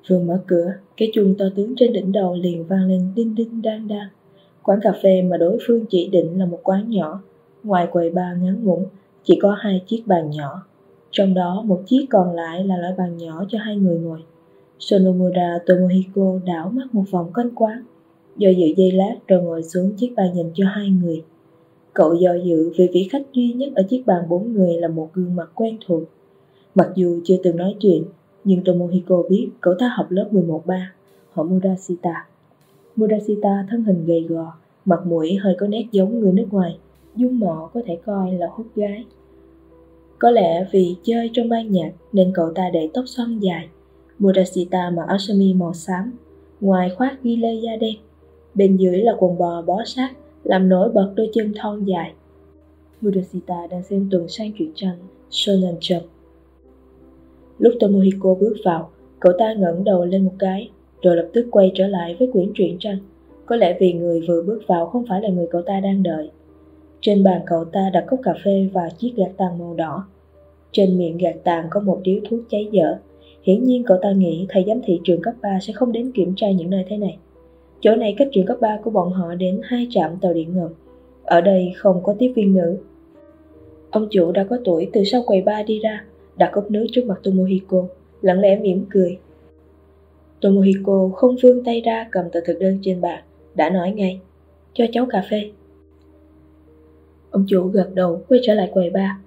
Vừa mở cửa, cái chuông to tướng trên đỉnh đầu liền vang lên đinh đinh đang đang. Quán cà phê mà đối phương chỉ định là một quán nhỏ. Ngoài quầy bar ngắn ngủn, chỉ có 2 chiếc bàn nhỏ. Trong đó một chiếc còn lại là loại bàn nhỏ cho 2 người ngồi. Sonomura Tomohiko đảo mắt một vòng quanh quán, do dự giây lát rồi ngồi xuống chiếc bàn dành cho 2 người. Cậu do dự vì vị khách duy nhất ở chiếc bàn 4 người là một gương mặt quen thuộc. Mặc dù chưa từng nói chuyện, nhưng Tomohiko biết cậu ta học lớp 11-3, họ Murashita. Murashita thân hình gầy gò, mặt mũi hơi có nét giống người nước ngoài, dung mạo có thể coi là hút gái. Có lẽ vì chơi trong ban nhạc nên cậu ta để tóc xoăn dài. Murashita mặc áo sơ mi màu xám, ngoài khoác ghi lê da đen, bên dưới là quần bò bó sát, làm nổi bật đôi chân thon dài. Murashita đang xem tuần san truyện tranh Shonen Jump. Lúc Tomohiko bước vào, cậu ta ngẩng đầu lên một cái, rồi lập tức quay trở lại với quyển truyện tranh. Có lẽ vì người vừa bước vào không phải là người cậu ta đang đợi. Trên bàn cậu ta đặt cốc cà phê và chiếc gạt tàn màu đỏ. Trên miệng gạt tàn có một điếu thuốc cháy dở. Hiển nhiên cậu ta nghĩ thầy giám thị trường cấp 3 sẽ không đến kiểm tra những nơi thế này. Chỗ này cách trường cấp 3 của bọn họ đến 2 trạm tàu điện ngầm. Ở đây không có tiếp viên nữ. Ông chủ đã có tuổi từ sau quầy bar đi ra, đặt cốc nước trước mặt Tomohiko, lặng lẽ mỉm cười. Tomohiko không vươn tay ra cầm tờ thực đơn trên bàn, đã nói ngay, cho cháu cà phê. Ông chủ gật đầu quay trở lại quầy bar.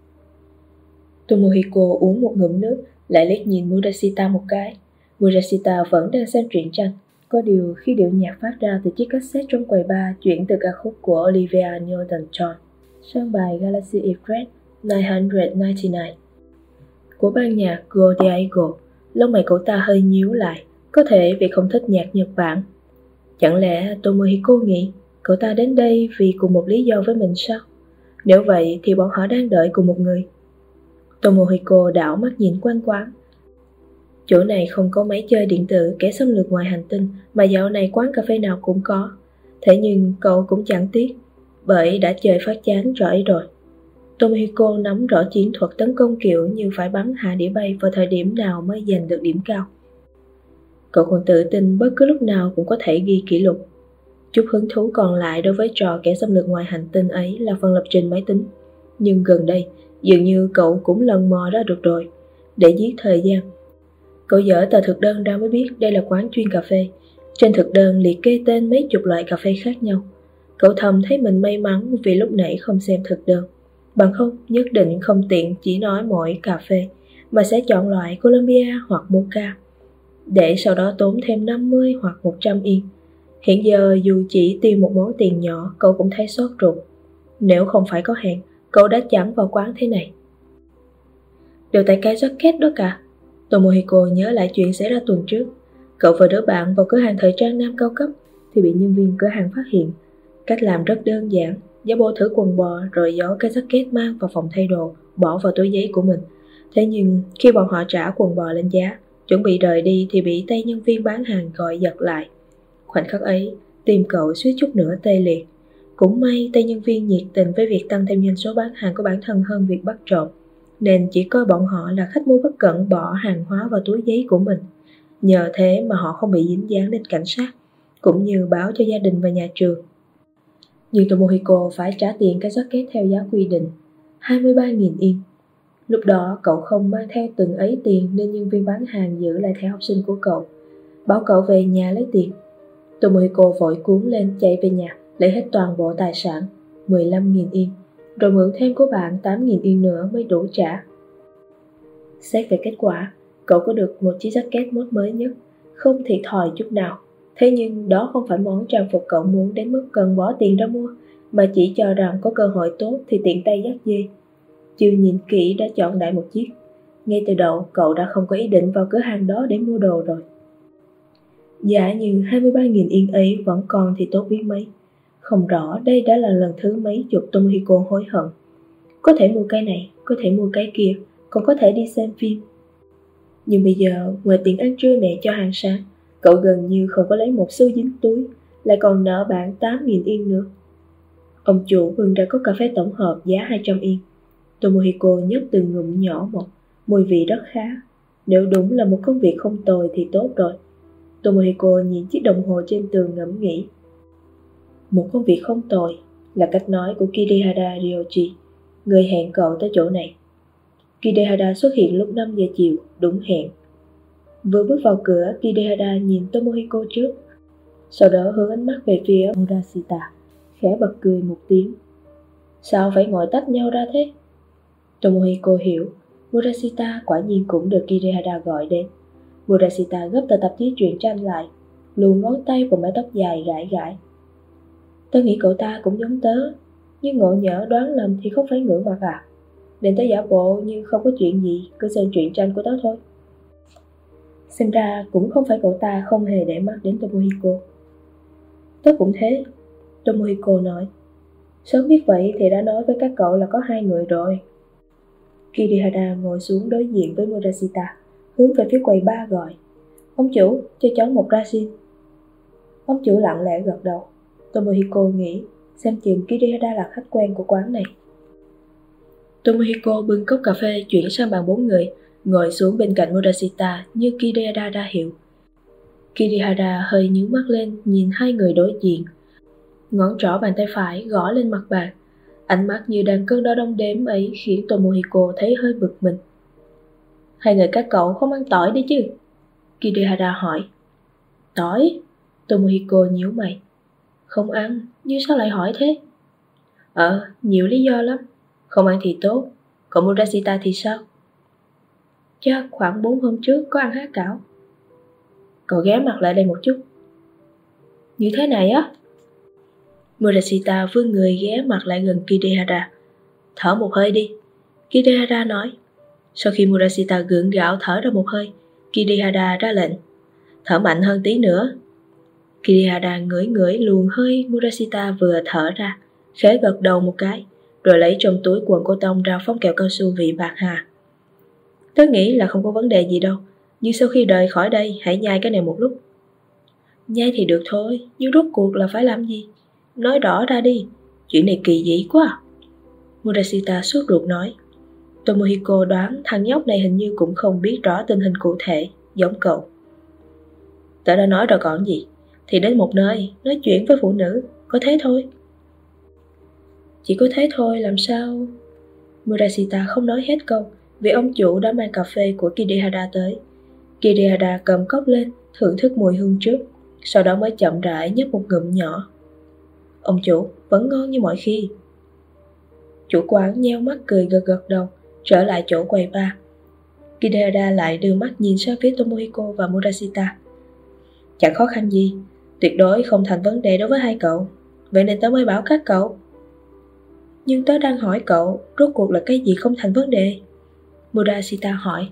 Tomohiko uống một ngụm nước, lại liếc nhìn Murashita một cái. Murashita vẫn đang xem truyện tranh. Có điều khi điệu nhạc phát ra từ chiếc cassette trong quầy bar chuyển từ ca khúc của Olivia Newton-John sang bài Galaxy Express 999 của ban nhạc Go Diego. Lông mày cậu ta hơi nhíu lại, có thể vì không thích nhạc Nhật Bản. Chẳng lẽ Tomohiko nghĩ cậu ta đến đây vì cùng một lý do với mình sao? Nếu vậy thì bọn họ đang đợi cùng một người. Tomohiko đảo mắt nhìn quanh quán. Chỗ này không có máy chơi điện tử kẻ xâm lược ngoài hành tinh mà dạo này quán cà phê nào cũng có. Thế nhưng cậu cũng chẳng tiếc, bởi đã chơi phát chán rồi rồi. Tomohiko nắm rõ chiến thuật tấn công kiểu như phải bắn hạ đĩa bay vào thời điểm nào mới giành được điểm cao. Cậu còn tự tin bất cứ lúc nào cũng có thể ghi kỷ lục. Chút hứng thú còn lại đối với trò kẻ xâm lược ngoài hành tinh ấy là phần lập trình máy tính. Nhưng gần đây, dường như cậu cũng lần mò ra được rồi. Để giết thời gian, cậu dở tờ thực đơn ra mới biết đây là quán chuyên cà phê. Trên thực đơn liệt kê tên mấy chục loại cà phê khác nhau. Cậu thầm thấy mình may mắn vì lúc nãy không xem thực đơn. Bằng không, nhất định không tiện chỉ nói mỗi cà phê, mà sẽ chọn loại Colombia hoặc Mocha, để sau đó tốn thêm 50 hoặc 100 yên. Hiện giờ dù chỉ tiêu một món tiền nhỏ, cậu cũng thấy sốt ruột. Nếu không phải có hẹn, cậu đã chẳng vào quán thế này. Đều tại cái jacket đó cả. Tomohiko nhớ lại chuyện xảy ra tuần trước. Cậu và đứa bạn vào cửa hàng thời trang nam cao cấp thì bị nhân viên cửa hàng phát hiện. Cách làm rất đơn giản, giả bộ thử quần bò rồi giấu cái jacket mang vào phòng thay đồ, bỏ vào túi giấy của mình. Thế nhưng khi bọn họ trả quần bò lên giá, chuẩn bị rời đi thì bị tay nhân viên bán hàng gọi giật lại. Khoảnh khắc ấy, tim cậu suýt chút nữa tê liệt. Cũng may tay nhân viên nhiệt tình với việc tăng thêm doanh số bán hàng của bản thân hơn việc bắt trộm, nên chỉ coi bọn họ là khách mua bất cẩn bỏ hàng hóa vào túi giấy của mình. Nhờ thế mà họ không bị dính dáng đến cảnh sát, cũng như báo cho gia đình và nhà trường. Nhưng Tomohiko phải trả tiền cái jacket theo giá quy định, 23.000 yên. Lúc đó cậu không mang theo từng ấy tiền nên nhân viên bán hàng giữ lại thẻ học sinh của cậu, bảo cậu về nhà lấy tiền. Tomohiko vội cuốn lên chạy về nhà, lấy hết toàn bộ tài sản, 15.000 yên, rồi mượn thêm của bạn 8.000 yên nữa mới đủ trả. Xét về kết quả, cậu có được một chiếc jacket mốt mới nhất, không thiệt thòi chút nào. Thế nhưng đó không phải món trang phục cậu muốn đến mức cần bỏ tiền ra mua, mà chỉ cho rằng có cơ hội tốt thì tiện tay dắt dê. Chưa nhìn kỹ đã chọn đại một chiếc. Ngay từ đầu cậu đã không có ý định vào cửa hàng đó để mua đồ rồi. Giả như 23.000 yên ấy vẫn còn thì tốt biết mấy. Không rõ đây đã là lần thứ mấy chục Tomohiko hối hận. Có thể mua cái này, có thể mua cái kia, còn có thể đi xem phim. Nhưng bây giờ, ngoài tiền ăn trưa mẹ cho hàng sáng, cậu gần như không có lấy một xu dính túi, lại còn nợ bạn 8.000 yên nữa. Ông chủ bưng ra cốc cà phê tổng hợp giá 200 yên. Tomohiko nhấp từng ngụm nhỏ một, mùi vị rất khá. Nếu đúng là một công việc không tồi thì tốt rồi. Tomohiko nhìn chiếc đồng hồ trên tường ngẫm nghĩ. Một công việc không tồi là cách nói của Kirihara Ryoji, người hẹn cậu tới chỗ này. Kirihara xuất hiện lúc 5 giờ chiều, đúng hẹn. Vừa bước vào cửa, Kirihara nhìn Tomohiko trước, sau đó hướng ánh mắt về phía Murashita, khẽ bật cười một tiếng. Sao phải ngồi tách nhau ra thế? Tomohiko hiểu, Murashita quả nhiên cũng được Kirihara gọi đến. Murashita gấp tờ tạp chí truyện tranh lại, luồn ngón tay vào mái tóc dài gãi gãi. Tớ nghĩ cậu ta cũng giống tớ, nhưng ngộ nhỡ đoán lầm thì không phải ngửa mặt à? Nên tớ giả bộ như không có chuyện gì, cứ xem truyện tranh của tớ thôi. Xem ra cũng không phải cậu ta không hề để mắt đến Tomohiko. Tớ cũng thế, Tomohiko nói. Sớm biết vậy thì đã nói với các cậu là có 2 người rồi. Kirihara ngồi xuống đối diện với Murashita, hướng về phía quầy bar gọi. Ông chủ, cho cháu một ramen. Ông chủ lặng lẽ gật đầu. Tomohiko nghĩ, xem chừng Kirihara là khách quen của quán này. Tomohiko bưng cốc cà phê chuyển sang bàn 4 người, ngồi xuống bên cạnh Murashita như Kirihara đã hiểu. Kirihara hơi nhướng mắt lên nhìn 2 người đối diện. Ngón trỏ bàn tay phải gõ lên mặt bàn. Ánh mắt như đang cơn đo đong đếm ấy khiến Tomohiko thấy hơi bực mình. 2 người các cậu không ăn tỏi đi chứ? Kirihara hỏi. Tỏi? Tomohiko nhíu mày. Không ăn, nhưng sao lại hỏi thế? Nhiều lý do lắm. Không ăn thì tốt. Còn Murashita thì sao? Chắc khoảng 4 hôm trước có ăn há cảo. Cậu ghé mặt lại đây một chút. Như thế này á? Murashita vươn người ghé mặt lại gần Kirihara. Thở một hơi đi, Kirihara nói. Sau khi Murashita gượng gạo thở ra một hơi, Kirihara ra lệnh. Thở mạnh hơn tí nữa. Kirihara ngửi ngửi luồng hơi Murashita vừa thở ra, khẽ gật đầu một cái, rồi lấy trong túi quần cô tông ra phóng kẹo cao su vị bạc hà. Tớ nghĩ là không có vấn đề gì đâu, nhưng sau khi rời khỏi đây hãy nhai cái này một lúc. Nhai thì được thôi, nhưng rốt cuộc là phải làm gì? Nói rõ ra đi, chuyện này kỳ dị quá. Murashita sốt ruột nói. Tomohiko đoán thằng nhóc này hình như cũng không biết rõ tình hình cụ thể, giống cậu. Tớ đã nói rồi còn gì, thì đến một nơi, nói chuyện với phụ nữ, có thế thôi. Chỉ có thế thôi làm sao? Murashita không nói hết câu, vì ông chủ đã mang cà phê của Kirihara tới. Kirihara cầm cốc lên, thưởng thức mùi hương trước, sau đó mới chậm rãi nhấp một ngụm nhỏ. Ông chủ, vẫn ngon như mọi khi. Chủ quán nheo mắt cười gật gật đầu, trở lại chỗ quầy bar. Kirihara lại đưa mắt nhìn sang phía Tomohiko và Murashita. Chẳng khó khăn gì, tuyệt đối không thành vấn đề đối với 2 cậu, vậy nên tớ mới bảo các cậu. Nhưng tớ đang hỏi cậu, rốt cuộc là cái gì không thành vấn đề? Murashita hỏi.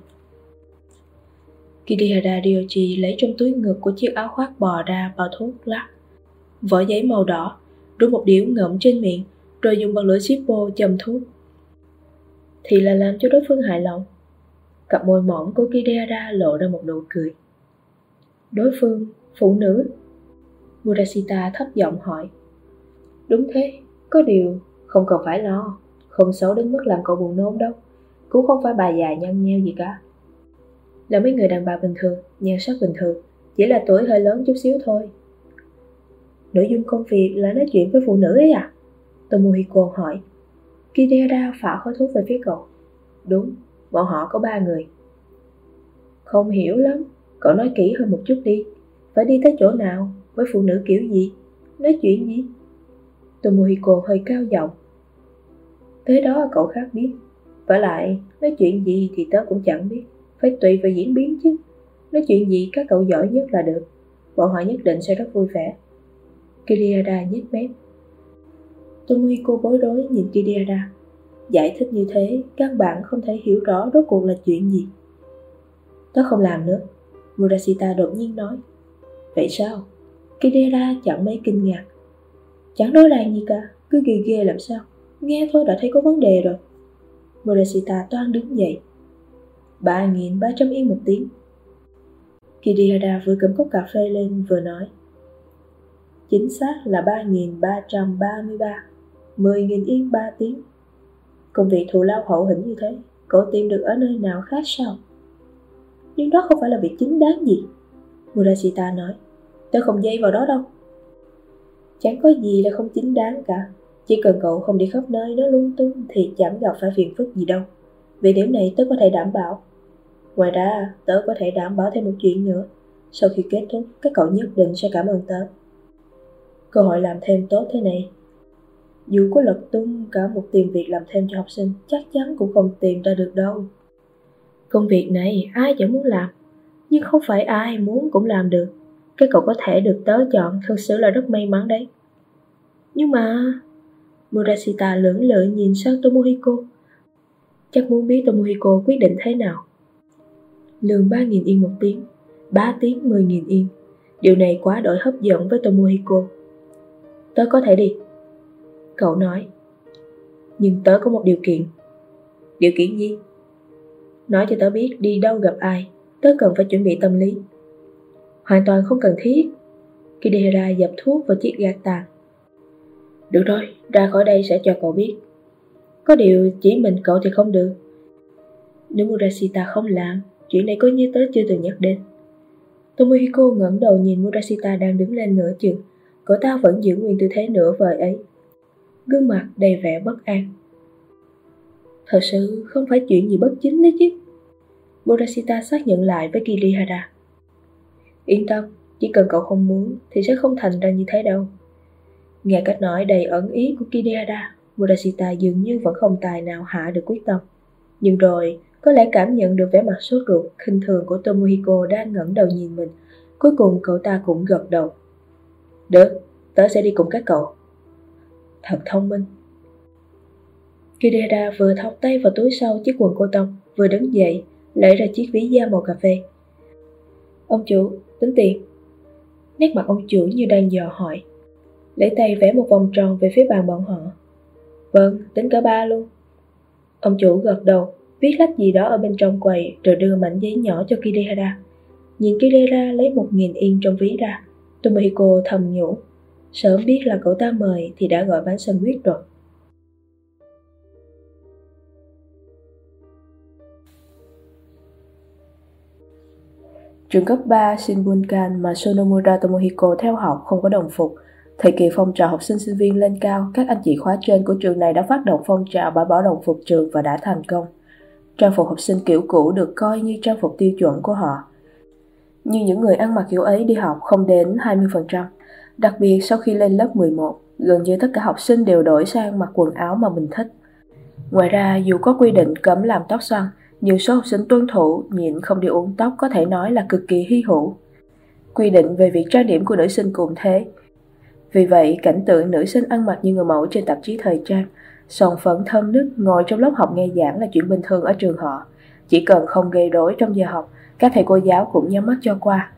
Kirihara Ryoji lấy trong túi ngực của chiếc áo khoác bò ra bao thuốc lắc. Vỏ giấy màu đỏ, đút một điếu ngậm trên miệng, rồi dùng bằng lưỡi Zippo châm thuốc. Thì là làm cho đối phương hài lòng. Cặp môi mỏng của Kirihara lộ ra một nụ cười. Đối phương, phụ nữ? Murashita thấp giọng hỏi. Đúng thế, có điều không cần phải lo, không xấu đến mức làm cậu buồn nôn đâu, cũng không phải bà già nhăn nheo gì cả. Là mấy người đàn bà bình thường, nhan sắc bình thường, chỉ là tuổi hơi lớn chút xíu thôi. Nội dung công việc là nói chuyện với phụ nữ ấy à? Tomohiko hỏi. Kirihara phả khói thuốc về phía cậu. Đúng, bọn họ có 3 người. Không hiểu lắm, cậu nói kỹ hơn một chút đi. Phải đi tới chỗ nào, với phụ nữ kiểu gì, nói chuyện gì? Tomohiko hơi cao giọng. Tới đó cậu khác biết. Và lại, nói chuyện gì thì tớ cũng chẳng biết, phải tùy vào diễn biến chứ. Nói chuyện gì các cậu giỏi nhất là được, bọn họ nhất định sẽ rất vui vẻ. Kirihara nhếch mép. Tomohiko bối rối nhìn Kirihara. Giải thích như thế, các bạn không thể hiểu rõ rốt cuộc là chuyện gì. Tớ không làm nữa, Murashita đột nhiên nói. Vậy sao? Kirihara chẳng mấy kinh ngạc. Chẳng nói ràng gì cả, cứ ghê ghê làm sao, nghe thôi đã thấy có vấn đề rồi. Murashita toan đứng dậy. 3.300 yên một tiếng. Kirihara vừa cầm cốc cà phê lên vừa nói. Chính xác là 3.333, 10.000 yên 3 tiếng. Công việc thù lao hậu hĩnh như thế, cậu tìm được ở nơi nào khác sao? nhưng đó không phải là việc chính đáng gì. Murashita nói, tớ không dây vào đó đâu. Chẳng có gì là không chính đáng cả. Chỉ cần cậu không đi khắp nơi nó lung tung thì chẳng gặp phải phiền phức gì đâu. Vì điểm này tớ có thể đảm bảo. Ngoài ra, tớ có thể đảm bảo thêm một chuyện nữa. Sau khi kết thúc, các cậu nhất định sẽ cảm ơn tớ. Cơ hội làm thêm tốt thế này, dù có lật tung cả một tìm việc làm thêm cho học sinh, chắc chắn cũng không tìm ra được đâu. Công việc này ai chẳng muốn làm, nhưng không phải ai muốn cũng làm được. Cái cậu có thể được tớ chọn thực sự là rất may mắn đấy. Nhưng mà... Murashita lưỡng lự nhìn sang Tomohiko. Chắc muốn biết Tomohiko quyết định thế nào. Lương 3.000 yên một tiếng, 3 tiếng 10.000 yên. Điều này quá đổi hấp dẫn với Tomohiko. Tớ có thể đi, cậu nói. Nhưng tớ có một điều kiện. Điều kiện gì? Nói cho tớ biết đi đâu gặp ai. Tớ cần phải chuẩn bị tâm lý. Hoàn toàn không cần thiết. Kidehara dập thuốc vào chiếc gạt tàn. Được rồi, ra khỏi đây sẽ cho cậu biết. Có điều chỉ mình cậu thì không được. Nếu Murashita không làm, chuyện này coi như tớ chưa từng nhắc đến. Tomohiko ngẩng đầu nhìn Murashita đang đứng lên nửa chừng. Cậu ta vẫn giữ nguyên tư thế nửa vời ấy, gương mặt đầy vẻ bất an. Thật sự không phải chuyện gì bất chính đấy chứ. Murashita xác nhận lại với Kirihara. Yên tâm, chỉ cần cậu không muốn thì sẽ không thành ra như thế đâu. Nghe cách nói đầy ẩn ý của Kirihara, Murashita dường như vẫn không tài nào hạ được quyết tâm. Nhưng rồi, có lẽ cảm nhận được vẻ mặt sốt ruột, khinh thường của Tomohiko đang ngẩng đầu nhìn mình. Cuối cùng cậu ta cũng gật đầu. Được, tớ sẽ đi cùng các cậu. Thật thông minh. Kirihara vừa thọc tay vào túi sau chiếc quần cô tông, vừa đứng dậy, lấy ra chiếc ví da màu cà phê. Ông chủ, tính tiền. Nét mặt ông chủ như đang dò hỏi. Lấy tay vẽ một vòng tròn về phía bàn bọn họ. Vâng, tính cả 3 luôn. Ông chủ gật đầu, viết lách gì đó ở bên trong quầy rồi đưa mảnh giấy nhỏ cho Kirihara. Nhìn Kirihara lấy 1.000 yên trong ví ra, Tomohiko thầm nhủ. Sớm biết là cậu ta mời thì đã gọi bánh sandwich rồi. Trường cấp 3 Shinbunkan mà Sonomura Tomohiko theo học không có đồng phục. Thời kỳ phong trào học sinh sinh viên lên cao, các anh chị khóa trên của trường này đã phát động phong trào bãi bỏ đồng phục trường và đã thành công. Trang phục học sinh kiểu cũ được coi như trang phục tiêu chuẩn của họ. Nhưng những người ăn mặc kiểu ấy đi học không đến 20%. Đặc biệt sau khi lên lớp 11, gần như tất cả học sinh đều đổi sang mặc quần áo mà mình thích. Ngoài ra, dù có quy định cấm làm tóc xoăn, nhiều số học sinh tuân thủ nhịn không đi uốn tóc có thể nói là cực kỳ hy hữu. Quy định về việc trang điểm của nữ sinh cũng thế. Vì vậy, cảnh tượng nữ sinh ăn mặc như người mẫu trên tạp chí thời trang, son phấn thơm nức ngồi trong lớp học nghe giảng là chuyện bình thường ở trường họ. Chỉ cần không gây rối trong giờ học, các thầy cô giáo cũng nhắm mắt cho qua.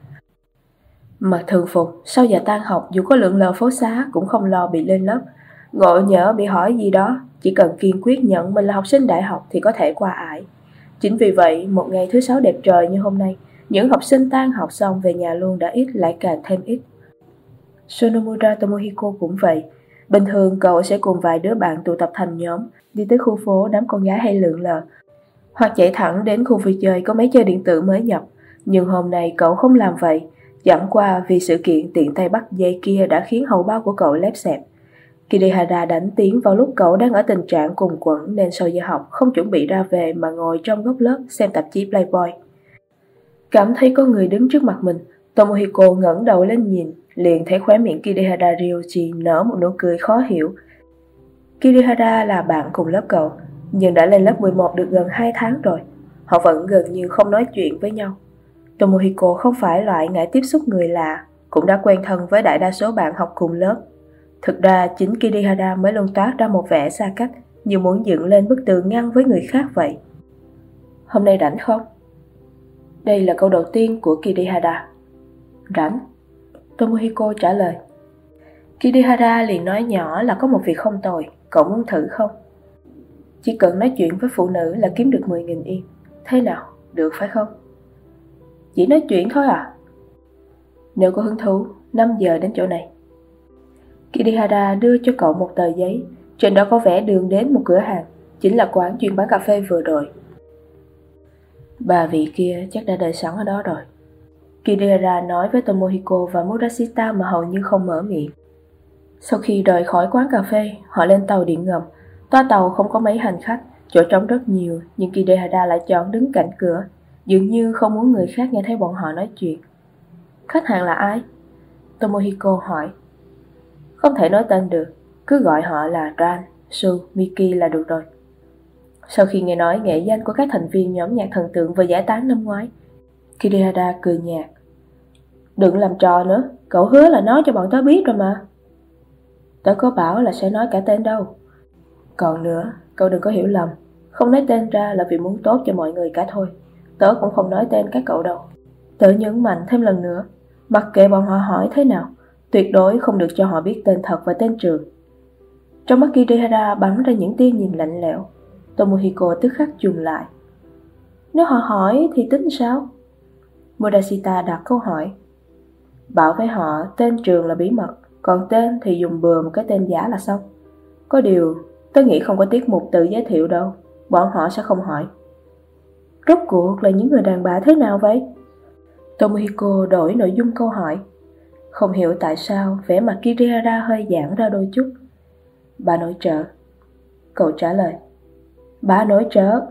Mặc thường phục, sau giờ tan học dù có lượn lờ phố xá cũng không lo bị lên lớp. Ngộ nhỡ bị hỏi gì đó, chỉ cần kiên quyết nhận mình là học sinh đại học thì có thể qua ải. Chính vì vậy, một ngày thứ Sáu đẹp trời như hôm nay, những học sinh tan học xong về nhà luôn đã ít lại càng thêm ít. Sonomura Tomohiko cũng vậy. Bình thường cậu sẽ cùng vài đứa bạn tụ tập thành nhóm, đi tới khu phố đám con gái hay lượn lờ, hoặc chạy thẳng đến khu vui chơi có máy chơi điện tử mới nhập. Nhưng hôm nay cậu không làm vậy, chẳng qua vì sự kiện tiện tay bắt dây kia đã khiến hầu bao của cậu lép xẹp. Kirihara đánh tiếng vào lúc cậu đang ở tình trạng cùng quẫn nên sau giờ học không chuẩn bị ra về mà ngồi trong góc lớp xem tạp chí Playboy. Cảm thấy có người đứng trước mặt mình, Tomohiko ngẩng đầu lên nhìn, liền thấy khóe miệng Kirihara Ryoji nở một nụ cười khó hiểu. Kirihara là bạn cùng lớp cậu, nhưng đã lên lớp 11 được gần 2 tháng rồi. Họ vẫn gần như không nói chuyện với nhau. Tomohiko không phải loại ngại tiếp xúc người lạ, cũng đã quen thân với đại đa số bạn học cùng lớp. Thực ra chính Kirihara mới luôn toát ra một vẻ xa cách, như muốn dựng lên bức tường ngăn với người khác vậy. Hôm nay rảnh không? Đây là câu đầu tiên của Kirihara. Rảnh. Tomohiko trả lời. Kirihara liền nói nhỏ là có một việc không tồi, cậu muốn thử không? Chỉ cần nói chuyện với phụ nữ là kiếm được 10.000 yên. Thế nào, được phải không? Chỉ nói chuyện thôi à? Nếu có hứng thú, 5 giờ đến chỗ này. Kirihara đưa cho cậu một tờ giấy, trên đó có vẽ đường đến một cửa hàng, chính là quán chuyên bán cà phê vừa rồi. Bà vị kia chắc đã đợi sẵn ở đó rồi. Kirihara nói với Tomohiko và Murashita mà hầu như không mở miệng. Sau khi rời khỏi quán cà phê, họ lên tàu điện ngầm. Toa tàu không có mấy hành khách, chỗ trống rất nhiều, nhưng Kirihara lại chọn đứng cạnh cửa, dường như không muốn người khác nghe thấy bọn họ nói chuyện. Khách hàng là ai? Tomohiko hỏi. Không thể nói tên được, cứ gọi họ là Ran, Su, Miki là được rồi. Sau khi nghe nói nghệ danh của các thành viên nhóm nhạc thần tượng vừa giải tán năm ngoái, Kirihara cười nhạt. Đừng làm trò nữa, cậu hứa là nói cho bọn tớ biết rồi mà. Tớ có bảo là sẽ nói cả tên đâu. Còn nữa, cậu đừng có hiểu lầm, không nói tên ra là vì muốn tốt cho mọi người cả thôi. Tớ cũng không nói tên các cậu đâu. Tớ nhấn mạnh thêm lần nữa, mặc kệ bọn họ hỏi thế nào, tuyệt đối không được cho họ biết tên thật và tên trường. Trong mắt Kirihara bắn ra những tia nhìn lạnh lẽo. Tomohiko tức khắc chùm lại. Nếu họ hỏi thì tính sao? Murashita đặt câu hỏi. Bảo với họ tên trường là bí mật, còn tên thì dùng bừa một cái tên giả là xong. Có điều, tớ nghĩ không có tiết mục tự giới thiệu đâu, bọn họ sẽ không hỏi. Rốt cuộc là những người đàn bà thế nào vậy? Tomohiko đổi nội dung câu hỏi. Không hiểu tại sao vẻ mặt Kirihara hơi giãn ra đôi chút. Bà nội trợ. Cậu trả lời. Bà nội trợ.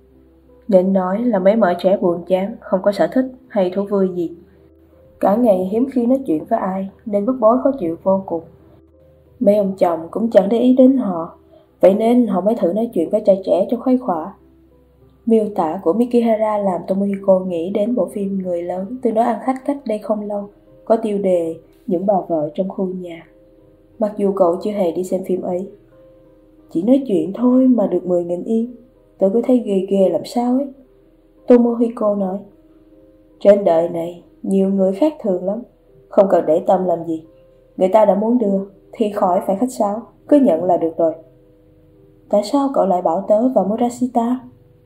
Nên nói là mấy mợ trẻ buồn chán, không có sở thích hay thú vui gì. Cả ngày hiếm khi nói chuyện với ai nên bức bối khó chịu vô cùng. Mấy ông chồng cũng chẳng để ý đến họ, vậy nên họ mới thử nói chuyện với trai trẻ cho khuây khỏa. Miêu tả của Mikihara làm Tomohiko nghĩ đến bộ phim Người lớn tương đối ăn khách cách đây không lâu, có tiêu đề Những bà vợ trong khu nhà. Mặc dù cậu chưa hề đi xem phim ấy. Chỉ nói chuyện thôi mà được 10.000 yên, tôi cứ thấy ghê ghê làm sao ấy. Tomohiko nói. Trên đời này, nhiều người khác thường lắm, không cần để tâm làm gì. Người ta đã muốn đưa, thì khỏi phải khách sáo, cứ nhận là được rồi. Tại sao cậu lại bảo tớ và Murashita?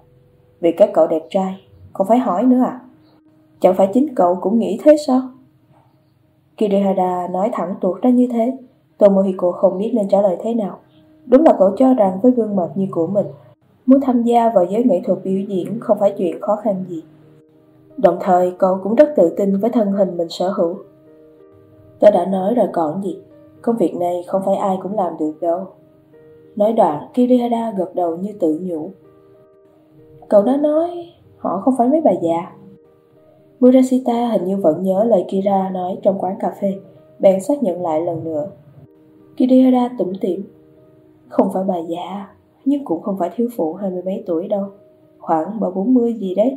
Vì các cậu đẹp trai, không phải hỏi nữa à? Chẳng phải chính cậu cũng nghĩ thế sao? Kirihara nói thẳng tuột ra như thế. Tomohiko không biết nên trả lời thế nào. Đúng là cậu cho rằng với gương mặt như của mình, muốn tham gia vào giới nghệ thuật biểu diễn không phải chuyện khó khăn gì. Đồng thời cậu cũng rất tự tin với thân hình mình sở hữu. Tớ đã nói rồi còn gì, công việc này không phải ai cũng làm được đâu. Nói đoạn, Kirihara gật đầu như tự nhủ. Cậu đã nói họ không phải mấy bà già. Murashita hình như vẫn nhớ lời Kira nói trong quán cà phê, bèn xác nhận lại lần nữa. Kirihara tủm tỉm. Không phải bà già, nhưng cũng không phải thiếu phụ 20 mấy tuổi đâu, khoảng bà 40 gì đấy.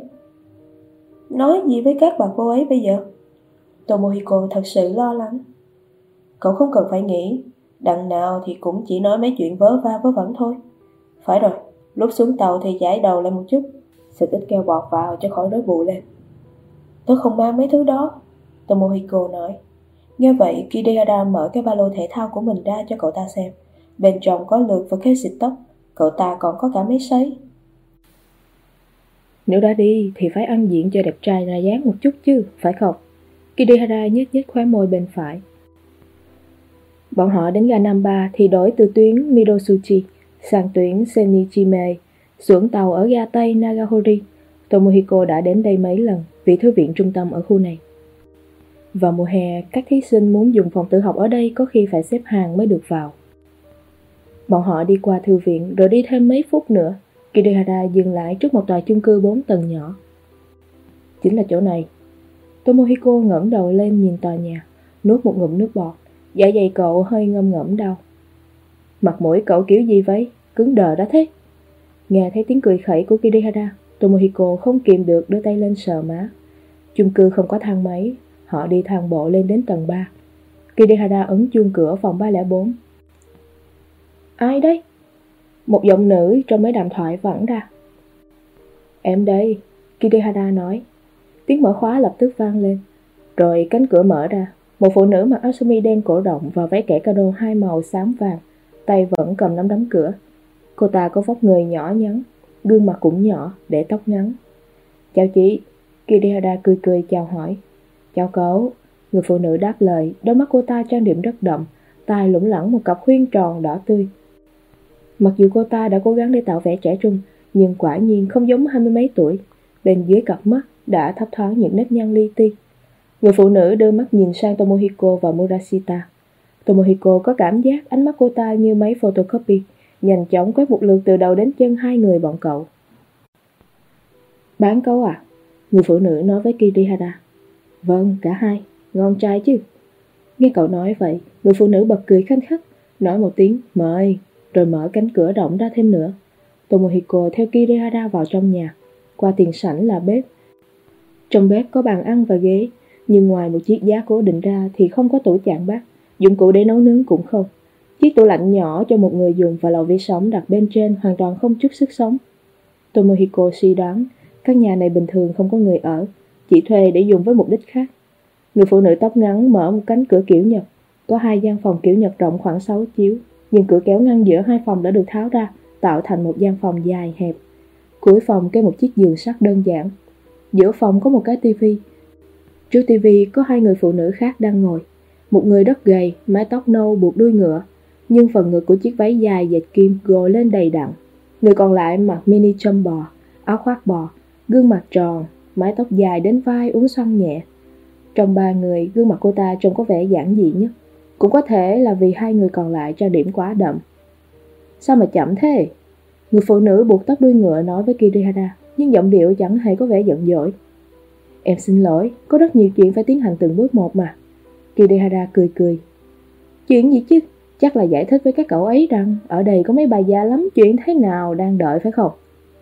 Nói gì với các bà cô ấy bây giờ? Tomohiko thật sự lo lắng. Cậu không cần phải nghĩ, đằng nào thì cũng chỉ nói mấy chuyện vớ va vớ vẩn thôi. Phải rồi, lúc xuống tàu thì chải đầu lại một chút, xịt ít keo bọt vào cho khỏi rối bụi lên. Tôi không mang mấy thứ đó, Tomohiko nói. Nghe vậy, Kirihara mở cái ba lô thể thao của mình ra cho cậu ta xem. Bên trong có lược và keo xịt tóc, cậu ta còn có cả máy sấy. Nếu đã đi thì phải ăn diện cho đẹp trai ra dáng một chút chứ, phải không? Kirihara nhếch nhếch khóe môi bên phải. Bọn họ đến ga Namba thì đổi từ tuyến Midosuchi sang tuyến Senichime, xuống tàu ở ga Tây Nagahori. Tomohiko đã đến đây mấy lần vì thư viện trung tâm ở khu này. Vào mùa hè, các thí sinh muốn dùng phòng tự học ở đây có khi phải xếp hàng mới được vào. Bọn họ đi qua thư viện rồi đi thêm mấy phút nữa. Kirihara dừng lại trước một tòa chung cư 4 tầng nhỏ. Chính là chỗ này. Tomohiko ngẩng đầu lên nhìn tòa nhà, nuốt một ngụm nước bọt. Dạ dày cậu hơi ngâm ngẫm đau. Mặt mũi cậu kiểu gì vậy? Cứng đờ đã thế. Nghe thấy tiếng cười khẩy của Kirihara, Tomohiko không kìm được đưa tay lên sờ má. Chung cư không có thang máy, họ đi thang bộ lên đến tầng 3. Kirihara ấn chuông cửa phòng 304. Ai đấy? Một giọng nữ trong mấy đàm thoại vẳng ra. Em đây, Kirihara nói. Tiếng mở khóa lập tức vang lên. Rồi cánh cửa mở ra. Một phụ nữ mặc áo sơ mi đen cổ rộng và váy kẻ caro 2 màu xám vàng, tay vẫn cầm nắm đấm cửa. Cô ta có vóc người nhỏ nhắn, gương mặt cũng nhỏ, để tóc ngắn. Chào chị, Kirihara cười cười chào hỏi. Chào cậu, người phụ nữ đáp lời. Đôi mắt cô ta trang điểm rất đậm, tai lủng lẳng một cặp khuyên tròn đỏ tươi. Mặc dù cô ta đã cố gắng để tạo vẻ trẻ trung, nhưng quả nhiên không giống 20 mấy tuổi. Bên dưới cặp mắt đã thấp thoáng những nếp nhăn li ti. Người phụ nữ đưa mắt nhìn sang Tomohiko và Murashita. Tomohiko có cảm giác ánh mắt cô ta như máy photocopy, nhanh chóng quét một lượt từ đầu đến chân hai người bọn cậu. Bán cậu à? Người phụ nữ nói với Kirihara. Vâng, cả hai. Ngon trai chứ. Nghe cậu nói vậy, người phụ nữ bật cười khanh khách, nói một tiếng mời, rồi mở cánh cửa rộng ra thêm nữa. Tomohiko theo Kirihara vào trong nhà. Qua tiền sảnh là bếp. Trong bếp có bàn ăn và ghế, nhưng ngoài một chiếc giá cố định ra thì không có tủ chạn bát, dụng cụ để nấu nướng cũng không. Chiếc tủ lạnh nhỏ cho một người dùng và lò vi sóng đặt bên trên hoàn toàn không chút sức sống. Tomohiko suy đoán căn nhà này bình thường không có người ở, chỉ thuê để dùng với mục đích khác. Người phụ nữ tóc ngắn mở một cánh cửa kiểu Nhật. Có hai gian phòng kiểu Nhật rộng khoảng 6 chiếu, nhưng cửa kéo ngăn giữa hai phòng đã được tháo ra, tạo thành một gian phòng dài hẹp. Cuối phòng kê một chiếc giường sắt đơn giản. Giữa phòng có một cái tivi. Trước tivi có hai người phụ nữ khác đang ngồi. Một người rất gầy, mái tóc nâu buộc đuôi ngựa, nhưng phần ngực của chiếc váy dài dệt kim gồ lên đầy đặn. Người còn lại mặc mini châm bò, áo khoác bò, gương mặt tròn, mái tóc dài đến vai uốn xoăn nhẹ. Trong ba người, gương mặt cô ta trông có vẻ giản dị nhất. Cũng có thể là vì hai người còn lại trang điểm quá đậm. Sao mà chậm thế? Người phụ nữ buộc tóc đuôi ngựa nói với Kirihara, nhưng giọng điệu chẳng hề có vẻ giận dỗi. Em xin lỗi, có rất nhiều chuyện phải tiến hành từng bước một mà. Kirihara cười cười. Chuyện gì chứ? Chắc là giải thích với các cậu ấy rằng ở đây có mấy bà già lắm chuyện thế nào đang đợi phải không?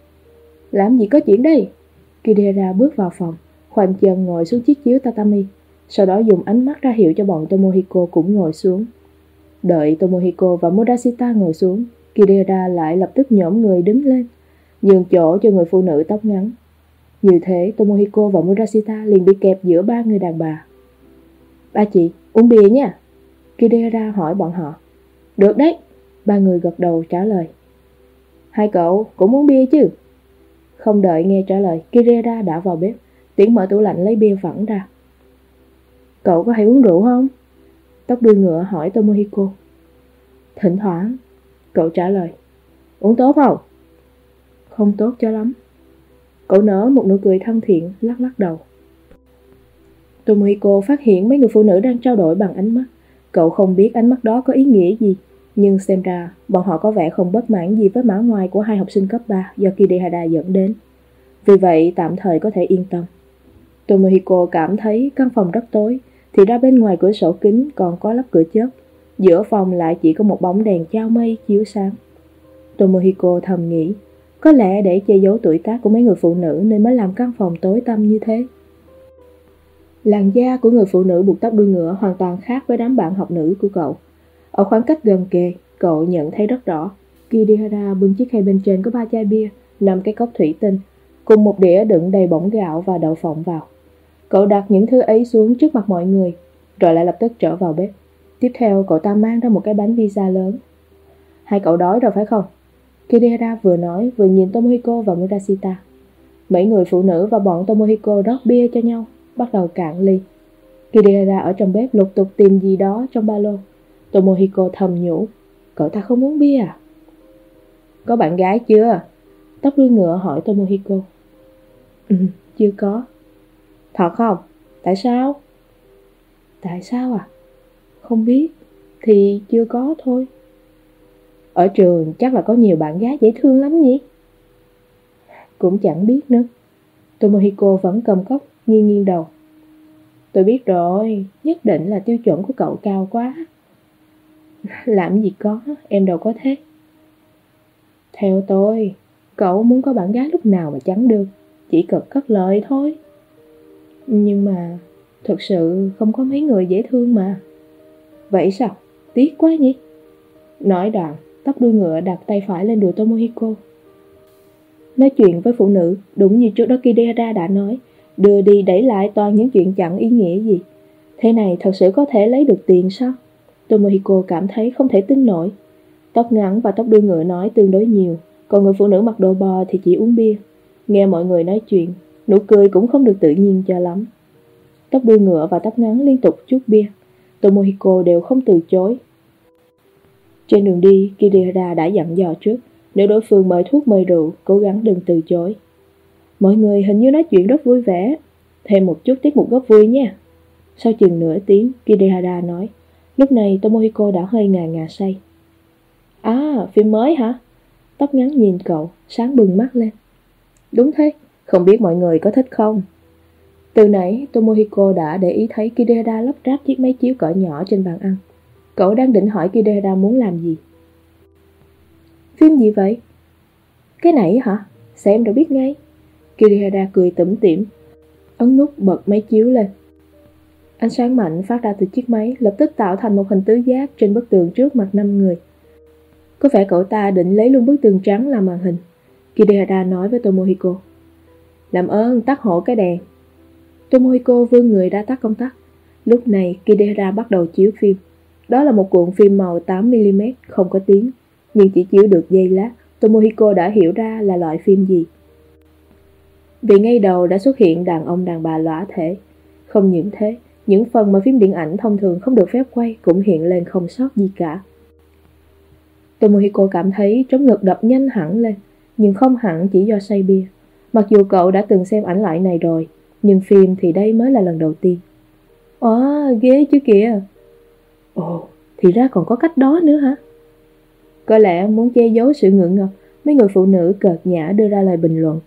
Làm gì có chuyện đây? Kirihara bước vào phòng, khoanh chân ngồi xuống chiếc chiếu tatami, sau đó dùng ánh mắt ra hiệu cho bọn Tomohiko cũng ngồi xuống. Đợi Tomohiko và Murashita ngồi xuống, Kirihara lại lập tức nhổm người đứng lên, nhường chỗ cho người phụ nữ tóc ngắn. Như thế Tomohiko và Murashita liền bị kẹp giữa ba người đàn bà. Ba chị, uống bia nha. Kirihara hỏi bọn họ. Được đấy, ba người gật đầu trả lời. Hai cậu cũng uống bia chứ? Không đợi nghe trả lời, Kirihara đã vào bếp, tiện mở tủ lạnh lấy bia phẳng ra. Cậu có hay uống rượu không? Tóc đuôi ngựa hỏi Tomohiko. Thỉnh thoảng, cậu trả lời. Uống tốt không? Không tốt cho lắm. Cậu nở một nụ cười thân thiện, lắc lắc đầu. Tomohiko phát hiện mấy người phụ nữ đang trao đổi bằng ánh mắt. Cậu không biết ánh mắt đó có ý nghĩa gì, nhưng xem ra bọn họ có vẻ không bất mãn gì với mã ngoài của hai học sinh cấp 3 do Kirihara dẫn đến. Vì vậy tạm thời có thể yên tâm. Tomohiko cảm thấy căn phòng rất tối, thì ra bên ngoài cửa sổ kính còn có lắp cửa chớp. Giữa phòng lại chỉ có một bóng đèn trao mây chiếu sáng. Tomohiko thầm nghĩ, có lẽ để che giấu tuổi tác của mấy người phụ nữ nên mới làm căn phòng tối tăm như thế. Làn da của người phụ nữ buộc tóc đuôi ngựa hoàn toàn khác với đám bạn học nữ của cậu. Ở khoảng cách gần kề, cậu nhận thấy rất rõ. Kirihara bưng chiếc khay bên trên có 3 chai bia, 5 cái cốc thủy tinh, cùng một đĩa đựng đầy bỏng gạo và đậu phộng vào. Cậu đặt những thứ ấy xuống trước mặt mọi người, rồi lại lập tức trở vào bếp. Tiếp theo cậu ta mang ra một cái bánh pizza lớn. Hai cậu đói rồi phải không? Kirihara vừa nói vừa nhìn Tomohiko và Murashita. Mấy người phụ nữ và bọn Tomohiko rót bia cho nhau, bắt đầu cạn ly. Kirihara ở trong bếp lục tục tìm gì đó trong ba lô. Tomohiko thầm nhủ, cậu ta không uống bia à? Có bạn gái chưa? Tóc đuôi ngựa hỏi Tomohiko. Chưa có. Thật không? Tại sao? Tại sao à? Không biết. Thì chưa có thôi. Ở trường chắc là có nhiều bạn gái dễ thương lắm nhỉ? Cũng chẳng biết nữa. Tomohiko vẫn cầm cốc, nghiêng nghiêng đầu. Tôi biết rồi, nhất định là tiêu chuẩn của cậu cao quá. Làm gì có, em đâu có thế. Theo tôi, cậu muốn có bạn gái lúc nào mà chẳng được, chỉ cần cất lời thôi. Nhưng mà thực sự không có mấy người dễ thương mà. Vậy sao? Tiếc quá nhỉ? Nói đoạn, tóc đuôi ngựa đặt tay phải lên đùi Tomohiko. Nói chuyện với phụ nữ, đúng như trước đó Kirihara đã nói, đưa đi đẩy lại toàn những chuyện chẳng ý nghĩa gì. Thế này thật sự có thể lấy được tiền sao? Tomohiko cảm thấy không thể tin nổi. Tóc ngắn và tóc đuôi ngựa nói tương đối nhiều, còn người phụ nữ mặc đồ bò thì chỉ uống bia. Nghe mọi người nói chuyện, nụ cười cũng không được tự nhiên cho lắm. Tóc đuôi ngựa và tóc ngắn liên tục chút bia. Tomohiko đều không từ chối. Trên đường đi, Kirihara đã dặn dò trước, nếu đối phương mời thuốc mời rượu, cố gắng đừng từ chối. Mọi người hình như nói chuyện rất vui vẻ. Thêm một chút tiết mục góp vui nha. Sau chừng nửa tiếng, Kirihara nói. Lúc này Tomohiko đã hơi ngà ngà say. À, phim mới hả? Tóc ngắn nhìn cậu, sáng bừng mắt lên. Đúng thế, không biết mọi người có thích không? Từ nãy, Tomohiko đã để ý thấy Kirihara lắp ráp chiếc máy chiếu cỡ nhỏ trên bàn ăn. Cậu đang định hỏi Kirihara muốn làm gì. Phim gì vậy? Cái này hả? Xem rồi biết ngay. Kirihara cười tủm tỉm, ấn nút bật máy chiếu lên. Ánh sáng mạnh phát ra từ chiếc máy lập tức tạo thành một hình tứ giác trên bức tường trước mặt 5 người. Có vẻ cậu ta định lấy luôn bức tường trắng làm màn hình. Kirihara nói với Tomohiko. Làm ơn tắt hộ cái đèn. Tomohiko vươn người ra tắt công tắc. Lúc này Kirihara bắt đầu chiếu phim. Đó là một cuộn phim màu 8mm không có tiếng, nhưng chỉ chiếu được giây lát, Tomohiko đã hiểu ra là loại phim gì. Vì ngay đầu đã xuất hiện đàn ông đàn bà lõa thể. Không những thế, những phần mà phim điện ảnh thông thường không được phép quay cũng hiện lên không sót gì cả. Tomohiko cảm thấy trống ngực đập nhanh hẳn lên, nhưng không hẳn chỉ do say bia. Mặc dù cậu đã từng xem ảnh lại này rồi, nhưng phim thì đây mới là lần đầu tiên. Ghê chứ kìa. Ồ, thì ra còn có cách đó nữa hả? Có lẽ muốn che giấu sự ngượng ngập, mấy người phụ nữ cợt nhã đưa ra lời bình luận.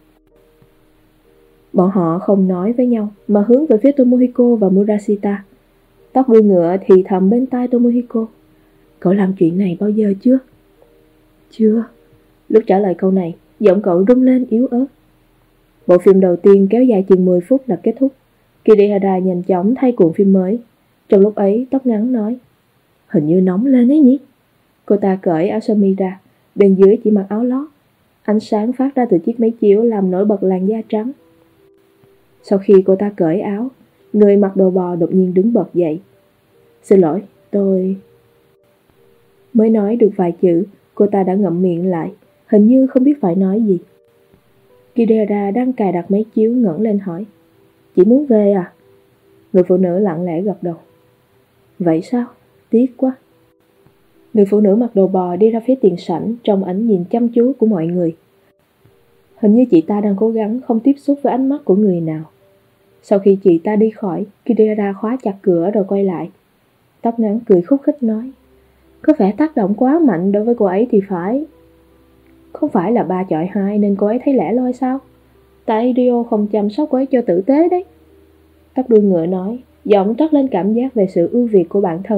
Bọn họ không nói với nhau, mà hướng về phía Tomohiko và Murashita. Tóc đuôi ngựa thì thầm bên tai Tomohiko. Cậu làm chuyện này bao giờ chưa? Chưa. Lúc trả lời câu này, giọng cậu rung lên yếu ớt. Bộ phim đầu tiên kéo dài chừng 10 phút là kết thúc. Kirihara nhanh chóng thay cuộn phim mới. Trong lúc ấy, tóc ngắn nói. Hình như nóng lên ấy nhỉ? Cô ta cởi áo sơ mi ra, bên dưới chỉ mặc áo lót. Ánh sáng phát ra từ chiếc máy chiếu làm nổi bật làn da trắng. Sau khi cô ta cởi áo, người mặc đồ bò đột nhiên đứng bật dậy. Xin lỗi, tôi... Mới nói được vài chữ, cô ta đã ngậm miệng lại, hình như không biết phải nói gì. Kirihara đang cài đặt máy chiếu ngẩng lên hỏi. Chị muốn về à? Người phụ nữ lặng lẽ gật đầu. Vậy sao? Tiếc quá. Người phụ nữ mặc đồ bò đi ra phía tiền sảnh trong ánh nhìn chăm chú của mọi người. Hình như chị ta đang cố gắng không tiếp xúc với ánh mắt của người nào. Sau khi chị ta đi khỏi, Kirihara khóa chặt cửa rồi quay lại. Tóc ngắn cười khúc khích nói. Có vẻ tác động quá mạnh đối với cô ấy thì phải. Không phải là 3 chọi 2 nên cô ấy thấy lẻ loi sao? Tại Rio không chăm sóc cô ấy cho tử tế đấy. Tóc đuôi ngựa nói, giọng toát lên cảm giác về sự ưu việt của bản thân.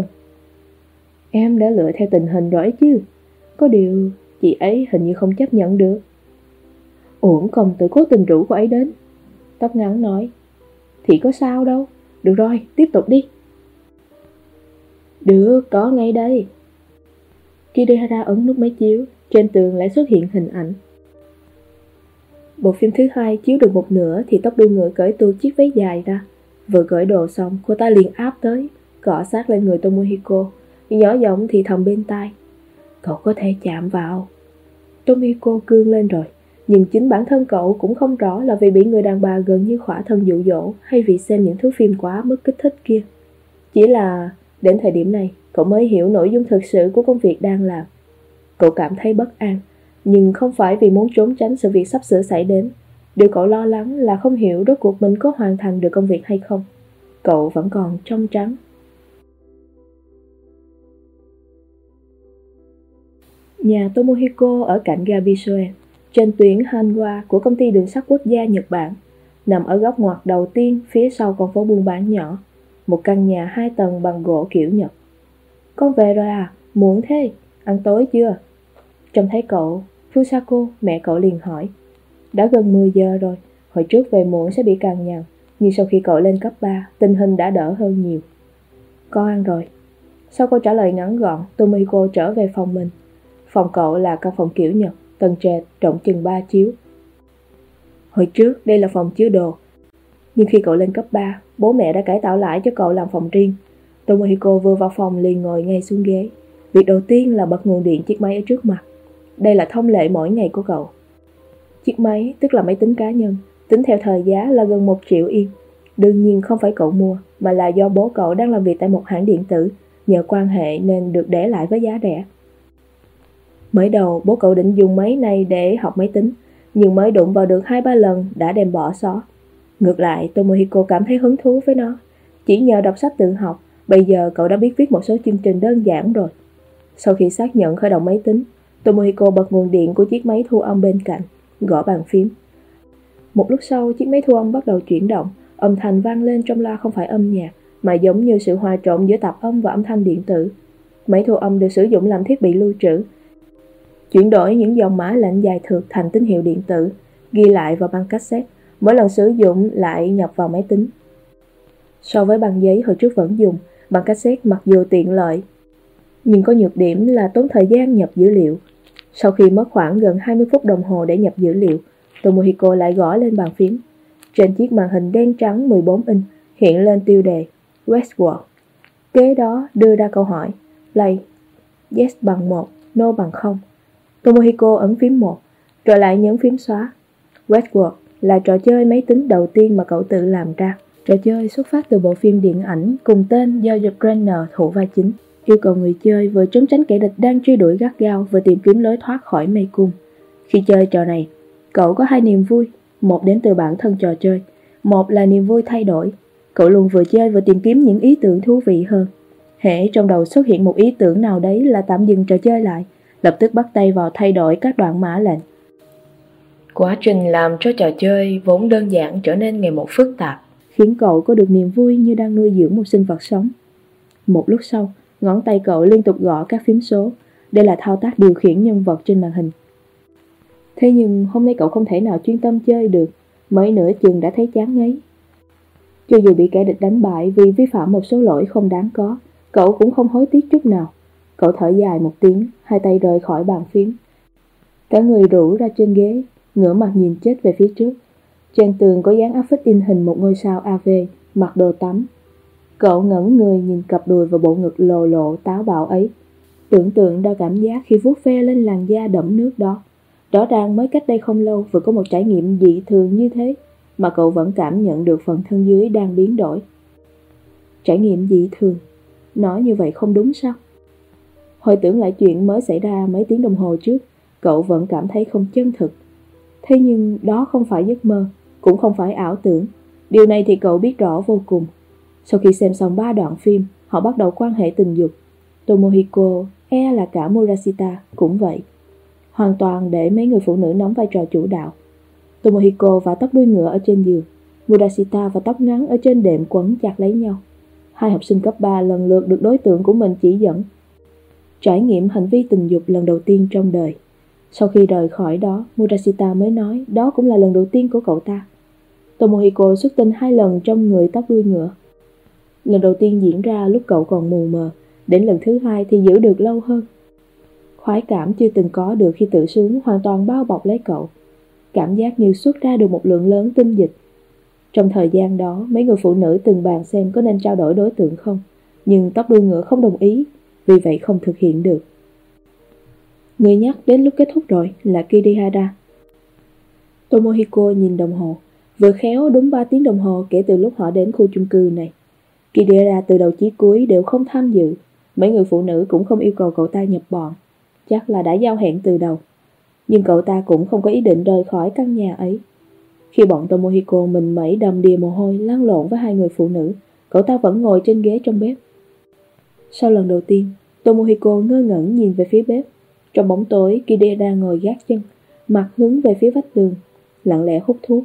Em đã lựa theo tình hình rồi chứ. Có điều, chị ấy hình như không chấp nhận được. Uổng công tự cố tình rủ cô ấy đến. Tóc ngắn nói. Thì có sao đâu. Được rồi, tiếp tục đi. Được, có ngay đây. Kirihara ấn nút máy chiếu. Trên tường lại xuất hiện hình ảnh. Bộ phim thứ hai chiếu được một nửa thì tóc đuôi ngựa cởi tuột chiếc váy dài ra. Vừa cởi đồ xong, cô ta liền áp tới, cọ sát lên người Tomohiko, nhỏ giọng thì thầm bên tai. Cậu có thể chạm vào. Tomohiko cương lên rồi, nhưng chính bản thân cậu cũng không rõ là vì bị người đàn bà gần như khỏa thân dụ dỗ hay vì xem những thứ phim quá mức kích thích kia. Chỉ là đến thời điểm này, cậu mới hiểu nội dung thực sự của công việc đang làm. Cậu cảm thấy bất an, nhưng không phải vì muốn trốn tránh sự việc sắp sửa xảy đến. Điều cậu lo lắng là không hiểu rốt cuộc mình có hoàn thành được công việc hay không. Cậu vẫn còn trong trắng. Nhà Tomohiko ở cạnh ga Bisuen, trên tuyến Hanwha của công ty đường sắt quốc gia Nhật Bản, nằm ở góc ngoặt đầu tiên phía sau con phố buôn bán nhỏ. Một căn nhà 2 tầng bằng gỗ kiểu Nhật. Con về rồi à? Muộn thế, ăn tối chưa? Trông thấy cậu, Fusako, mẹ cậu liền hỏi. Đã gần 10 giờ rồi, hồi trước về muộn sẽ bị cằn nhằn, nhưng sau khi cậu lên cấp 3, tình hình đã đỡ hơn nhiều. Con ăn rồi. Sau câu trả lời ngắn gọn, Tomiko trở về phòng mình. Phòng cậu là căn phòng kiểu Nhật, tầng trệt, rộng chừng 3 chiếu. Hồi trước, đây là phòng chứa đồ. Nhưng khi cậu lên cấp 3, bố mẹ đã cải tạo lại cho cậu làm phòng riêng. Tomohiko vừa vào phòng liền ngồi ngay xuống ghế. Việc đầu tiên là bật nguồn điện chiếc máy ở trước mặt. Đây là thông lệ mỗi ngày của cậu. Chiếc máy, tức là máy tính cá nhân, tính theo thời giá là gần 1 triệu yên. Đương nhiên không phải cậu mua, mà là do bố cậu đang làm việc tại một hãng điện tử, nhờ quan hệ nên được để lại với giá rẻ. Mới đầu, bố cậu định dùng máy này để học máy tính, nhưng mới đụng vào được 2-3 lần đã đem bỏ xó. Ngược lại, Tomohiko cảm thấy hứng thú với nó. Chỉ nhờ đọc sách tự học, bây giờ cậu đã biết viết một số chương trình đơn giản rồi. Sau khi xác nhận khởi động máy tính, Tomohiko bật nguồn điện của chiếc máy thu âm bên cạnh, gõ bàn phím. Một lúc sau, chiếc máy thu âm bắt đầu chuyển động, âm thanh vang lên trong loa không phải âm nhạc, mà giống như sự hòa trộn giữa tạp âm và âm thanh điện tử. Máy thu âm được sử dụng làm thiết bị lưu trữ, chuyển đổi những dòng mã lệnh dài thượt thành tín hiệu điện tử, ghi lại vào băng cassette, mỗi lần sử dụng lại nhập vào máy tính. So với băng giấy hồi trước vẫn dùng, băng cassette mặc dù tiện lợi, nhưng có nhược điểm là tốn thời gian nhập dữ liệu. Sau khi mất khoảng gần 20 phút đồng hồ để nhập dữ liệu, Tomohiko lại gõ lên bàn phím. Trên chiếc màn hình đen trắng 14 inch hiện lên tiêu đề Westworld. Kế đó đưa ra câu hỏi Play. Yes bằng 1, No bằng 0. Tomohiko ấn phím 1, rồi lại nhấn phím xóa. Westworld là trò chơi máy tính đầu tiên mà cậu tự làm ra. Trò chơi xuất phát từ bộ phim điện ảnh cùng tên do George Grenner thủ vai chính, yêu cầu người chơi vừa trốn tránh kẻ địch đang truy đuổi gắt gao, vừa tìm kiếm lối thoát khỏi mê cung. Khi chơi trò này, cậu có 2 niềm vui, một đến từ bản thân trò chơi, một là niềm vui thay đổi. Cậu luôn vừa chơi vừa tìm kiếm những ý tưởng thú vị hơn. Hễ trong đầu xuất hiện một ý tưởng nào đấy là tạm dừng trò chơi lại, lập tức bắt tay vào thay đổi các đoạn mã lệnh. Quá trình làm cho trò chơi vốn đơn giản trở nên ngày một phức tạp, khiến cậu có được niềm vui như đang nuôi dưỡng một sinh vật sống. Một lúc sau, ngón tay cậu liên tục gõ các phím số. Đây là thao tác điều khiển nhân vật trên màn hình. Thế nhưng hôm nay cậu không thể nào chuyên tâm chơi được, mới nửa chừng đã thấy chán ngấy. Cho dù bị kẻ địch đánh bại vì vi phạm một số lỗi không đáng có, cậu cũng không hối tiếc chút nào. Cậu thở dài một tiếng, hai tay rời khỏi bàn phím. Cả người rũ ra trên ghế, ngửa mặt nhìn chết về phía trước. Trên tường có dán áp phích in hình một ngôi sao AV, mặc đồ tắm. Cậu ngẩn người nhìn cặp đùi và bộ ngực lồ lộ táo bạo ấy. Tưởng tượng ra cảm giác khi vuốt ve lên làn da đẫm nước đó. Rõ ràng mới cách đây không lâu vừa có một trải nghiệm dị thường như thế, mà cậu vẫn cảm nhận được phần thân dưới đang biến đổi. Trải nghiệm dị thường? Nói như vậy không đúng sao? Hồi tưởng lại chuyện mới xảy ra mấy tiếng đồng hồ trước, cậu vẫn cảm thấy không chân thực. Thế nhưng đó không phải giấc mơ, cũng không phải ảo tưởng. Điều này thì cậu biết rõ vô cùng. Sau khi xem xong 3 đoạn phim, họ bắt đầu quan hệ tình dục. Tomohiko, là cả Murashita cũng vậy. Hoàn toàn để mấy người phụ nữ nắm vai trò chủ đạo. Tomohiko và tóc đuôi ngựa ở trên giường, Murashita và tóc ngắn ở trên đệm quấn chặt lấy nhau. 2 học sinh cấp 3 lần lượt được đối tượng của mình chỉ dẫn trải nghiệm hành vi tình dục lần đầu tiên trong đời. Sau khi rời khỏi đó, Murashita mới nói đó cũng là lần đầu tiên của cậu ta. Tomohiko xuất tinh 2 lần trong người tóc đuôi ngựa. Lần đầu tiên diễn ra lúc cậu còn mù mờ, đến lần thứ 2 thì giữ được lâu hơn. Khoái cảm chưa từng có được khi tự sướng hoàn toàn bao bọc lấy cậu. Cảm giác như xuất ra được một lượng lớn tinh dịch. Trong thời gian đó, mấy người phụ nữ từng bàn xem có nên trao đổi đối tượng không, nhưng tóc đuôi ngựa không đồng ý, vì vậy không thực hiện được. Người nhắc đến lúc kết thúc rồi là Kirihara. Tomohiko nhìn đồng hồ, vừa khéo đúng 3 tiếng đồng hồ kể từ lúc họ đến khu chung cư này. Kirihara từ đầu chí cuối đều không tham dự, mấy người phụ nữ cũng không yêu cầu cậu ta nhập bọn, chắc là đã giao hẹn từ đầu. Nhưng cậu ta cũng không có ý định rời khỏi căn nhà ấy. Khi bọn Tomohiko mình mẩy đầm đìa mồ hôi lăn lộn với 2 người phụ nữ, cậu ta vẫn ngồi trên ghế trong bếp. Sau lần đầu tiên, Tomohiko ngơ ngẩn nhìn về phía bếp. Trong bóng tối, Kirihara ngồi gác chân, mặt hướng về phía vách tường, lặng lẽ hút thuốc.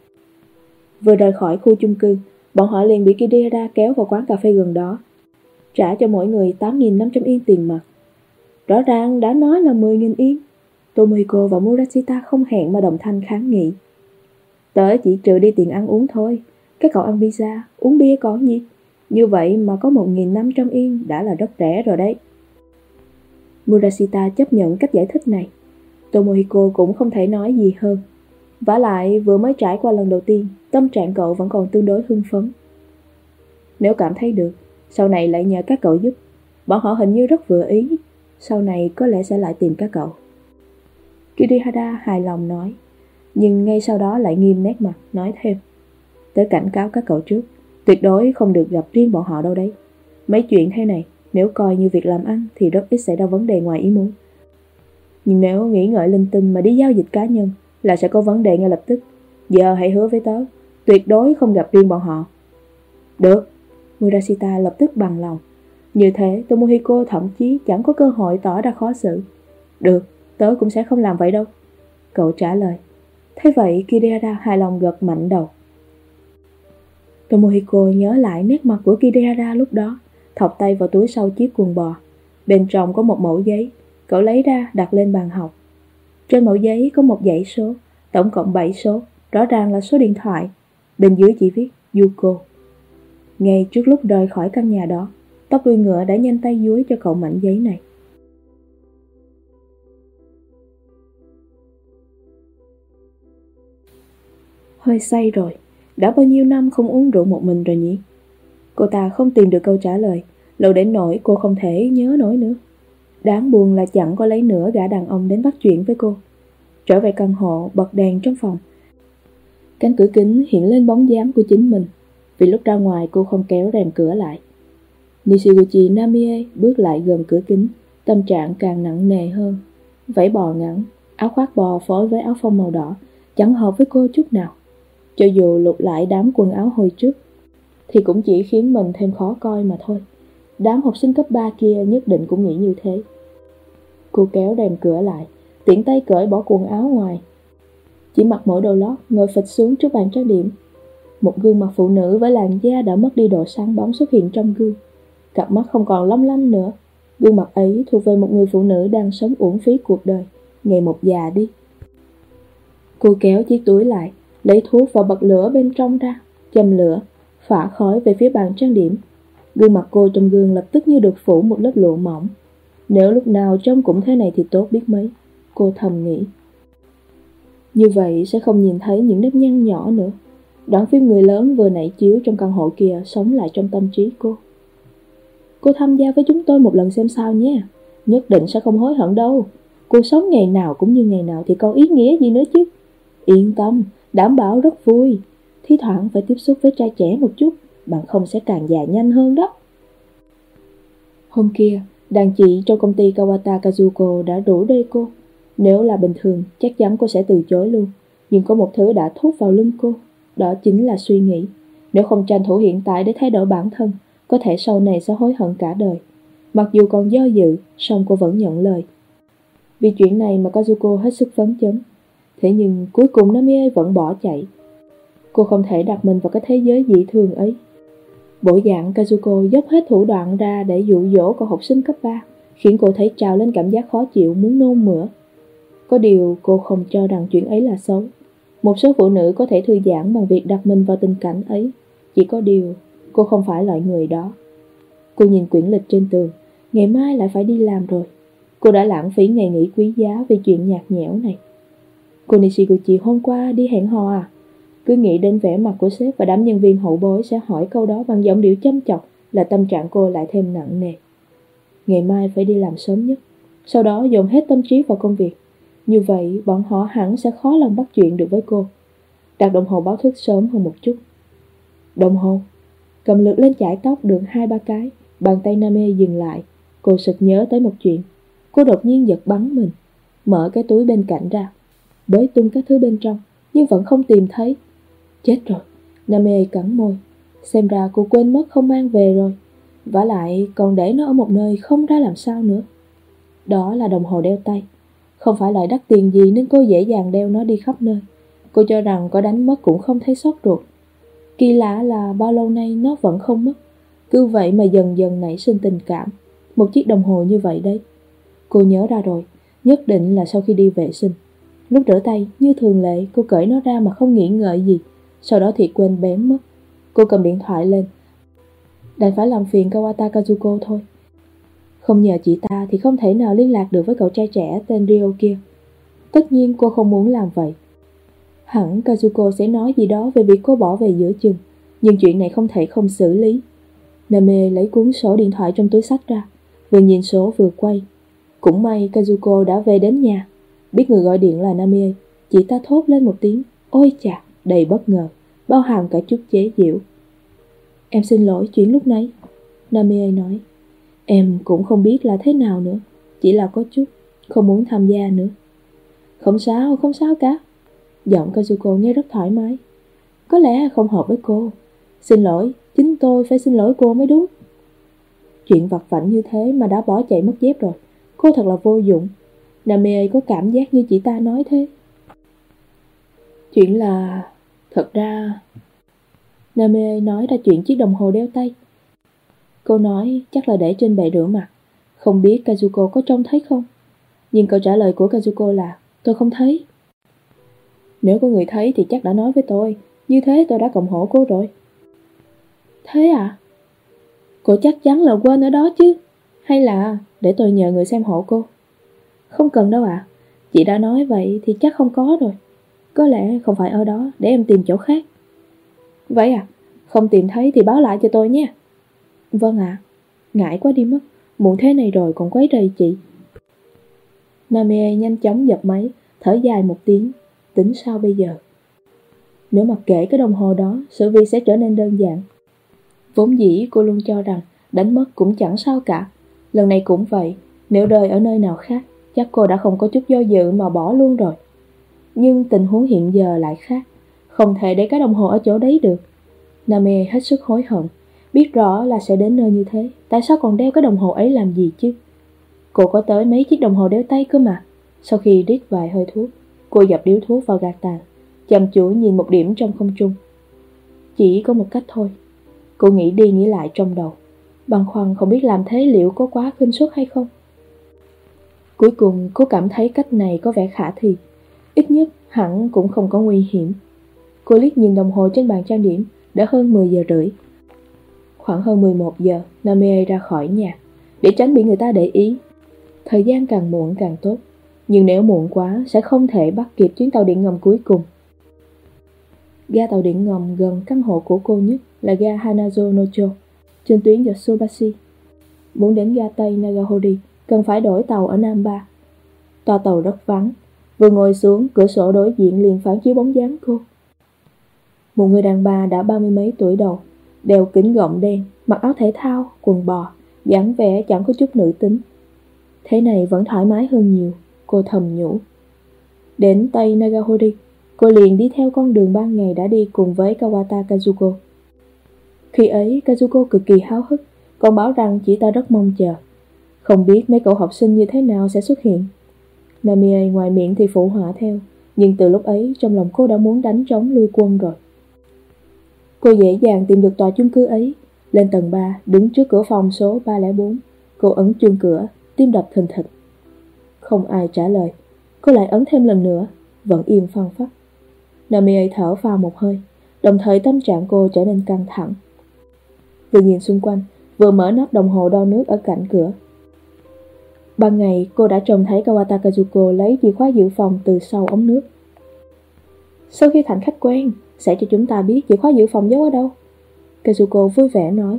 Vừa rời khỏi khu chung cư, bọn họ liền bị Kirihara kéo vào quán cà phê gần đó, trả cho mỗi người 8.500 yên tiền mặt. Rõ ràng đã nói là 10.000 yên. Tomohiko và Murashita không hẹn mà đồng thanh kháng nghị. Tớ chỉ trừ đi tiền ăn uống thôi, các cậu ăn pizza, uống bia còn gì. Như vậy mà có 1.500 yên đã là rất rẻ rồi đấy. Murashita chấp nhận cách giải thích này. Tomohiko cũng không thể nói gì hơn. Vả lại vừa mới trải qua lần đầu tiên, tâm trạng cậu vẫn còn tương đối hưng phấn. Nếu cảm thấy được, sau này lại nhờ các cậu giúp. Bọn họ hình như rất vừa ý, sau này có lẽ sẽ lại tìm các cậu. Kirihara hài lòng nói, nhưng ngay sau đó lại nghiêm nét mặt, nói thêm. Tớ cảnh cáo các cậu trước, tuyệt đối không được gặp riêng bọn họ đâu đấy. Mấy chuyện thế này, nếu coi như việc làm ăn thì rất ít xảy ra vấn đề ngoài ý muốn. Nhưng nếu nghĩ ngợi linh tinh mà đi giao dịch cá nhân, là sẽ có vấn đề ngay lập tức. Giờ hãy hứa với tớ, tuyệt đối không gặp riêng bọn họ. Được, Murashita lập tức bằng lòng. Như thế Tomohiko thậm chí chẳng có cơ hội tỏ ra khó xử. Được, tớ cũng sẽ không làm vậy đâu, cậu trả lời. Thế vậy Kirihara hài lòng gật mạnh đầu. Tomohiko nhớ lại nét mặt của Kirihara lúc đó, thọc tay vào túi sau chiếc quần bò. Bên trong có một mẩu giấy, cậu lấy ra đặt lên bàn học. Trên mẩu giấy có một dãy số, tổng cộng 7 số, rõ ràng là số điện thoại. Bên dưới chỉ viết Yuko. Ngay trước lúc rời khỏi căn nhà đó, tóc đuôi ngựa đã nhanh tay dúi cho cậu mảnh giấy này. Hơi say rồi, đã bao nhiêu năm không uống rượu một mình rồi nhỉ? Cô ta không tìm được câu trả lời, lâu đến nỗi cô không thể nhớ nổi nữa. Đáng buồn là chẳng có lấy nửa gã đàn ông đến bắt chuyện với cô. Trở về căn hộ, bật đèn trong phòng. Cánh cửa kính hiện lên bóng dáng của chính mình. Vì lúc ra ngoài cô không kéo rèm cửa lại. Nishiguchi Namie bước lại gần cửa kính, tâm trạng càng nặng nề hơn. Vảy bò ngắn, áo khoác bò phối với áo phông màu đỏ, chẳng hợp với cô chút nào. Cho dù lục lại đám quần áo hồi trước, thì cũng chỉ khiến mình thêm khó coi mà thôi. Đám học sinh cấp 3 kia nhất định cũng nghĩ như thế. Cô kéo rèm cửa lại, tiện tay cởi bỏ quần áo ngoài. Chỉ mặc mỗi đồ lót, ngồi phịch xuống trước bàn trang điểm. Một gương mặt phụ nữ với làn da đã mất đi độ sáng bóng xuất hiện trong gương. Cặp mắt không còn long lanh nữa. Gương mặt ấy thuộc về một người phụ nữ đang sống uổng phí cuộc đời, ngày một già đi. Cô kéo chiếc túi lại, lấy thuốc và bật lửa bên trong ra, châm lửa, phả khói về phía bàn trang điểm. Gương mặt cô trong gương lập tức như được phủ một lớp lụa mỏng. Nếu lúc nào trông cũng thế này thì tốt biết mấy, cô thầm nghĩ. Như vậy sẽ không nhìn thấy những nếp nhăn nhỏ nữa. Đoạn phim người lớn vừa nãy chiếu trong căn hộ kia sống lại trong tâm trí cô. Cô tham gia với chúng tôi một lần xem sao nhé. Nhất định sẽ không hối hận đâu. Cuộc sống ngày nào cũng như ngày nào thì còn ý nghĩa gì nữa chứ. Yên tâm, đảm bảo rất vui. Thi thoảng phải tiếp xúc với trai trẻ một chút, bạn không sẽ càng già nhanh hơn đó. Hôm kia, đàn chị trong công ty Kawata Kazuko đã rủ rê cô. Nếu là bình thường, chắc chắn cô sẽ từ chối luôn. Nhưng có một thứ đã thúc vào lưng cô. Đó chính là suy nghĩ. Nếu không tranh thủ hiện tại để thay đổi bản thân, có thể sau này sẽ hối hận cả đời. Mặc dù còn do dự, song cô vẫn nhận lời. Vì chuyện này mà Kazuko hết sức phấn chấn. Thế nhưng cuối cùng Namie vẫn bỏ chạy. Cô không thể đặt mình vào cái thế giới dị thường ấy. Bộ dạng Kazuko dốc hết thủ đoạn ra để dụ dỗ cậu học sinh cấp 3, khiến cô thấy trào lên cảm giác khó chịu muốn nôn mửa. Có điều cô không cho rằng chuyện ấy là xấu. Một số phụ nữ có thể thư giãn bằng việc đặt mình vào tình cảnh ấy. Chỉ có điều, cô không phải loại người đó. Cô nhìn quyển lịch trên tường, ngày mai lại phải đi làm rồi. Cô đã lãng phí ngày nghỉ quý giá vì chuyện nhạt nhẽo này. Cô Nishiguchi hôm qua đi hẹn hò à? Cứ nghĩ đến vẻ mặt của sếp và đám nhân viên hậu bối sẽ hỏi câu đó bằng giọng điệu châm chọc là tâm trạng cô lại thêm nặng nề. Ngày mai phải đi làm sớm nhất, sau đó dồn hết tâm trí vào công việc. Như vậy bọn họ hẳn sẽ khó lòng bắt chuyện được với cô. Đặt đồng hồ báo thức sớm hơn một chút. Đồng hồ cầm lượt lên chải tóc được 2-3 cái. Bàn tay Namie dừng lại. Cô sực nhớ tới một chuyện. Cô đột nhiên giật bắn mình, mở cái túi bên cạnh ra, bới tung các thứ bên trong, nhưng vẫn không tìm thấy. Chết rồi, Namie cắn môi. Xem ra cô quên mất không mang về rồi. Vả lại còn để nó ở một nơi không ra làm sao nữa. Đó là đồng hồ đeo tay. Không phải loại đắt tiền gì nên cô dễ dàng đeo nó đi khắp nơi. Cô cho rằng có đánh mất cũng không thấy xót ruột. Kỳ lạ là bao lâu nay nó vẫn không mất. Cứ vậy mà dần dần nảy sinh tình cảm. Một chiếc đồng hồ như vậy đấy. Cô nhớ ra rồi, nhất định là sau khi đi vệ sinh. Lúc rửa tay, như thường lệ, cô cởi nó ra mà không nghĩ ngợi gì. Sau đó thì quên bén mất. Cô cầm điện thoại lên. Đành phải làm phiền Kawata Kazuko thôi. Không nhờ chị ta thì không thể nào liên lạc được với cậu trai trẻ tên Ryo kia. Tất nhiên cô không muốn làm vậy. Hẳn Kazuko sẽ nói gì đó về việc cô bỏ về giữa chừng. Nhưng chuyện này không thể không xử lý. Namie lấy cuốn sổ điện thoại trong túi xách ra, vừa nhìn số vừa quay. Cũng may Kazuko đã về đến nhà. Biết người gọi điện là Namie, chị ta thốt lên một tiếng ôi chà, đầy bất ngờ, bao hàm cả chút chế giễu. Em xin lỗi chuyện lúc nãy, Namie nói. Em cũng không biết là thế nào nữa, chỉ là có chút không muốn tham gia nữa. Không sao cả, Giọng Kazuko nghe rất thoải mái. Có lẽ không hợp với cô. Xin lỗi, chính tôi phải xin lỗi cô mới đúng. Chuyện vặt vãnh như thế mà đã bỏ chạy mất dép rồi. Cô thật là vô dụng. Namie có cảm giác như chị ta nói thế. Chuyện là... Thật ra... Namie nói ra chuyện chiếc đồng hồ đeo tay. Cô nói chắc là để trên bệ rửa mặt. Không biết Kazuko có trông thấy không? Nhưng câu trả lời của Kazuko là tôi không thấy. Nếu có người thấy thì chắc đã nói với tôi. Như thế tôi đã cộng hộ cô rồi. Thế à? Cô chắc chắn là quên ở đó chứ? Hay là để tôi nhờ người xem hộ cô? Không cần đâu ạ. Chị đã nói vậy thì chắc không có rồi. Có lẽ không phải ở đó, để em tìm chỗ khác. Vậy à? Không tìm thấy thì báo lại cho tôi nha. Vâng ạ. Ngại quá đi mất. Muộn thế này rồi còn quấy rầy chị. Namie nhanh chóng dập máy, thở dài một tiếng. Tính sao bây giờ? Nếu mặc kệ cái đồng hồ đó, sự việc sẽ trở nên đơn giản. Vốn dĩ cô luôn cho rằng đánh mất cũng chẳng sao cả. Lần này cũng vậy. Nếu rơi ở nơi nào khác, chắc cô đã không có chút do dự mà bỏ luôn rồi. Nhưng tình huống hiện giờ lại khác. Không thể để cái đồng hồ ở chỗ đấy được. Namie hết sức hối hận. Biết rõ là sẽ đến nơi như thế, tại sao còn đeo cái đồng hồ ấy làm gì chứ? Cô có tới mấy chiếc đồng hồ đeo tay cơ mà. Sau khi rít vài hơi thuốc, cô dập điếu thuốc vào gạt tàn, chăm chú nhìn một điểm trong không trung. Chỉ có một cách thôi. Cô nghĩ đi nghĩ lại trong đầu, băn khoăn không biết làm thế liệu có quá khinh suất hay không. Cuối cùng cô cảm thấy cách này có vẻ khả thi. Ít nhất hẳn cũng không có nguy hiểm. Cô liếc nhìn đồng hồ trên bàn trang điểm. Đã hơn 10 giờ rưỡi. Khoảng hơn 11 giờ, Namie ra khỏi nhà, để tránh bị người ta để ý. Thời gian càng muộn càng tốt, nhưng nếu muộn quá sẽ không thể bắt kịp chuyến tàu điện ngầm cuối cùng. Ga tàu điện ngầm gần căn hộ của cô nhất là ga Hanazo Nocho, trên tuyến Yotsubashi. Muốn đến ga Tây Nagahori, cần phải đổi tàu ở Namba. Toa tàu rất vắng. Vừa ngồi xuống, cửa sổ đối diện liền phản chiếu bóng dáng cô. Một người đàn bà đã 30 mấy tuổi đầu, đeo kính gọng đen, mặc áo thể thao, quần bò, dáng vẻ chẳng có chút nữ tính. Thế này vẫn thoải mái hơn nhiều, cô thầm nhủ. Đến Tây Nagahori, cô liền đi theo con đường ban ngày đã đi cùng với Kawata Kazuko. Khi ấy Kazuko cực kỳ háo hức, còn bảo rằng chị ta rất mong chờ. Không biết mấy cậu học sinh như thế nào sẽ xuất hiện. Namie ngoài miệng thì phụ họa theo, nhưng từ lúc ấy trong lòng cô đã muốn đánh trống lui quân rồi. Cô dễ dàng tìm được tòa chung cư ấy. Lên tầng 3, đứng trước cửa phòng số 304. Cô ấn chuông cửa, tim đập thình thịch. Không ai trả lời. Cô lại ấn thêm lần nữa, vẫn im phăng phắc. Namie thở phào một hơi, đồng thời tâm trạng cô trở nên căng thẳng. Vừa nhìn xung quanh, vừa mở nắp đồng hồ đo nước ở cạnh cửa. Ban ngày cô đã trông thấy Kawata Kazuko lấy chìa khóa dự phòng từ sau ống nước. Sau khi thành khách quen, sẽ cho chúng ta biết chìa khóa dự phòng giấu ở đâu. Kazuko vui vẻ nói.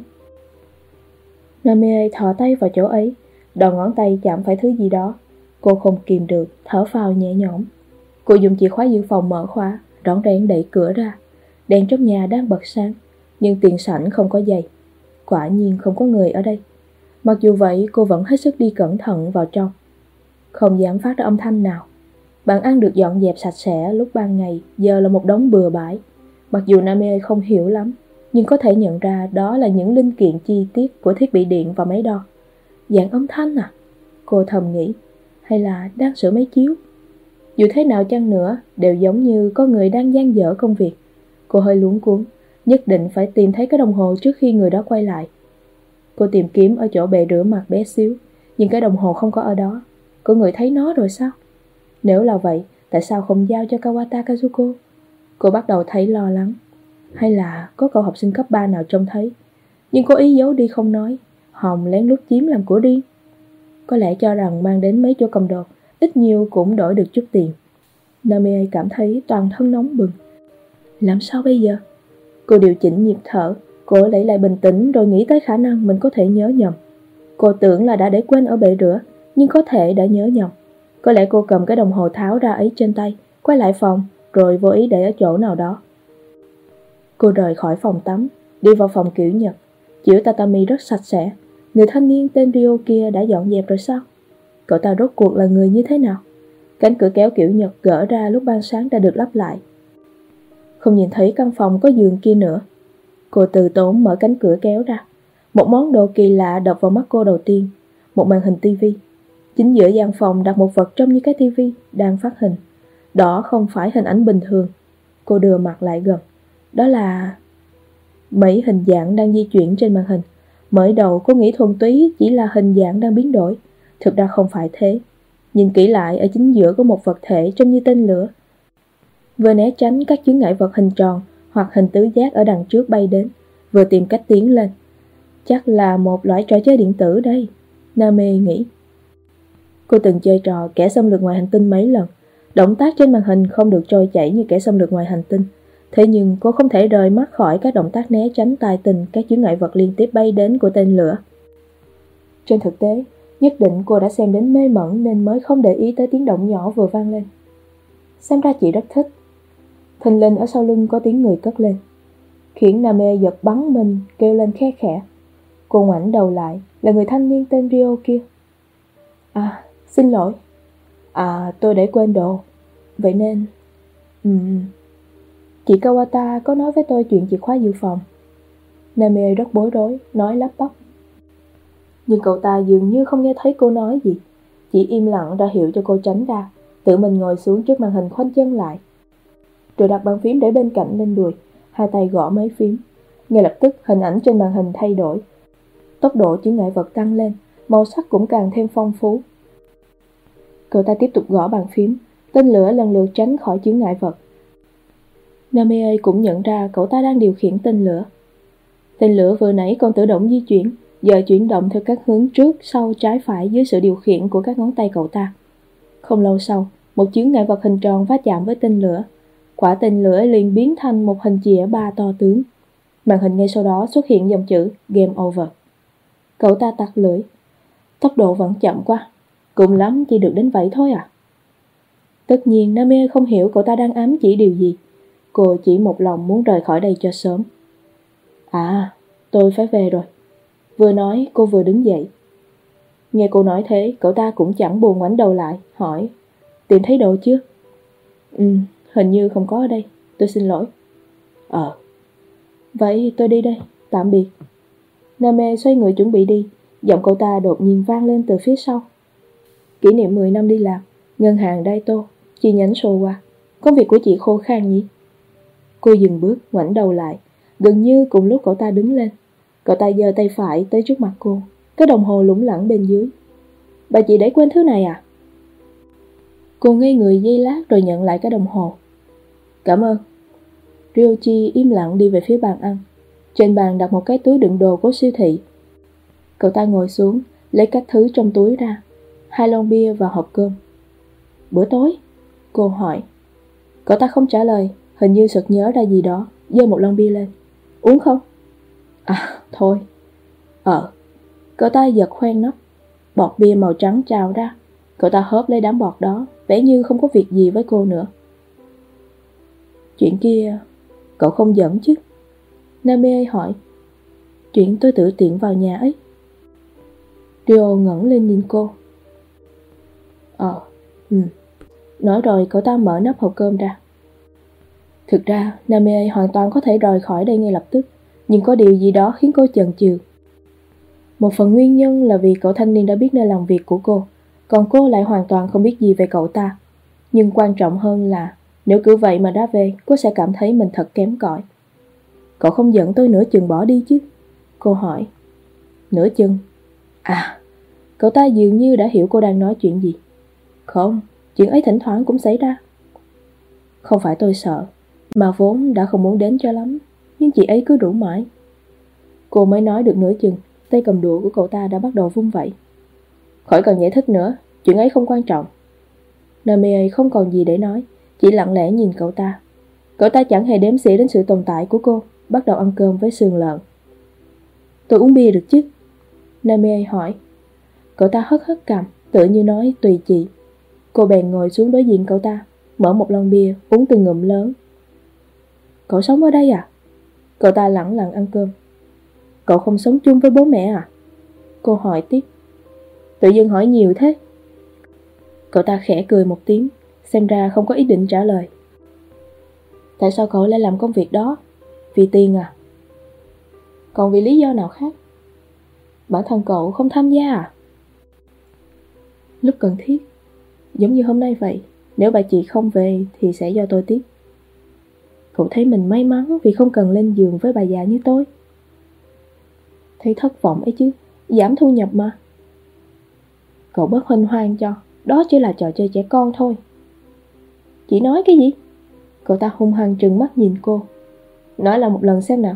Namie thò tay vào chỗ ấy, đầu ngón tay chạm phải thứ gì đó. Cô không kìm được, thở phào nhẹ nhõm. Cô dùng chìa khóa dự phòng mở khóa, rón rén đẩy cửa ra. Đèn trong nhà đang bật sáng, nhưng tiền sảnh không có dây. Quả nhiên không có người ở đây. Mặc dù vậy, cô vẫn hết sức đi cẩn thận vào trong. Không dám phát ra âm thanh nào. Bàn ăn được dọn dẹp sạch sẽ lúc ban ngày, giờ là một đống bừa bãi. Mặc dù Namie không hiểu lắm, nhưng có thể nhận ra đó là những linh kiện chi tiết của thiết bị điện và máy đo. Dạng âm thanh à? Cô thầm nghĩ. Hay là đang sửa máy chiếu? Dù thế nào chăng nữa, đều giống như có người đang dang dở công việc. Cô hơi luống cuống, nhất định phải tìm thấy cái đồng hồ trước khi người đó quay lại. Cô tìm kiếm ở chỗ bệ rửa mặt bé xíu, nhưng cái đồng hồ không có ở đó. Có người thấy nó rồi sao? Nếu là vậy, tại sao không giao cho Kawata Kazuko? Cô bắt đầu thấy lo lắng. Hay là có cậu học sinh cấp 3 nào trông thấy, nhưng cố ý giấu đi không nói, hòng lén lút chiếm làm của riêng. Có lẽ cho rằng mang đến mấy chỗ cầm đồ, ít nhiều cũng đổi được chút tiền. Namie cảm thấy toàn thân nóng bừng. Làm sao bây giờ? Cô điều chỉnh nhịp thở, cô lấy lại bình tĩnh rồi nghĩ tới khả năng mình có thể nhớ nhầm. Cô tưởng là đã để quên ở bệ rửa, nhưng có thể đã nhớ nhầm. Có lẽ cô cầm cái đồng hồ tháo ra ấy trên tay, quay lại phòng, rồi vô ý để ở chỗ nào đó. Cô rời khỏi phòng tắm, đi vào phòng kiểu Nhật. Chiếu tatami rất sạch sẽ. Người thanh niên tên Ryo kia đã dọn dẹp rồi sao? Cậu ta rốt cuộc là người như thế nào? Cánh cửa kéo kiểu Nhật gỡ ra lúc ban sáng đã được lắp lại. Không nhìn thấy căn phòng có giường kia nữa. Cô từ tốn mở cánh cửa kéo ra. Một món đồ kỳ lạ đập vào mắt cô đầu tiên. Một màn hình tivi. Chính giữa gian phòng đặt một vật trông như cái tivi đang phát hình. Đó không phải hình ảnh bình thường. Cô đưa mặt lại gần. Đó là mấy hình dạng đang di chuyển trên màn hình. Mới đầu cô nghĩ thuần túy chỉ là hình dạng đang biến đổi. Thực ra không phải thế. Nhìn kỹ lại, ở chính giữa có một vật thể trông như tên lửa. Vừa né tránh các chướng ngại vật hình tròn hoặc hình tứ giác ở đằng trước bay đến, vừa tìm cách tiến lên. Chắc là một loại trò chơi điện tử đây, Name nghĩ. Cô từng chơi trò kẻ xâm lược ngoài hành tinh mấy lần. Động tác trên màn hình không được trôi chảy như kẻ xâm lược ngoài hành tinh. Thế nhưng cô không thể rời mắt khỏi các động tác né tránh tài tình các chướng ngại vật liên tiếp bay đến của tên lửa. Trên thực tế, nhất định cô đã xem đến mê mẩn nên mới không để ý tới tiếng động nhỏ vừa vang lên. Xem ra chị rất thích. Thình lình ở sau lưng có tiếng người cất lên, khiến Name giật bắn mình kêu lên khe khẽ. Cô ngoảnh đầu lại, là người thanh niên tên Rio kia. À, xin lỗi. À, tôi để quên đồ. Vậy nên... Chị Kawata có nói với tôi chuyện chìa khóa dự phòng. Name rất bối rối, nói lắp bắp. Nhưng cậu ta dường như không nghe thấy cô nói gì, chỉ im lặng ra hiệu cho cô tránh ra, tự mình ngồi xuống trước màn hình khoanh chân lại. Rồi đặt bàn phím để bên cạnh lên đùi, hai tay gõ mấy phím. Ngay lập tức hình ảnh trên màn hình thay đổi. Tốc độ chướng ngại vật tăng lên, màu sắc cũng càng thêm phong phú. Cậu ta tiếp tục gõ bàn phím, tên lửa lần lượt tránh khỏi chướng ngại vật. Name cũng nhận ra cậu ta đang điều khiển tên lửa. Tên lửa vừa nãy còn tự động di chuyển, giờ chuyển động theo các hướng trước, sau, trái, phải dưới sự điều khiển của các ngón tay cậu ta. Không lâu sau, một chướng ngại vật hình tròn va chạm với tên lửa. Quả tên lửa liền biến thành một hình chĩa 3 to tướng. Màn hình ngay sau đó xuất hiện dòng chữ Game Over. Cậu ta tặc lưỡi. Tốc độ vẫn chậm quá, cùng lắm chỉ được đến vậy thôi à. Tất nhiên Name không hiểu cậu ta đang ám chỉ điều gì. Cô chỉ một lòng muốn rời khỏi đây cho sớm. À, tôi phải về rồi. Vừa nói cô vừa đứng dậy. Nghe cô nói thế, cậu ta cũng chẳng buồn ngoảnh đầu lại, hỏi: Tìm thấy đồ chưa? Hình như không có ở đây, tôi xin lỗi. Vậy tôi đi đây, tạm biệt. Name xoay người chuẩn bị đi, giọng cậu ta đột nhiên vang lên từ phía sau. Kỷ niệm 10 năm đi làm, ngân hàng Daito, chi nhánh Showa. Công việc của chị khô khan nhỉ? Cô dừng bước, ngoảnh đầu lại. Gần như cùng lúc cậu ta đứng lên, cậu ta giơ tay phải tới trước mặt cô, cái đồng hồ lủng lẳng bên dưới. Bà chị để quên thứ này à? Cô ngây người giây lát rồi nhận lại cái đồng hồ. Cảm ơn. Ryoji im lặng đi về phía bàn ăn. Trên bàn đặt một cái túi đựng đồ của siêu thị. Cậu ta ngồi xuống, lấy các thứ trong túi ra, 2 lon bia và hộp cơm. Bữa tối? Cô hỏi. Cậu ta không trả lời, hình như sực nhớ ra gì đó, giơ một lon bia lên. Uống không? À, thôi. Cậu ta giật khoen nắp. Bọt bia màu trắng trào ra. Cậu ta hớp lấy đám bọt đó, vẻ như không có việc gì với cô nữa. Chuyện kia, cậu không giận chứ? Name hỏi. Chuyện tôi tự tiện vào nhà ấy. Ryo ngẩng lên nhìn cô. Nói rồi cậu ta mở nắp hộp cơm ra. Thực ra, Name hoàn toàn có thể rời khỏi đây ngay lập tức, nhưng có điều gì đó khiến cô chần chừ. Một phần nguyên nhân là vì cậu thanh niên đã biết nơi làm việc của cô, còn cô lại hoàn toàn không biết gì về cậu ta. Nhưng quan trọng hơn là, nếu cứ vậy mà đã về, cô sẽ cảm thấy mình thật kém cỏi. Cậu không giận tôi nửa chừng bỏ đi chứ? Cô hỏi. Nửa chừng? À, cậu ta dường như đã hiểu cô đang nói chuyện gì. Không, chuyện ấy thỉnh thoảng cũng xảy ra. Không phải tôi sợ, mà vốn đã không muốn đến cho lắm, nhưng chị ấy cứ rủ mãi. Cô mới nói được nửa chừng, tay cầm đũa của cậu ta đã bắt đầu vung vẩy. Khỏi cần giải thích nữa, chuyện ấy không quan trọng. Name không còn gì để nói, chỉ lặng lẽ nhìn cậu ta. Cậu ta chẳng hề đếm xỉa đến sự tồn tại của cô, bắt đầu ăn cơm với sườn lợn. Tôi uống bia được chứ? Name hỏi. Cậu ta hất hất cằm, tựa như nói tùy chị. Cô bèn ngồi xuống đối diện cậu ta, mở một lon bia, uống từng ngụm lớn. Cậu sống ở đây à? Cậu ta lẳng lặng ăn cơm. Cậu không sống chung với bố mẹ à? Cô hỏi tiếp. Tự dưng hỏi nhiều thế. Cậu ta khẽ cười một tiếng, xem ra không có ý định trả lời. Tại sao cậu lại làm công việc đó? Vì tiền à? Còn vì lý do nào khác? Bản thân cậu không tham gia à? Lúc cần thiết, giống như hôm nay vậy, nếu bà chị không về thì sẽ do tôi tiếp. Cậu thấy mình may mắn vì không cần lên giường với bà già như tôi. Thấy thất vọng ấy chứ, giảm thu nhập mà. Cậu bớt huênh hoang cho, đó chỉ là trò chơi trẻ con thôi. Chị nói cái gì? Cậu ta hung hăng trừng mắt nhìn cô. Nói lại một lần xem nào.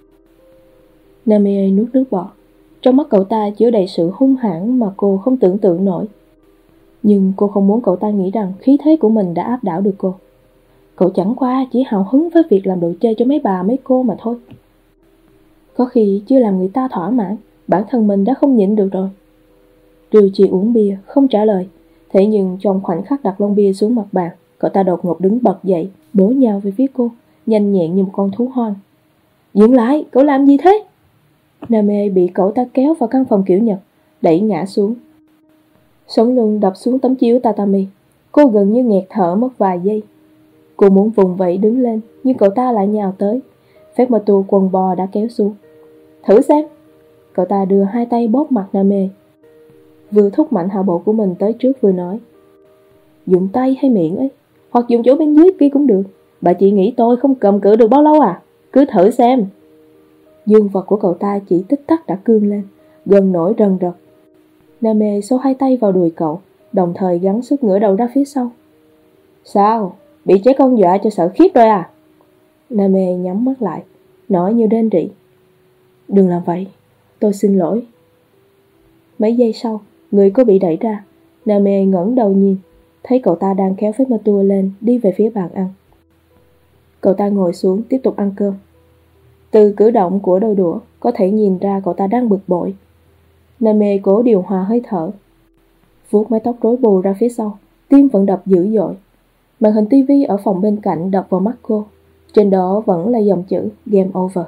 Namie nuốt nước bọt. Trong mắt cậu ta chứa đầy sự hung hãn mà cô không tưởng tượng nổi. Nhưng cô không muốn cậu ta nghĩ rằng khí thế của mình đã áp đảo được cô. Cậu chẳng qua chỉ hào hứng với việc làm đồ chơi cho mấy bà mấy cô mà thôi. Có khi chưa làm người ta thỏa mãn, bản thân mình đã không nhịn được rồi. Ryu chỉ uống bia, không trả lời. Thế nhưng trong khoảnh khắc đặt lon bia xuống mặt bàn, cậu ta đột ngột đứng bật dậy, bổ nhào về phía cô, nhanh nhẹn như một con thú hoang. Dừng lại, cậu làm gì thế? Namie bị cậu ta kéo vào căn phòng kiểu Nhật, đẩy ngã xuống. Sống lưng đập xuống tấm chiếu tatami. Cô gần như nghẹt thở mất vài giây. Cô muốn vùng vẫy đứng lên, nhưng cậu ta lại nhào tới. Phép mơ tu quần bò đã kéo xuống. Thử xem. Cậu ta đưa hai tay bóp mặt Namie, vừa thúc mạnh hạ bộ của mình tới trước vừa nói. Dùng tay hay miệng ấy, hoặc dùng chỗ bên dưới kia cũng được. Bà chị nghĩ tôi không cầm cự được bao lâu à? Cứ thử xem. Dương vật của cậu ta chỉ tích tắc đã cương lên, gần nổi rần rật. Namie xô hai tay vào đùi cậu, đồng thời gắng sức ngửa đầu ra phía sau. Sao? Bị trẻ con dọa cho sợ khiếp rồi à? Namie nhắm mắt lại, nói như rên rỉ. Đừng làm vậy, tôi xin lỗi. Mấy giây sau, người cô bị đẩy ra. Namie ngẩng đầu nhìn, thấy cậu ta đang kéo phép ma tua lên, đi về phía bàn ăn. Cậu ta ngồi xuống tiếp tục ăn cơm. Từ cử động của đôi đũa, có thể nhìn ra cậu ta đang bực bội. Namie cố điều hòa hơi thở, vuốt mái tóc rối bù ra phía sau, tim vẫn đập dữ dội. Màn hình tivi ở phòng bên cạnh đập vào mắt cô. Trên đó vẫn là dòng chữ Game Over.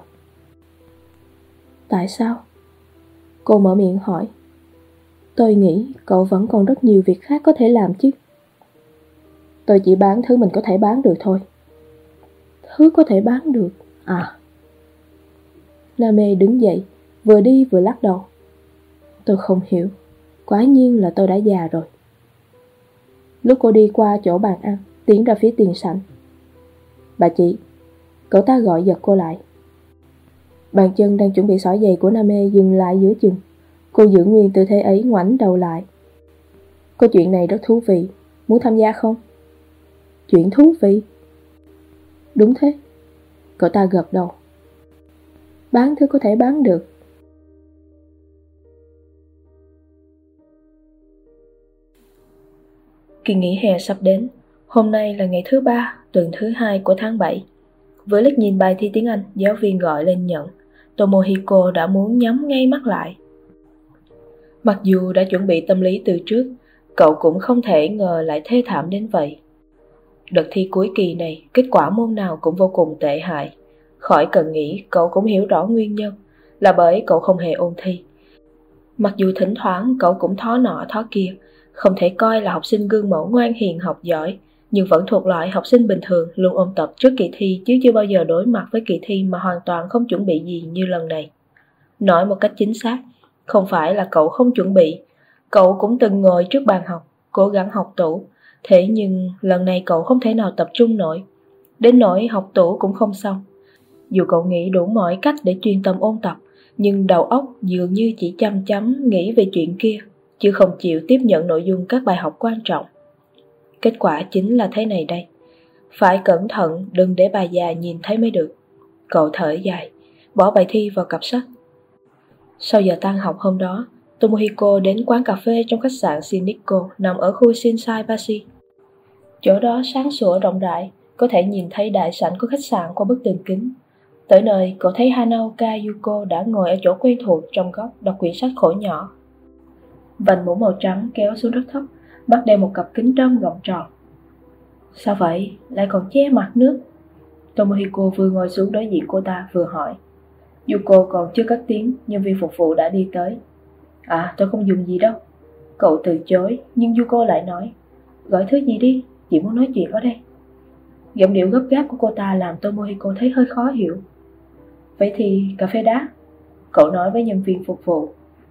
Tại sao? Cô mở miệng hỏi. Tôi nghĩ cậu vẫn còn rất nhiều việc khác có thể làm chứ. Tôi chỉ bán thứ mình có thể bán được thôi. Thứ có thể bán được à? Namie đứng dậy, vừa đi vừa lắc đầu. Tôi không hiểu, quả nhiên là tôi đã già rồi. Lúc cô đi qua chỗ bàn ăn, tiến ra phía tiền sảnh. Bà chị, cậu ta gọi giật cô lại. Bàn chân đang chuẩn bị xỏ giày của Namie dừng lại giữa chừng. Cô giữ nguyên tư thế ấy, ngoảnh đầu lại. Có chuyện này rất thú vị, muốn tham gia không? Chuyện thú vị? Đúng thế. Cậu ta gật đầu. Bán thứ có thể bán được. Kỳ nghỉ hè sắp đến. Hôm nay là ngày thứ 3, tuần thứ 2 của tháng 7. Với liếc nhìn bài thi tiếng Anh, giáo viên gọi lên nhận, Tomohiko đã muốn nhắm ngay mắt lại. Mặc dù đã chuẩn bị tâm lý từ trước, cậu cũng không thể ngờ lại thê thảm đến vậy. Đợt thi cuối kỳ này, kết quả môn nào cũng vô cùng tệ hại. Khỏi cần nghĩ, cậu cũng hiểu rõ nguyên nhân, là bởi cậu không hề ôn thi. Mặc dù thỉnh thoảng cậu cũng thó nọ thó kia, không thể coi là học sinh gương mẫu ngoan hiền học giỏi, nhưng vẫn thuộc loại học sinh bình thường luôn ôn tập trước kỳ thi chứ chưa bao giờ đối mặt với kỳ thi mà hoàn toàn không chuẩn bị gì như lần này. Nói một cách chính xác, không phải là cậu không chuẩn bị, cậu cũng từng ngồi trước bàn học, cố gắng học tủ, thế nhưng lần này cậu không thể nào tập trung nổi, đến nỗi học tủ cũng không xong. Dù cậu nghĩ đủ mọi cách để chuyên tâm ôn tập, nhưng đầu óc dường như chỉ chăm chăm nghĩ về chuyện kia, chứ không chịu tiếp nhận nội dung các bài học quan trọng. Kết quả chính là thế này đây. Phải cẩn thận, đừng để bà già nhìn thấy mới được. Cậu thở dài, bỏ bài thi vào cặp sách. Sau giờ tan học hôm đó, Tomohiko đến quán cà phê trong khách sạn Shiniko nằm ở khu Shinsai Bashi. Chỗ đó sáng sủa rộng rãi, có thể nhìn thấy đại sảnh của khách sạn qua bức tường kính. Tới nơi, cậu thấy Hanaoka Yuko đã ngồi ở chỗ quen thuộc trong góc đọc quyển sách khổ nhỏ. Vành mũ màu trắng kéo xuống rất thấp, mắt đeo một cặp kính râm gọng tròn. Sao vậy? Lại còn che mặt nước? Tomohiko vừa ngồi xuống đối diện cô ta vừa hỏi. Yuko còn chưa cất tiếng, nhân viên phục vụ đã đi tới. À, tôi không dùng gì đâu. Cậu từ chối, nhưng Yuko lại nói. Gọi thứ gì đi, chị muốn nói chuyện ở đây. Giọng điệu gấp gáp của cô ta làm Tomohiko thấy hơi khó hiểu. Vậy thì cà phê đá, cậu nói với nhân viên phục vụ.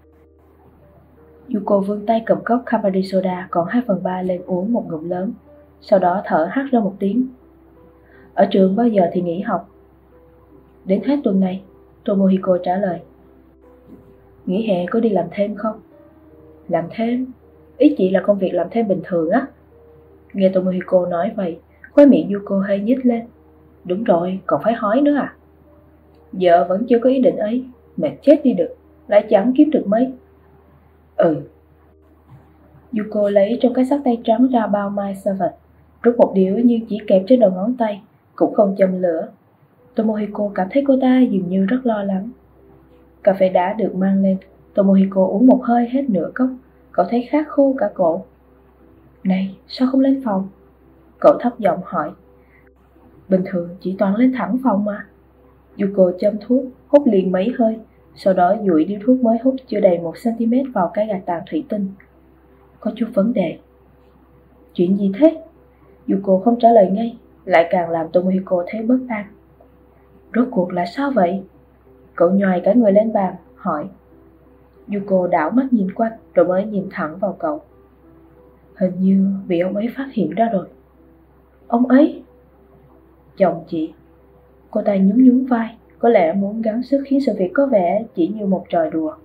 Yuko vươn tay cầm cốc Campari soda còn 2/3 lên uống một ngụm lớn, sau đó thở hắt ra một tiếng. Ở trường bao giờ thì nghỉ học? Đến hết tuần này, Tomohiko trả lời. Nghỉ hè có đi làm thêm không? Làm thêm? Ý chị là công việc làm thêm bình thường á. Nghe Tomohiko nói vậy, khóe miệng Yuko hơi nhếch lên. Đúng rồi, còn phải hỏi nữa à? Giờ vẫn chưa có ý định ấy, mệt chết đi được, lại chẳng kiếm được mấy. Yuko lấy trong cái xách tay trắng ra bao mai Seven, rút một điếu nhưng chỉ kẹp trên đầu ngón tay, cũng không châm lửa. Tomohiko cảm thấy cô ta dường như rất lo lắng. Cà phê đá được mang lên, Tomohiko uống một hơi hết nửa cốc, cậu thấy khát khô cả cổ. Này, sao không lên phòng? Cậu thấp giọng hỏi. Bình thường chỉ toàn lên thẳng phòng mà. Yuko châm thuốc, hút liền mấy hơi, sau đó dụi điếu thuốc mới hút chưa đầy 1 cm vào cái gạt tàn thủy tinh. Có chút vấn đề. Chuyện gì thế? Yuko không trả lời ngay, lại càng làm Tomohiko thấy bất an. Rốt cuộc là sao vậy? Cậu nhoài cả người lên bàn, hỏi. Yuko đảo mắt nhìn quanh rồi mới nhìn thẳng vào cậu. Hình như bị ông ấy phát hiện ra rồi. Ông ấy? Chồng chị. Cô ta nhún nhún vai, có lẽ muốn gắng sức khiến sự việc có vẻ chỉ như một trò đùa.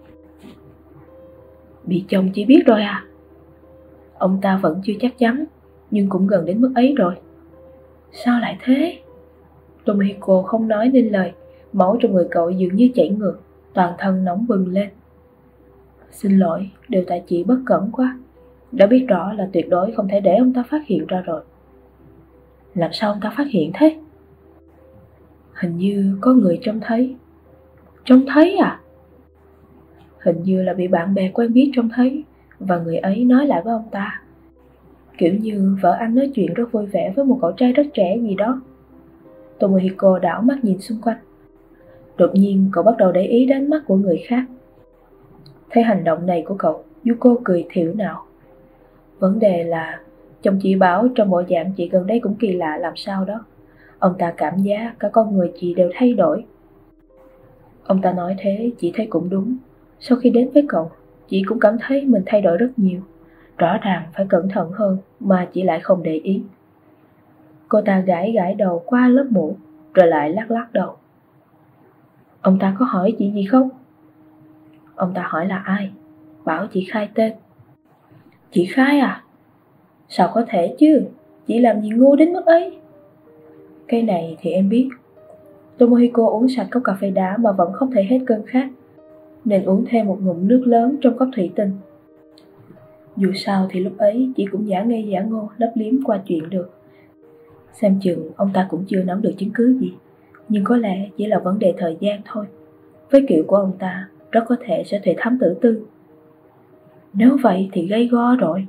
Bị chồng chị biết rồi à? Ông ta vẫn chưa chắc chắn, nhưng cũng gần đến mức ấy rồi. Sao lại thế? Tomohiko không nói nên lời, máu trong người cậu dường như chảy ngược, toàn thân nóng bừng lên. Xin lỗi, đều tại chị bất cẩn quá. Đã biết rõ là tuyệt đối không thể để ông ta phát hiện ra rồi. Làm sao ông ta phát hiện thế? Hình như có người trông thấy. Trông thấy à? Hình như là bị bạn bè quen biết trông thấy, và người ấy nói lại với ông ta. Kiểu như vợ anh nói chuyện rất vui vẻ với một cậu trai rất trẻ gì đó. Tomohiko đảo mắt nhìn xung quanh. Đột nhiên cậu bắt đầu để ý đến ánh mắt của người khác. Thấy hành động này của cậu, Yuko cười thiểu não. Vấn đề là chồng chị bảo trong bộ dạng chị gần đây cũng kỳ lạ làm sao đó. Ông ta cảm giác cả con người chị đều thay đổi. Ông ta nói thế chị thấy cũng đúng. Sau khi đến với cậu, chị cũng cảm thấy mình thay đổi rất nhiều. Rõ ràng phải cẩn thận hơn mà chị lại không để ý. Cô ta gãi gãi đầu qua lớp mũ, rồi lại lắc lắc đầu. Ông ta có hỏi chị gì không? Ông ta hỏi là ai? Bảo chị khai tên. Chị khai à? Sao có thể chứ? Chị làm gì ngu đến mức ấy? Cái này thì em biết. Tomohiko uống sạch cốc cà phê đá mà vẫn không thể hết cơn khát, nên uống thêm một ngụm nước lớn trong cốc thủy tinh. Dù sao thì lúc ấy chị cũng giả ngây giả ngô lấp liếm qua chuyện được. Xem chừng ông ta cũng chưa nắm được chứng cứ gì, nhưng có lẽ chỉ là vấn đề thời gian thôi. Với kiểu của ông ta, rất có thể sẽ thuê thám tử tư. Nếu vậy thì gây go rồi.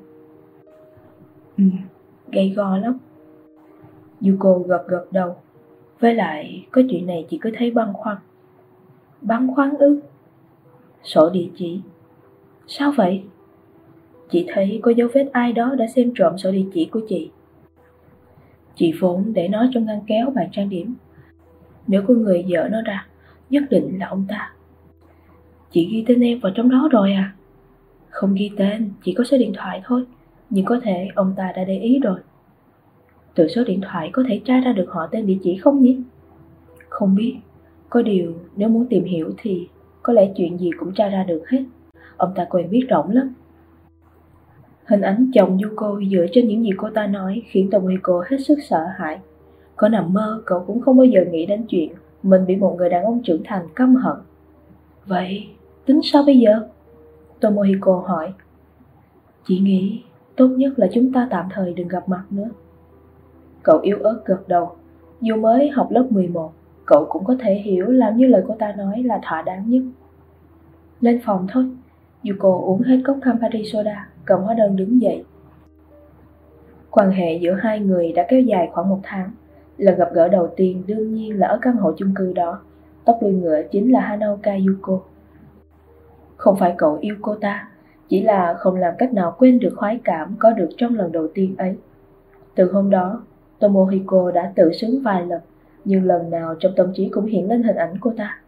Gây go lắm. Yuko gật gật đầu. Với lại, có chuyện này chị cứ thấy băn khoăn. Băn khoăn ư? Sổ địa chỉ. Sao vậy? Chị thấy có dấu vết ai đó đã xem trộm sổ địa chỉ của chị. Chị vốn để nó trong ngăn kéo bàn trang điểm. Nếu có người dỡ nó ra, nhất định là ông ta. Chị ghi tên em vào trong đó rồi à? Không ghi tên, chỉ có số điện thoại thôi. Nhưng có thể ông ta đã để ý rồi. Từ số điện thoại có thể tra ra được họ tên địa chỉ không nhỉ? Không biết. Có điều nếu muốn tìm hiểu thì có lẽ chuyện gì cũng tra ra được hết. Ông ta quen biết rộng lắm. Hình ảnh chồng Yuko dựa trên những gì cô ta nói khiến Tomohiko hết sức sợ hãi. Có nằm mơ cậu cũng không bao giờ nghĩ đến chuyện mình bị một người đàn ông trưởng thành căm hận. Vậy tính sao bây giờ? Tomohiko hỏi. Chị nghĩ tốt nhất là chúng ta tạm thời đừng gặp mặt nữa. Cậu yếu ớt gật đầu. Dù mới học lớp 11, cậu cũng có thể hiểu làm như lời cô ta nói là thỏa đáng nhất. Lên phòng thôi. Yuko uống hết cốc Campari soda, cầm hóa đơn đứng dậy. Quan hệ giữa hai người đã kéo dài khoảng 1 tháng. Lần gặp gỡ đầu tiên đương nhiên là ở căn hộ chung cư đó. Tóc đuôi ngựa chính là Hanaoka Yuko. Không phải cậu yêu cô ta, chỉ là không làm cách nào quên được khoái cảm có được trong lần đầu tiên ấy. Từ hôm đó, Tomohiko đã tự sướng vài lần, nhưng lần nào trong tâm trí cũng hiện lên hình ảnh cô ta.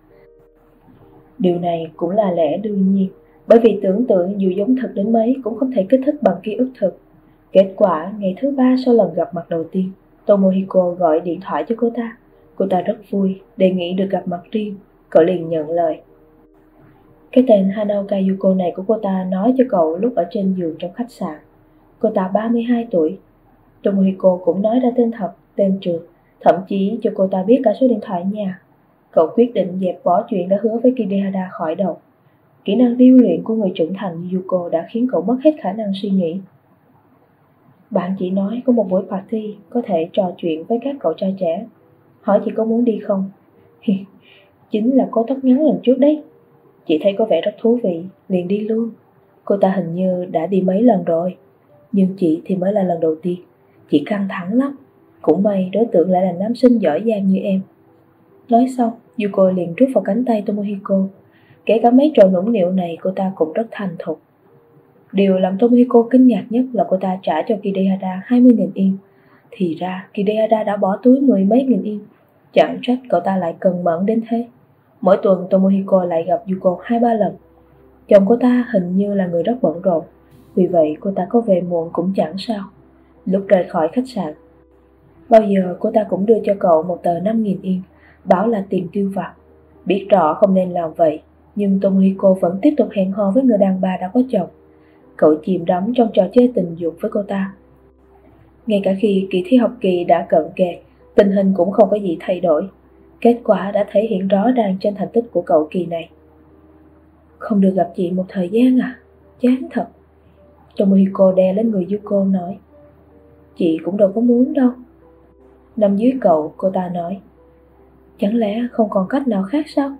Điều này cũng là lẽ đương nhiên, bởi vì tưởng tượng dù giống thật đến mấy cũng không thể kích thích bằng ký ức thực. Kết quả, ngày thứ 3 sau lần gặp mặt đầu tiên, Tomohiko gọi điện thoại cho cô ta. Cô ta rất vui, đề nghị được gặp mặt riêng. Cậu liền nhận lời. Cái tên Hanao Kayuko này của cô ta nói cho cậu lúc ở trên giường trong khách sạn. Cô ta 32 tuổi. Tomohiko cũng nói ra tên thật, tên trường, thậm chí cho cô ta biết cả số điện thoại nhà. Cậu quyết định dẹp bỏ chuyện đã hứa với Kidehara khỏi đầu. Kỹ năng điêu luyện của người trưởng thành như Yuko đã khiến cậu mất hết khả năng suy nghĩ. Bạn chỉ nói có một buổi party có thể trò chuyện với các cậu trai trẻ. Hỏi chị có muốn đi không? Chính là cô tóc ngắn lần trước đấy. Chị thấy có vẻ rất thú vị, liền đi luôn. Cô ta hình như đã đi mấy lần rồi, nhưng chị thì mới là lần đầu tiên. Chị căng thẳng lắm. Cũng may đối tượng lại là nam sinh giỏi giang như em. Nói xong, Yuko liền rút vào cánh tay Tomohiko. Kể cả mấy trò nũng nịu này cô ta cũng rất thành thục. Điều làm Tomohiko kinh ngạc nhất là cô ta trả cho Kidehara 20.000 yên. Thì ra Kidehara đã bỏ túi 10 mấy nghìn yên. Chẳng trách cậu ta lại cần mẫn đến thế. Mỗi tuần Tomohiko lại gặp Yuko 2-3 lần. Chồng cô ta hình như là người rất bận rộn, vì vậy cô ta có về muộn cũng chẳng sao. Lúc rời khỏi khách sạn, bao giờ cô ta cũng đưa cho cậu một tờ 5.000 yên, bảo là tiền tiêu vặt. Biết rõ không nên làm vậy, nhưng Tomohiko vẫn tiếp tục hẹn hò với người đàn bà đã có chồng. Cậu chìm đắm trong trò chơi tình dục với cô ta. Ngay cả khi kỳ thi học kỳ đã cận kề, tình hình cũng không có gì thay đổi. Kết quả đã thể hiện rõ ràng trên thành tích của cậu kỳ này. Không được gặp chị một thời gian à? Chán thật. Tomohiko đè lên người Yuko nói. Chị cũng đâu có muốn đâu. Nằm dưới cậu, cô ta nói. Chẳng lẽ không còn cách nào khác sao?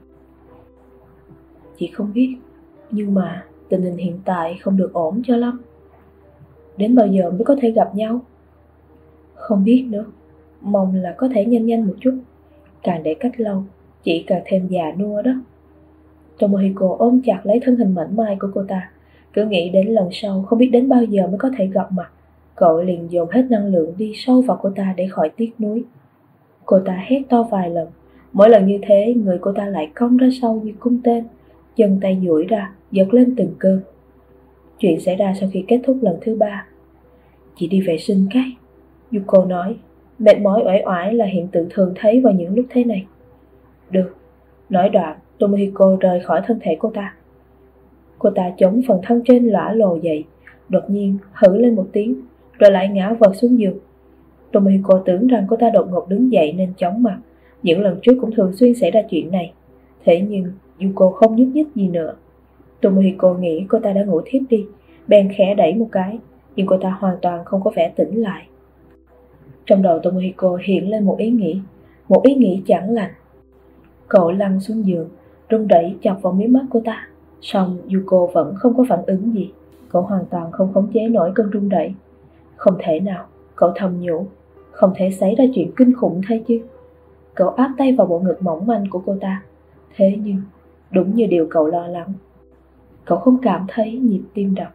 Chị không biết, nhưng mà tình hình hiện tại không được ổn cho lắm. Đến bao giờ mới có thể gặp nhau? Không biết nữa. Mong là có thể nhanh nhanh một chút. Càng để cách lâu, chị càng thêm già nua đó. Tomohiko ôm chặt lấy thân hình mảnh mai của cô ta. Cứ nghĩ đến lần sau không biết đến bao giờ mới có thể gặp mặt. Cậu liền dồn hết năng lượng đi sâu vào cô ta để khỏi tiếc nuối. Cô ta hét to vài lần. Mỗi lần như thế, người cô ta lại cong ra sau như cung tên, chân tay duỗi ra, giật lên từng cơn. Chuyện xảy ra sau khi kết thúc lần thứ 3. Chị đi vệ sinh cái. Yuko nói, mệt mỏi uể oải là hiện tượng thường thấy vào những lúc thế này. Được. Nói đoạn, Tomohiko rời khỏi thân thể cô ta. Cô ta chống phần thân trên lõa lồ dậy, đột nhiên hử lên một tiếng, rồi lại ngã vật xuống giường. Tomohiko tưởng rằng cô ta đột ngột đứng dậy nên chóng mặt. Những lần trước cũng thường xuyên xảy ra chuyện này. Thế nhưng Yuko không nhúc nhích gì nữa. Tomohiko nghĩ cô ta đã ngủ thiếp đi, bèn khẽ đẩy một cái, nhưng cô ta hoàn toàn không có vẻ tỉnh lại. Trong đầu Tomohiko hiện lên một ý nghĩ chẳng lành. Cậu lăn xuống giường, run rẩy chọc vào mí mắt cô ta. Song Yuko vẫn không có phản ứng gì. Cậu hoàn toàn không khống chế nổi cơn run rẩy. Không thể nào, cậu thầm nhủ. Không thể xảy ra chuyện kinh khủng thế chứ. Cậu áp tay vào bộ ngực mỏng manh của cô ta. Thế nhưng, đúng như điều cậu lo lắng, cậu không cảm thấy nhịp tim đập.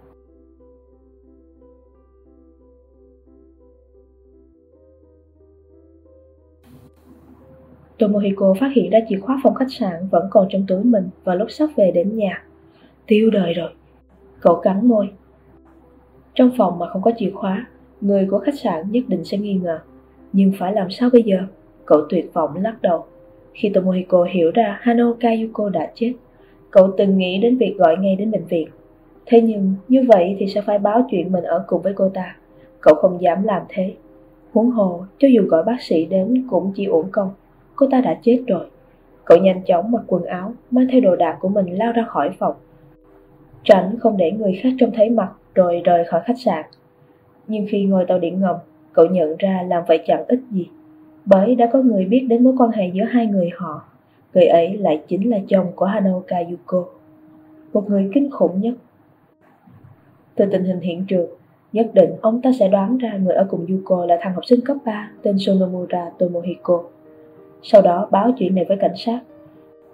Tomohiko phát hiện ra chìa khóa phòng khách sạn vẫn còn trong túi mình vào lúc sắp về đến nhà. Tiêu đời rồi. Cậu cắn môi. Trong phòng mà không có chìa khóa, người của khách sạn nhất định sẽ nghi ngờ. Nhưng phải làm sao bây giờ? Cậu tuyệt vọng lắc đầu. Khi Tomohiko hiểu ra Hanao Kayuko đã chết, cậu từng nghĩ đến việc gọi ngay đến bệnh viện. Thế nhưng như vậy thì sẽ phải báo chuyện mình ở cùng với cô ta. Cậu không dám làm thế. Huống hồ, cho dù gọi bác sĩ đến cũng chỉ uổng công. Cô ta đã chết rồi. Cậu nhanh chóng mặc quần áo, mang theo đồ đạc của mình lao ra khỏi phòng, tránh không để người khác trông thấy mặt, rồi rời khỏi khách sạn. Nhưng khi ngồi tàu điện ngầm, cậu nhận ra làm vậy chẳng ích gì, bởi đã có người biết đến mối quan hệ giữa hai người họ. Người ấy lại chính là chồng của Hanao Kayuko, một người kinh khủng nhất. Từ tình hình hiện trường, nhất định ông ta sẽ đoán ra người ở cùng Yuko là thằng học sinh cấp 3 tên Sonomura Tomohiko. Sau đó báo chuyện này với cảnh sát.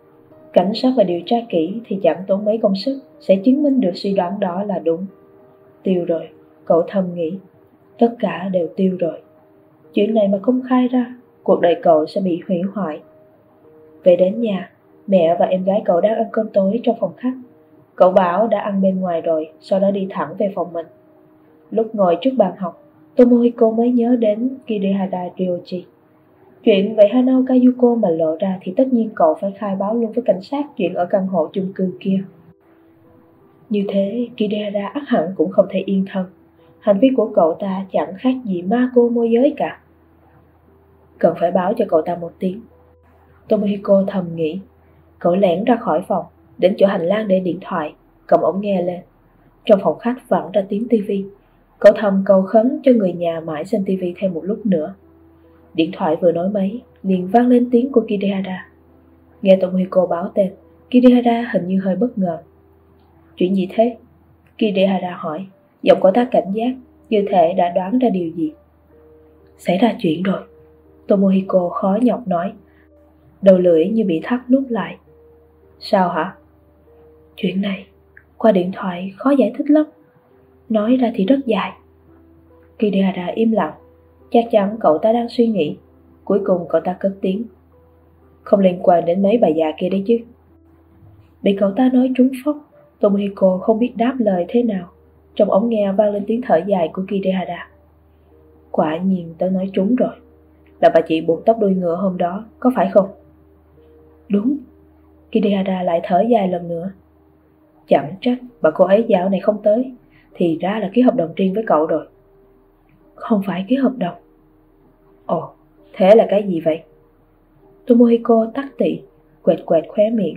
Cảnh sát mà điều tra kỹ thì chẳng tốn mấy công sức sẽ chứng minh được suy đoán đó là đúng. Tiêu rồi, cậu thầm nghĩ. Tất cả đều tiêu rồi. Chuyện này mà công khai ra, cuộc đời cậu sẽ bị hủy hoại. Về đến nhà, mẹ và em gái cậu đang ăn cơm tối trong phòng khách. Cậu bảo đã ăn bên ngoài rồi, sau đó đi thẳng về phòng mình. Lúc ngồi trước bàn học, Tomohiko mới nhớ đến Kirihara Ryoji. Chuyện về Hanao Kayuko mà lộ ra thì tất nhiên cậu phải khai báo luôn với cảnh sát chuyện ở căn hộ chung cư kia. Như thế, Kirihara ắt hẳn cũng không thể yên thân. Hành vi của cậu ta chẳng khác gì ma cô môi giới cả. Cần phải báo cho cậu ta một tiếng. Tomohiko thầm nghĩ. Cậu lẻn ra khỏi phòng, đến chỗ hành lang để điện thoại, cầm ống nghe lên. Trong phòng khách vẳng ra tiếng tivi. Cậu thầm cầu khấn cho người nhà mãi xem tivi thêm một lúc nữa. Điện thoại vừa nối máy, liền vang lên tiếng của Kirihara. Nghe Tomohiko báo tên, Kirihara hình như hơi bất ngờ. Chuyện gì thế? Kirihara hỏi, giọng cậu ta cảnh giác, như thể đã đoán ra điều gì. Xảy ra chuyện rồi, Tomohiko khó nhọc nói. Đầu lưỡi như bị thắt nút lại. Sao hả? Chuyện này, qua điện thoại khó giải thích lắm. Nói ra thì rất dài. Kirihara im lặng. Chắc chắn cậu ta đang suy nghĩ. Cuối cùng cậu ta cất tiếng. Không liên quan đến mấy bà già kia đấy chứ. Bị cậu ta nói trúng phốc, Tomohiko không biết đáp lời thế nào. Trong ống nghe vang lên tiếng thở dài của Kirihara. Quả nhiên tớ nói trúng rồi. Là bà chị buộc tóc đuôi ngựa hôm đó, có phải không? Đúng. Kirihara lại thở dài lần nữa. Chẳng trách bà cô ấy dạo này không tới. Thì ra là ký hợp đồng riêng với cậu rồi. Không phải ký hợp đồng. Ồ, thế là cái gì vậy? Tomohiko tắc tị, quệt quệt khóe miệng.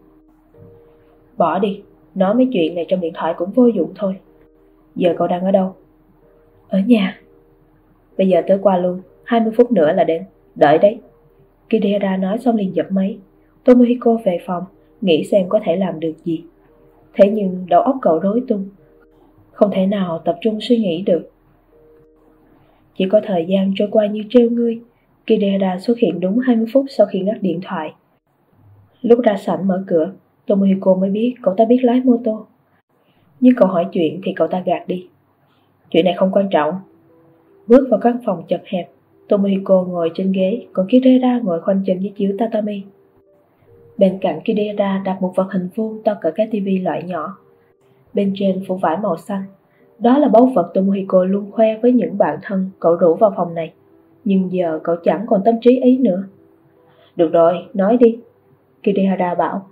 Bỏ đi, nói mấy chuyện này trong điện thoại cũng vô dụng thôi. Giờ cậu đang ở đâu? Ở nhà. Bây giờ tớ qua luôn, 20 phút nữa là đến. Đợi đấy. Kirihara nói xong liền dập máy. Tomohiko về phòng, nghĩ xem có thể làm được gì. Thế nhưng đầu óc cậu rối tung, không thể nào tập trung suy nghĩ được. Chỉ có thời gian trôi qua như trêu ngươi. Kirihara xuất hiện đúng 20 phút sau khi ngắt điện thoại. Lúc ra sảnh mở cửa, Tomohiko mới biết cậu ta biết lái mô tô. Nhưng cậu hỏi chuyện thì cậu ta gạt đi. Chuyện này không quan trọng. Bước vào căn phòng chật hẹp, Tomohiko ngồi trên ghế, còn Kirihara ngồi khoanh chân dưới chiếu tatami. Bên cạnh Kirihara đặt một vật hình vuông to cỡ cái tivi loại nhỏ. Bên trên phủ vải màu xanh. Đó là báu vật Tomohiko luôn khoe với những bạn thân cậu rủ vào phòng này. Nhưng giờ cậu chẳng còn tâm trí ấy nữa. Được rồi, nói đi, Kirihara bảo.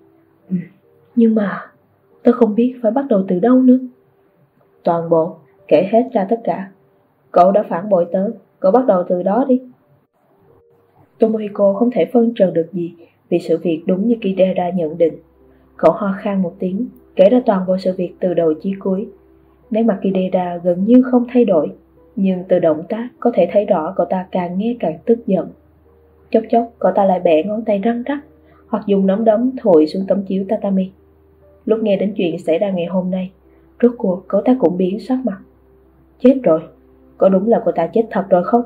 Nhưng mà tớ không biết phải bắt đầu từ đâu nữa. Toàn bộ, kể hết ra tất cả. Cậu đã phản bội tớ, cậu bắt đầu từ đó đi. Tomohiko không thể phân trần được gì vì sự việc đúng như Kirihara nhận định. Cậu ho khan một tiếng, kể ra toàn bộ sự việc từ đầu chí cuối. Nét mặt Kirihara gần như không thay đổi, nhưng từ động tác có thể thấy rõ cậu ta càng nghe càng tức giận. Chốc chốc cậu ta lại bẻ ngón tay răng rắc, hoặc dùng nắm đấm thổi xuống tấm chiếu tatami. Lúc nghe đến chuyện xảy ra ngày hôm nay, rốt cuộc cậu ta cũng biến sắc mặt. Chết rồi, có đúng là cậu ta chết thật rồi không?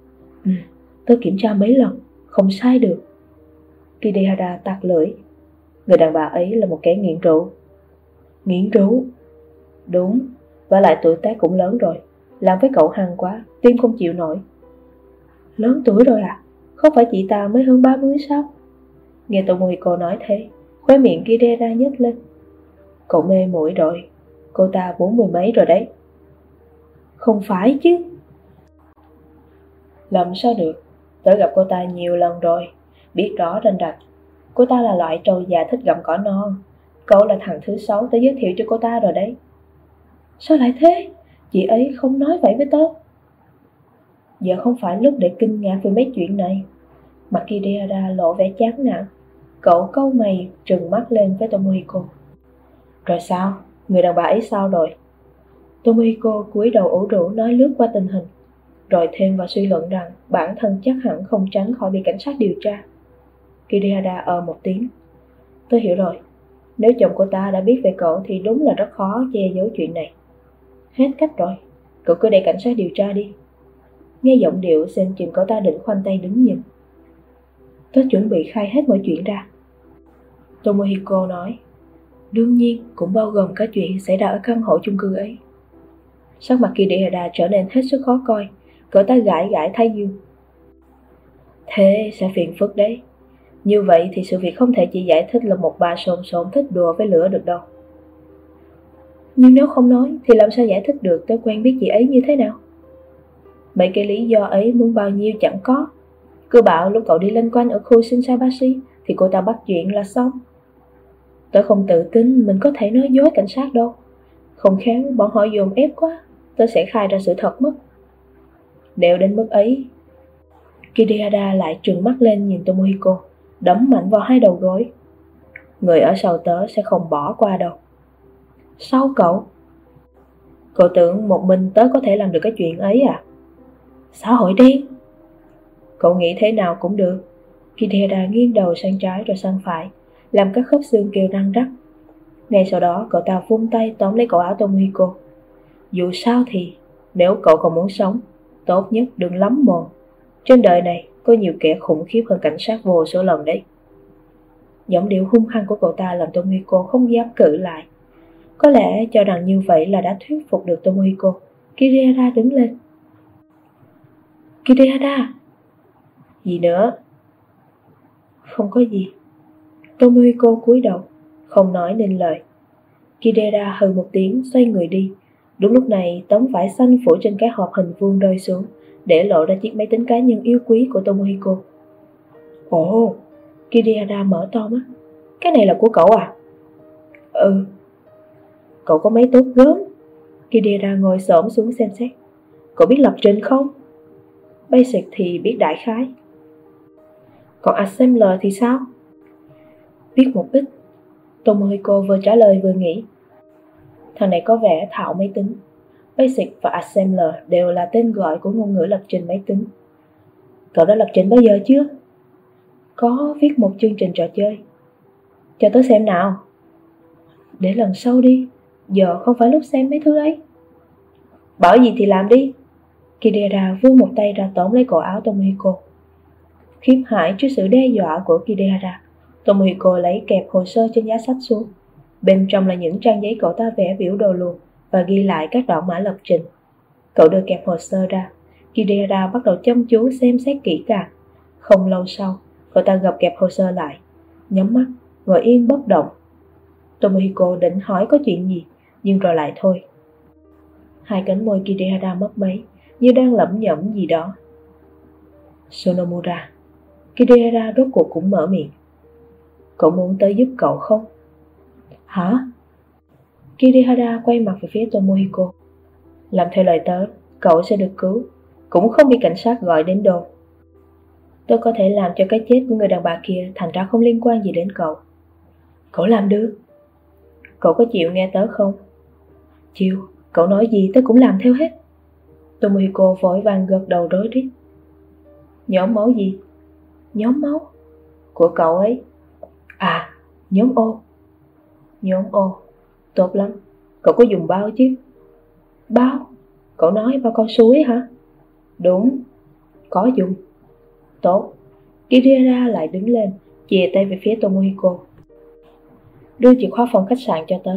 Tớ kiểm tra mấy lần, không sai được. Kirihara tặc lưỡi. Người đàn bà ấy là một kẻ nghiện rượu. Nghiện rượu? Đúng, và lại tuổi tác cũng lớn rồi. Làm với cậu hăng quá, tim không chịu nổi. Lớn tuổi rồi à? Không phải chị ta mới hơn 30 sao? Nghe Tomohiko nói thế, khóe miệng Kirihara nhếch lên. Cậu mê muội rồi, cô ta 40 mấy rồi đấy. Không phải chứ. Làm sao được, tớ gặp cô ta nhiều lần rồi, biết rõ rành rạch. Cô ta là loại trâu già thích gặm cỏ non. Cậu là thằng thứ 6 tớ giới thiệu cho cô ta rồi đấy. Sao lại thế? Chị ấy không nói vậy với tớ. Giờ không phải lúc để kinh ngạc về mấy chuyện này. Mặt Kirihara lộ vẻ chán nản. Cậu cau mày trừng mắt lên với Tomohiko. Rồi sao? Người đàn bà ấy sao rồi? Tomohiko cúi đầu ủ rũ nói lướt qua tình hình, rồi thêm vào suy luận rằng bản thân chắc hẳn không tránh khỏi bị cảnh sát điều tra. Kirihara một tiếng. Tôi hiểu rồi. Nếu chồng cô ta đã biết về cậu thì đúng là rất khó che giấu chuyện này. Hết cách rồi, cậu cứ để cảnh sát điều tra đi. Nghe giọng điệu xem chừng cậu ta định khoanh tay đứng nhìn. Tôi chuẩn bị khai hết mọi chuyện ra. Tomohiko nói. Đương nhiên, cũng bao gồm cả chuyện xảy ra ở căn hộ chung cư ấy. Sắc mặt Kidehara trở nên hết sức khó coi, cậu ta gãi gãi thái dương. Thế sẽ phiền phức đấy. Như vậy thì sự việc không thể chỉ giải thích là một bà xồn xồn thích đùa với lửa được đâu. Nhưng nếu không nói thì làm sao giải thích được tôi quen biết chị ấy như thế nào? Mấy cái lý do ấy muốn bao nhiêu chẳng có. Cứ bảo lúc cậu đi lên quanh ở khu Shinsaibashi thì cô ta bắt chuyện là xong. Tớ không tự tin mình có thể nói dối cảnh sát đâu. Không khéo bọn họ dồn ép quá, tớ sẽ khai ra sự thật mất. Nếu đến mức ấy. Kidehara lại trừng mắt lên nhìn Tomohiko, đấm mạnh vào hai đầu gối. Người ở sau tớ sẽ không bỏ qua đâu. Sau cậu? Cậu tưởng một mình tớ có thể làm được cái chuyện ấy à? Xã hội đen. Cậu nghĩ thế nào cũng được. Kidehara nghiêng đầu sang trái rồi sang phải, làm các khớp xương kêu răng rắc. Ngay sau đó cậu ta vung tay tóm lấy cổ áo Tomohiko. Dù sao thì, nếu cậu còn muốn sống, tốt nhất đừng lắm mồm. Trên đời này có nhiều kẻ khủng khiếp hơn cảnh sát vô số lần đấy. Giọng điệu hung hăng của cậu ta làm Tomohiko không dám cự lại. Có lẽ cho rằng như vậy là đã thuyết phục được Tomohiko. Kidehara đứng lên. Kidehara! Gì nữa? Không có gì. Tomohiko cúi đầu, không nói nên lời. Kidehara hừ một tiếng xoay người đi. Đúng lúc này tấm vải xanh phủ trên cái hộp hình vuông rơi xuống, để lộ ra chiếc máy tính cá nhân yêu quý của Tomohiko. Ồ! Kidehara mở to mắt. Cái này là của cậu à? Ừ. Cậu có máy tốt gớm. Kidehara ngồi xổm xuống xem xét. Cậu biết lập trình không? Basic thì biết đại khái. Còn Assembler thì sao? Biết một ít. Tomohiko vừa trả lời vừa nghĩ. Thằng này có vẻ thạo máy tính. Basic và Assembler đều là tên gọi của ngôn ngữ lập trình máy tính. Cậu đã lập trình bao giờ chưa? Có viết một chương trình trò chơi. Cho tớ xem nào. Để lần sau đi. Giờ không phải lúc xem mấy thứ ấy. Bảo gì thì làm đi. Kidehara vươn một tay ra tóm lấy cổ áo Tomohiko. Khiếp hãi trước sự đe dọa của Kidehara, Tomohiko lấy kẹp hồ sơ trên giá sách xuống. Bên trong là những trang giấy cậu ta vẽ biểu đồ luồng và ghi lại các đoạn mã lập trình. Cậu đưa kẹp hồ sơ ra. Kidehara bắt đầu chăm chú xem xét kỹ càng. Không lâu sau, cậu ta gập kẹp hồ sơ lại, nhắm mắt, ngồi yên bất động. Tomohiko định hỏi có chuyện gì, nhưng rồi lại thôi. Hai cánh môi Kidehara mấp máy, như đang lẩm nhẩm gì đó. Sonomura. Kidehara rốt cuộc cũng mở miệng. Cậu muốn tới giúp cậu không? Hả? Kidehara quay mặt về phía Tomohiko. Làm theo lời tớ, cậu sẽ được cứu, cũng không bị cảnh sát gọi đến đồn. Tôi có thể làm cho cái chết của người đàn bà kia thành ra không liên quan gì đến cậu. Cậu làm được. Cậu có chịu nghe tớ không? Chịu, cậu nói gì tớ cũng làm theo hết. Tomohiko vội vàng gật đầu rối rít. Nhóm máu gì? Nhóm máu? Của cậu ấy. À, nhóm O. Nhóm O, tốt lắm. Cậu có dùng bao chứ? Bao? Cậu nói bao cao su ấy hả? Đúng, có dùng. Tốt. Kidehara lại đứng lên, chìa tay về phía Tomohiko. Đưa chìa khóa phòng khách sạn cho tớ.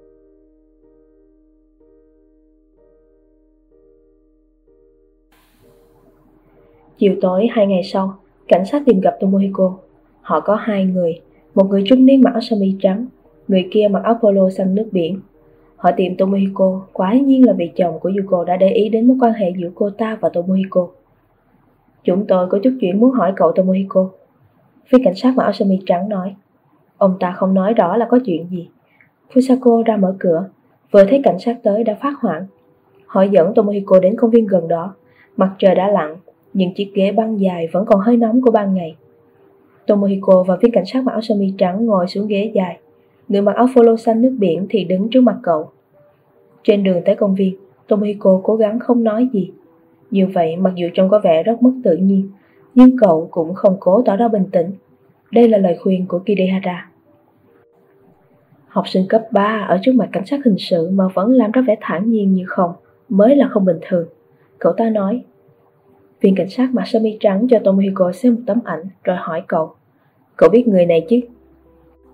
Chiều tối 2 ngày sau, cảnh sát tìm gặp Tomohiko. Họ có 2 người, một người trung niên mặc áo sơ mi trắng, người kia mặc áo polo xanh nước biển. Họ tìm Tomohiko, quả nhiên là vì chồng của Yuko đã để ý đến mối quan hệ giữa cô ta và Tomohiko. Chúng tôi có chút chuyện muốn hỏi cậu Tomohiko. Viên cảnh sát mặc áo sơ mi trắng nói. Ông ta không nói rõ là có chuyện gì. Fusako ra mở cửa, vừa thấy cảnh sát tới đã phát hoảng. Họ dẫn Tomohiko đến công viên gần đó. Mặt trời đã lặn, nhưng chiếc ghế băng dài vẫn còn hơi nóng của ban ngày. Tomohiko và viên cảnh sát mặc áo sơ mi trắng ngồi xuống ghế dài. Người mặc áo polo xanh nước biển thì đứng trước mặt cậu. Trên đường tới công viên, Tomohiko cố gắng không nói gì. Như vậy mặc dù trông có vẻ rất mất tự nhiên, nhưng cậu cũng không cố tỏ ra bình tĩnh. Đây là lời khuyên của Kidehara. Học sinh cấp 3 ở trước mặt cảnh sát hình sự mà vẫn làm ra vẻ thản nhiên như không, mới là không bình thường. Cậu ta nói. Viên cảnh sát mặc sơ mi trắng cho Tomohiko xem một tấm ảnh rồi hỏi cậu. Cậu biết người này chứ?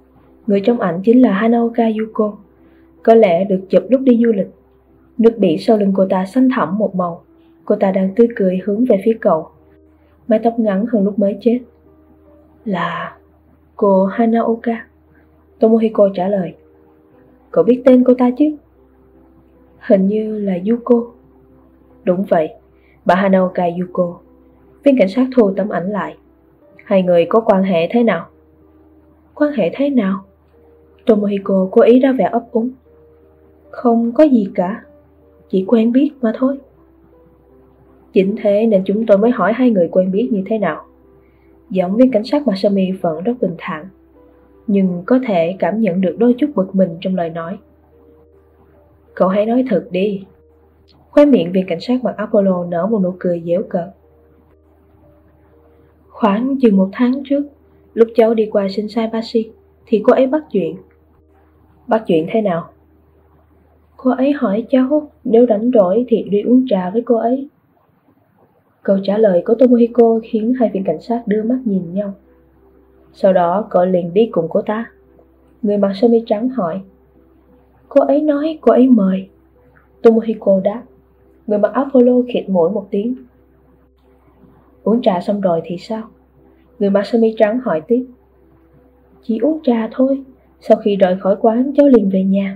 Người trong ảnh chính là Hanaoka Yuko, có lẽ được chụp lúc đi du lịch. Nước biển sau lưng cô ta xanh thẳm một màu. Cô ta đang tươi cười hướng về phía cậu, mái tóc ngắn hơn lúc mới chết. Là cô Hanaoka, Tomohiko trả lời. Cậu biết tên cô ta chứ? Hình như là Yuko. Đúng vậy, bà Hanaoka Yuko. Viên cảnh sát thu tấm ảnh lại. Hai người có quan hệ thế nào? Quan hệ thế nào? Tomohiko cố ý ra vẻ ấp úng. Không có gì cả, chỉ quen biết mà thôi. Chính thế nên chúng tôi mới hỏi hai người quen biết như thế nào. Giọng viên cảnh sát Masami vẫn rất bình thản, nhưng có thể cảm nhận được đôi chút bực mình trong lời nói. Cậu hãy nói thật đi. Khóe miệng viên cảnh sát mặc Apollo nở một nụ cười giễu cợt. Khoảng chừng 1 tháng trước, lúc cháu đi qua Shinsaibashi thì cô ấy bắt chuyện. Bắt chuyện thế nào? Cô ấy hỏi cháu nếu rảnh rỗi thì đi uống trà với cô ấy. Câu trả lời của Tomohiko khiến hai viên cảnh sát đưa mắt nhìn nhau. Sau đó cậu liền đi cùng cô ta. Người mặc sơ mi trắng hỏi. Cô ấy nói cô ấy mời. Tomohiko đáp. Người mặc áo polo khịt mũi một tiếng. Uống trà xong rồi thì sao? Người mặc sơ mi trắng hỏi tiếp. Chỉ uống trà thôi. Sau khi rời khỏi quán cháu liền về nhà.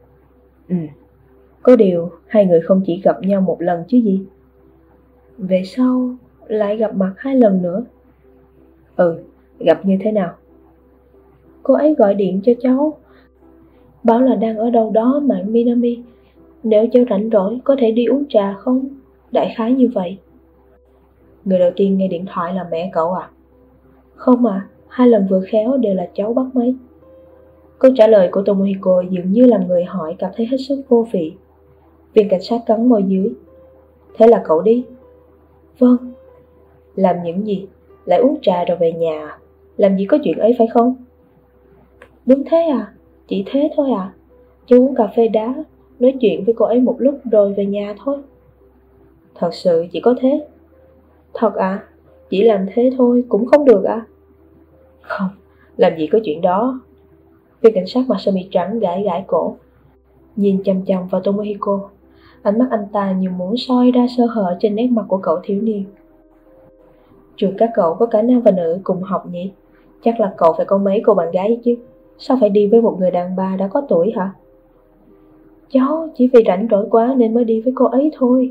Có điều hai người không chỉ gặp nhau một lần chứ gì. Về sau lại gặp mặt 2 lần nữa. Gặp như thế nào? Cô ấy gọi điện cho cháu, bảo là đang ở đâu đó mạn Minami. Nếu cháu rảnh rỗi có thể đi uống trà không? Đại khái như vậy. Người đầu tiên nghe điện thoại là mẹ cậu à? Không à, 2 lần vừa khéo đều là cháu bắt máy. Câu trả lời của Tomohiko dường như làm người hỏi cảm thấy hết sức vô vị. Viên cảnh sát cắn môi dưới. Thế là cậu đi? Vâng. Làm những gì? Lại uống trà rồi về nhà? Làm gì có chuyện ấy phải không? Đúng thế à? Chỉ thế thôi à? Chú uống cà phê đá, nói chuyện với cô ấy một lúc rồi về nhà thôi. Thật sự chỉ có thế? Thật à? Chỉ làm thế thôi cũng không được à? Không, làm gì có chuyện đó. Viên cảnh sát mặc sơ mi trắng gãi gãi cổ, nhìn chằm chằm vào Tomohiko. Ánh mắt anh ta như muốn soi ra sơ hở trên nét mặt của cậu thiếu niên. Trường các cậu có cả nam và nữ cùng học nhỉ? Chắc là cậu phải có mấy cô bạn gái chứ. Sao phải đi với một người đàn bà đã có tuổi hả? Cháu chỉ vì rảnh rỗi quá nên mới đi với cô ấy thôi.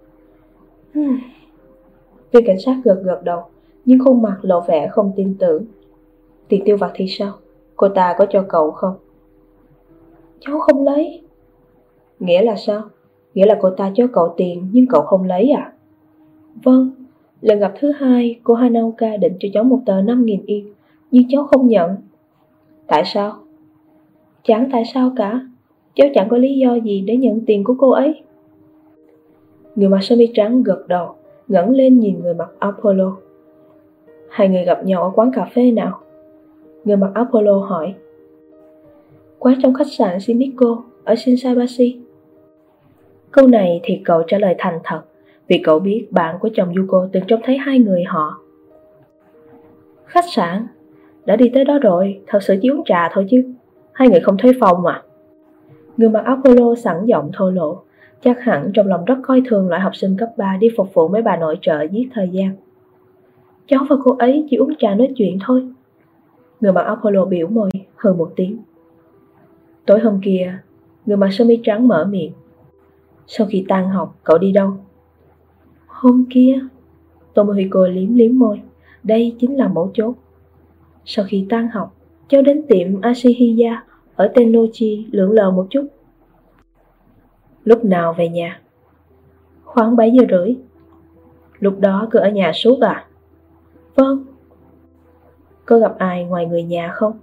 Viên cảnh sát gật gật đầu, nhưng khuôn mặt lộ vẻ không tin tưởng. Tiền tiêu vặt thì sao? Cô ta có cho cậu không? Cháu không lấy. Nghĩa là sao? Nghĩa là cô ta cho cậu tiền nhưng cậu không lấy à? Vâng, lần gặp thứ 2, cô Hanaoka định cho cháu một tờ 5.000 yên, nhưng cháu không nhận. Tại sao? Chẳng tại sao cả. Cháu chẳng có lý do gì để nhận tiền của cô ấy. Người mặc sơ mi trắng gật đầu, ngẩng lên nhìn người mặc áo polo. Hai người gặp nhau ở quán cà phê nào? Người mặc áo polo hỏi. Quán trong khách sạn Shimiko ở Shinsaibashi. Câu này thì cậu trả lời thành thật, vì cậu biết bạn của chồng Yuko từng trông thấy hai người họ. Khách sạn? Đã đi tới đó rồi, thật sự chỉ uống trà thôi chứ. Hai người không thuê phòng à? Người mặc áo polo sẵn giọng thô lỗ, chắc hẳn trong lòng rất coi thường loại học sinh cấp 3 đi phục vụ mấy bà nội trợ giết thời gian. Cháu và cô ấy chỉ uống trà nói chuyện thôi. Người mặc áo polo biểu môi, hừ một tiếng. Tối hôm kia, người mặc sơ mi trắng mở miệng. Sau khi tan học, cậu đi đâu? Hôm kia, Tomohiko liếm liếm môi. Đây chính là mấu chốt. Sau khi tan học, cháu đến tiệm Ashihiya ở Tennochi lượn lờ một chút. Lúc nào về nhà? Khoảng 7 giờ rưỡi. Lúc đó cứ ở nhà suốt à? Vâng. Có gặp ai ngoài người nhà không?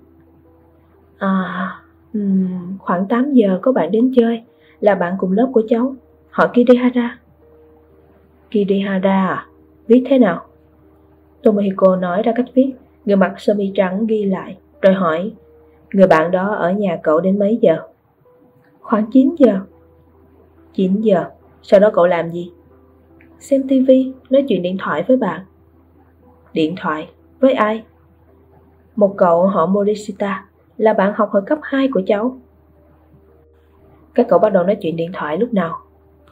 Khoảng 8 giờ có bạn đến chơi, là bạn cùng lớp của cháu. Họ Kidehara. Kidehara à? Viết thế nào? Tomohiko nói ra cách viết. Người mặc sơ mi trắng ghi lại, rồi hỏi. Người bạn đó ở nhà cậu đến mấy giờ? Khoảng 9 giờ. 9 giờ, sau đó cậu làm gì? Xem tivi, nói chuyện điện thoại với bạn. Điện thoại? Với ai? Một cậu họ Morishita, là bạn học hồi cấp 2 của cháu. Các cậu bắt đầu nói chuyện điện thoại lúc nào?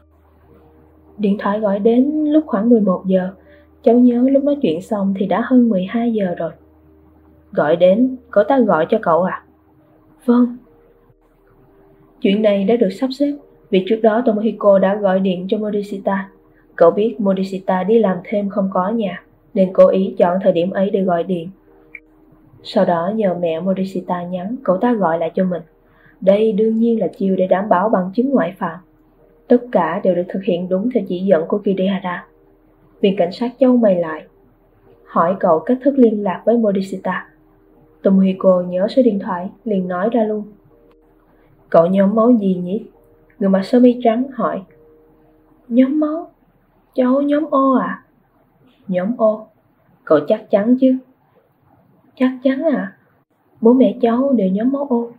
Điện thoại gọi đến lúc khoảng 11 giờ. Cháu nhớ lúc nói chuyện xong thì đã hơn 12 giờ rồi. Gọi đến, cậu ta gọi cho cậu à? Vâng. Chuyện này đã được sắp xếp vì trước đó Tomohiko đã gọi điện cho Morishita. Cậu biết Morishita đi làm thêm không có ở nhà, nên cố ý chọn thời điểm ấy để gọi điện. Sau đó nhờ mẹ Morishita nhắn cậu ta gọi lại cho mình. Đây đương nhiên là chiêu để đảm bảo bằng chứng ngoại phạm. Tất cả đều được thực hiện đúng theo chỉ dẫn của Kidehara. Viên cảnh sát châu mày lại, hỏi cậu cách thức liên lạc với Morishita. Tomohiko nhớ số điện thoại, liền nói ra luôn. Cậu nhóm máu gì nhỉ? Người mặc sơ mi trắng hỏi. Nhóm máu? Cháu nhóm O à? Nhóm O? Cậu chắc chắn chứ? Chắc chắn à? Bố mẹ cháu đều nhóm máu O.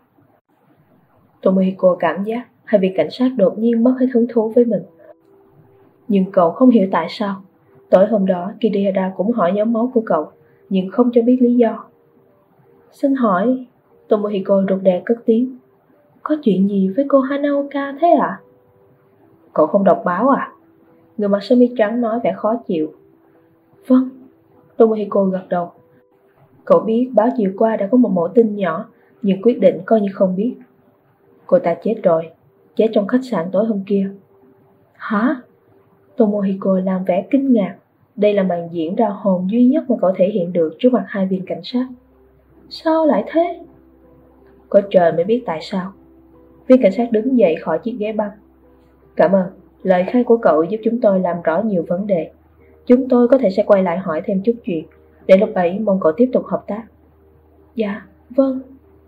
Tomohiko cảm giác hai vị cảnh sát đột nhiên mất hết hứng thú với mình. Nhưng cậu không hiểu tại sao. Tối hôm đó Kidehara cũng hỏi nhóm máu của cậu, nhưng không cho biết lý do. Xin hỏi, Tomohiko rụt rè cất tiếng. Có chuyện gì với cô Hanaoka thế ạ? Cậu không đọc báo à? Người mặc sơ mi trắng nói vẻ khó chịu. Vâng, Tomohiko gật đầu. Cậu biết báo chiều qua đã có một mẫu tin nhỏ, nhưng quyết định coi như không biết. Cô ta chết rồi, chết trong khách sạn tối hôm kia. Hả? Tomohiko làm vẻ kinh ngạc. Đây là màn diễn ra hồn duy nhất mà cậu thể hiện được trước mặt hai viên cảnh sát. Sao lại thế? Có trời mới biết tại sao. Viên cảnh sát đứng dậy khỏi chiếc ghế băng. Cảm ơn, lời khai của cậu giúp chúng tôi làm rõ nhiều vấn đề. Chúng tôi có thể sẽ quay lại hỏi thêm chút chuyện. Để lúc ấy mong cậu tiếp tục hợp tác. Dạ, vâng.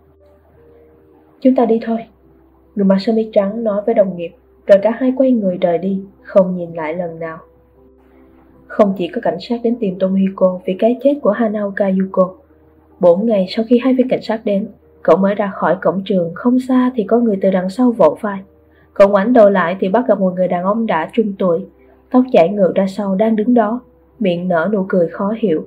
Chúng ta đi thôi. Người mặc sơ mi trắng nói với đồng nghiệp, rồi cả hai quay người rời đi, không nhìn lại lần nào. Không chỉ có cảnh sát đến tìm Tomohiko vì cái chết của Hanaoka Yuko. 4 ngày sau khi hai viên cảnh sát đến, cậu mới ra khỏi cổng trường, không xa thì có người từ đằng sau vỗ vai. Cậu ngoảnh đầu lại thì bắt gặp một người đàn ông đã trung tuổi, tóc chảy ngược ra sau đang đứng đó, miệng nở nụ cười khó hiểu.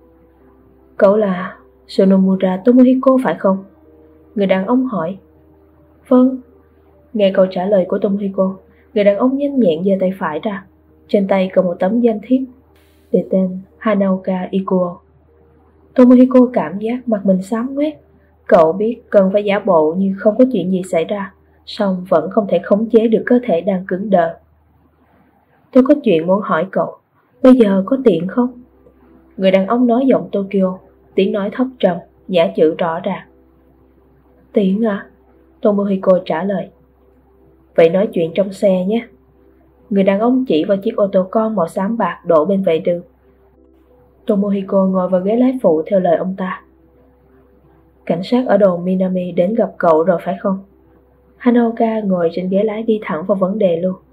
Cậu là Sonomura Tomohiko phải không? Người đàn ông hỏi. Vâng. Nghe câu trả lời của Tomohiko, người đàn ông nhanh nhẹn giơ tay phải ra. Trên tay cầm một tấm danh thiếp, để tên Hanaoka Ikuo. Tomohiko cảm giác mặt mình xám ngoét. Cậu biết cần phải giả bộ như không có chuyện gì xảy ra, song vẫn không thể khống chế được cơ thể đang cứng đờ. Tôi có chuyện muốn hỏi cậu, bây giờ có tiện không? Người đàn ông nói giọng Tokyo, tiếng nói thấp trầm, nhã chữ rõ ràng. Tiện à? Tomohiko trả lời. Vậy nói chuyện trong xe nhé. Người đàn ông chỉ vào chiếc ô tô con màu xám bạc đổ bên vệ đường. Tomohiko ngồi vào ghế lái phụ theo lời ông ta. Cảnh sát ở đồn Minami đến gặp cậu rồi phải không? Hanaoka ngồi trên ghế lái đi thẳng vào vấn đề luôn.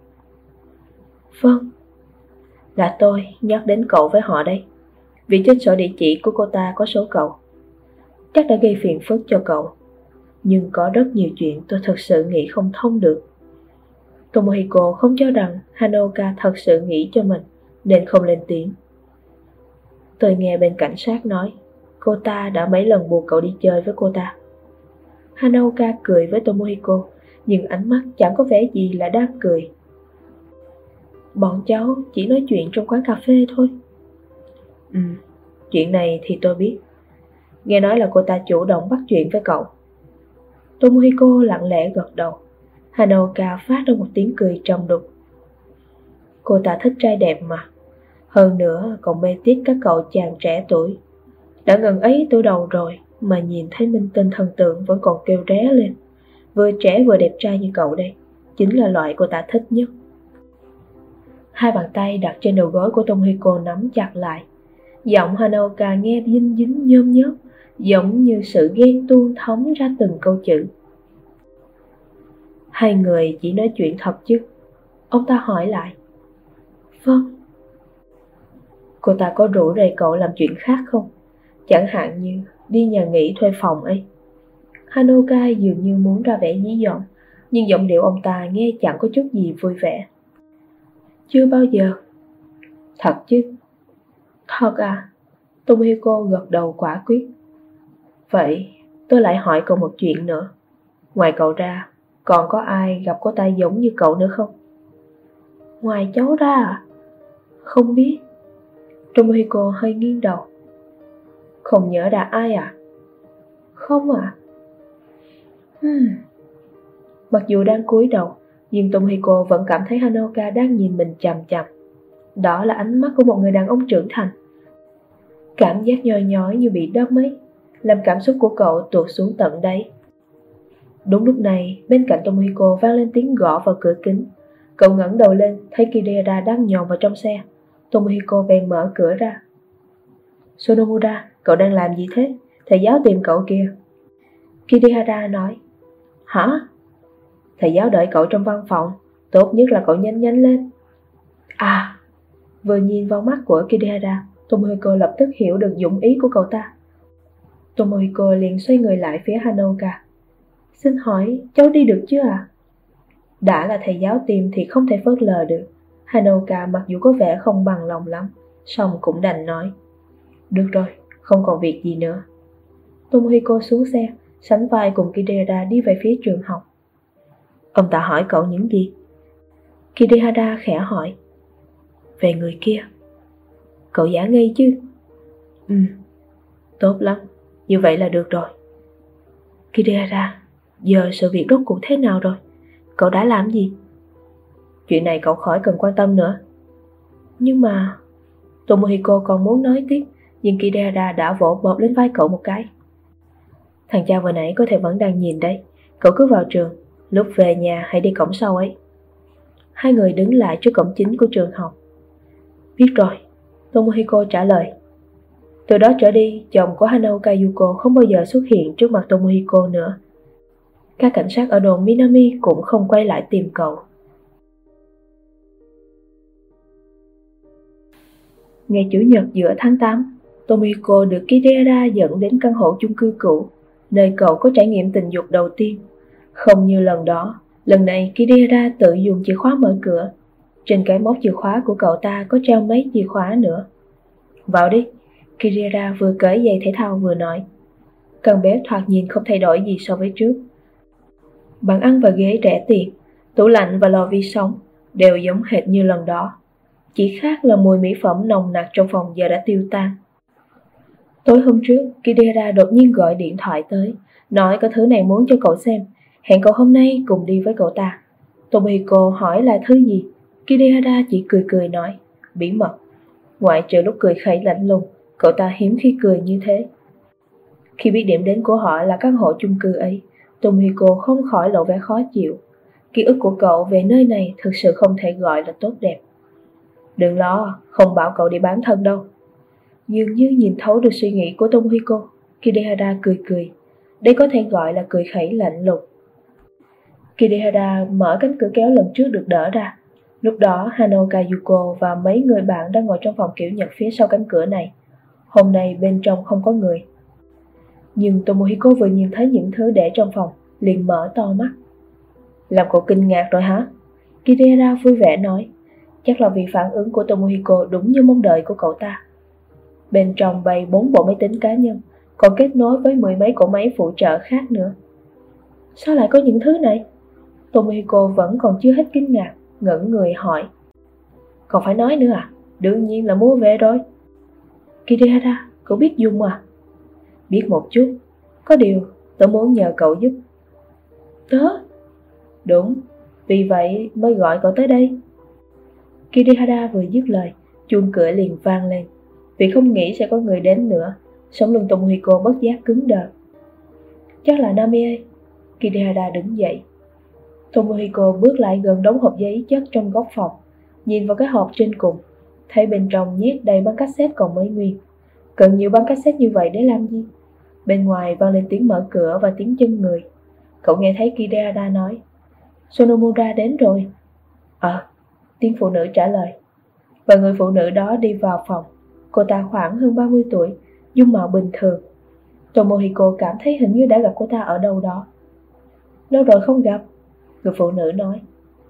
Vâng. Là tôi nhắc đến cậu với họ đây. Vì trên sổ địa chỉ của cô ta có số cậu. Chắc đã gây phiền phức cho cậu. Nhưng có rất nhiều chuyện tôi thật sự nghĩ không thông được. Tomohiko không cho rằng Hanaoka thật sự nghĩ cho mình, nên không lên tiếng. Tôi nghe bên cảnh sát nói, cô ta đã mấy lần buộc cậu đi chơi với cô ta. Hanaoka cười với Tomohiko, nhưng ánh mắt chẳng có vẻ gì là đang cười. Bọn cháu chỉ nói chuyện trong quán cà phê thôi. Chuyện này thì tôi biết. Nghe nói là cô ta chủ động bắt chuyện với cậu. Tomohiko lặng lẽ gật đầu. Hanaoka phát ra một tiếng cười trầm đục. Cô ta thích trai đẹp mà. Hơn nữa còn mê tít các cậu chàng trẻ tuổi. Đã ngần ấy tuổi đầu rồi mà nhìn thấy minh tinh thần tượng vẫn còn kêu ré lên. Vừa trẻ vừa đẹp trai như cậu đây, chính là loại cô ta thích nhất. Hai bàn tay đặt trên đầu gối của Tomohiko nắm chặt lại. Giọng Hanaoka nghe dinh dính nhôm nhớp, giống như sự ghen tuông thấm ra từng câu chữ. Hai người chỉ nói chuyện thật chứ? Ông ta hỏi lại. Vâng. Cô ta có rủ rê cậu làm chuyện khác không? Chẳng hạn như đi nhà nghỉ thuê phòng ấy. Hanaoka dường như muốn ra vẻ dí dỏm, nhưng giọng điệu ông ta nghe chẳng có chút gì vui vẻ. Chưa bao giờ. Thật chứ? Thật à? Tomohiko gật đầu quả quyết. Vậy Tôi lại hỏi cậu một chuyện nữa. Ngoài cậu ra, còn có ai gặp cô ta giống như cậu nữa không? Ngoài cháu ra à? Không biết. Tomohiko hơi nghiêng đầu. Không nhớ ra ai à? Không à. Mặc dù đang cúi đầu, nhưng Tomohiko vẫn cảm thấy Hanoka đang nhìn mình chằm chằm. Đó là ánh mắt của một người đàn ông trưởng thành. Cảm giác nhoi nhói như bị đớp mấy, làm cảm xúc của cậu tuột xuống tận đáy. Đúng lúc này, bên cạnh Tomohiko vang lên tiếng gõ vào cửa kính. Cậu ngẩng đầu lên, thấy Kidehara đang nhòm vào trong xe. Tomohiko bèn mở cửa ra. Sonomura, cậu đang làm gì thế? Thầy giáo tìm cậu kìa. Kidehara nói. Hả? Thầy giáo đợi cậu trong văn phòng. Tốt nhất là cậu nhanh nhanh lên. À. Vừa nhìn vào mắt của Kidehara, Tomohiko lập tức hiểu được dụng ý của cậu ta. Tomohiko liền xoay người lại phía Hanoka. Xin hỏi, cháu đi được chưa ạ? Đã là thầy giáo tìm thì không thể phớt lờ được. Hanoka mặc dù có vẻ không bằng lòng lắm, song cũng đành nói. Được rồi, không còn việc gì nữa. Tomohiko xuống xe, sánh vai cùng Kidehara đi về phía trường học. Ông ta hỏi cậu những gì? Kidehara khẽ hỏi. Về người kia. Cậu giả ngây chứ? Tốt lắm, như vậy là được rồi. Kidehara, giờ sự việc rốt cuộc thế nào rồi? Cậu đã làm gì? Chuyện này cậu khỏi cần quan tâm nữa. Nhưng mà... Tomohiko còn muốn nói tiếp, nhưng Kidehara đã vỗ bộp lên vai cậu một cái. Thằng cha vừa nãy có thể vẫn đang nhìn đấy. Cậu cứ vào trường, lúc về nhà hãy đi cổng sau ấy. Hai người đứng lại trước cổng chính của trường học. Biết rồi, Tomohiko trả lời. Từ đó trở đi, chồng của Hanoka Yuko không bao giờ xuất hiện trước mặt Tomohiko nữa. Các cảnh sát ở đồn Minami cũng không quay lại tìm cậu. Ngày Chủ nhật giữa tháng 8, Tomohiko được Kidehara dẫn đến căn hộ chung cư cũ, nơi cậu có trải nghiệm tình dục đầu tiên. Không như lần đó, lần này Kidehara tự dùng chìa khóa mở cửa. Trên cái móc chìa khóa của cậu ta có treo mấy chìa khóa nữa. Vào đi, Kidehara vừa cởi giày thể thao vừa nói. Căn bếp thoạt nhìn không thay đổi gì so với trước. Bàn ăn và ghế rẻ tiền, tủ lạnh và lò vi sóng đều giống hệt như lần đó. Chỉ khác là mùi mỹ phẩm nồng nặc trong phòng giờ đã tiêu tan. Tối hôm trước, Kidehara đột nhiên gọi điện thoại tới, nói có thứ này muốn cho cậu xem, hẹn cậu hôm nay cùng đi với cậu ta. Tomohiko hỏi là thứ gì, Kidehara chỉ cười cười nói, bí mật. Ngoại trừ lúc cười khẩy lạnh lùng, cậu ta hiếm khi cười như thế. Khi biết điểm đến của họ là căn hộ chung cư ấy, Tomohiko không khỏi lộ vẻ khó chịu. Ký ức của cậu về nơi này thực sự không thể gọi là tốt đẹp. Đừng lo, không bảo cậu đi bán thân đâu. Dường như nhìn thấu được suy nghĩ của Tomohiko, Kidehara cười cười. Đây có thể gọi là cười khẩy lạnh lùng. Kidehara mở cánh cửa kéo lần trước được đỡ ra. Lúc đó Hanoka Yuko và mấy người bạn đang ngồi trong phòng kiểu Nhật phía sau cánh cửa này. Hôm nay bên trong không có người. Nhưng Tomohiko vừa nhìn thấy những thứ để trong phòng, liền mở to mắt. Làm cậu kinh ngạc rồi hả? Kidehara vui vẻ nói. Chắc là vì phản ứng của Tomohiko đúng như mong đợi của cậu ta. Bên trong bày 4 bộ máy tính cá nhân, còn kết nối với 10 mấy cỗ máy phụ trợ khác nữa. Sao lại có những thứ này? Tomohiko vẫn còn chưa hết kinh ngạc, ngẩn người hỏi. Còn phải nói nữa à? Đương nhiên là mua về rồi. Kidehara, cậu biết dùng à? Biết một chút, có điều tớ muốn nhờ cậu giúp. Tớ? Đúng, vì vậy mới gọi cậu tới đây. Kidehara vừa dứt lời, chuông cửa liền vang lên. Vì không nghĩ sẽ có người đến nữa, sống lưng Tomohiko bất giác cứng đờ. Chắc là Namie. Kidehara đứng dậy. Tomohiko bước lại gần đống hộp giấy chất trong góc phòng, nhìn vào cái hộp trên cùng, thấy bên trong nhét đầy băng cassette còn mới nguyên. Cần nhiều băng cassette như vậy để làm gì? Bên ngoài vang lên tiếng mở cửa và tiếng chân người. Cậu nghe thấy Kidehara nói, Sonomura đến rồi. Tiếng phụ nữ trả lời. Và người phụ nữ đó đi vào phòng. Cô ta khoảng hơn 30 tuổi, dung mạo bình thường. Tomohiko cảm thấy hình như đã gặp cô ta ở đâu đó. Lâu rồi không gặp, người phụ nữ nói.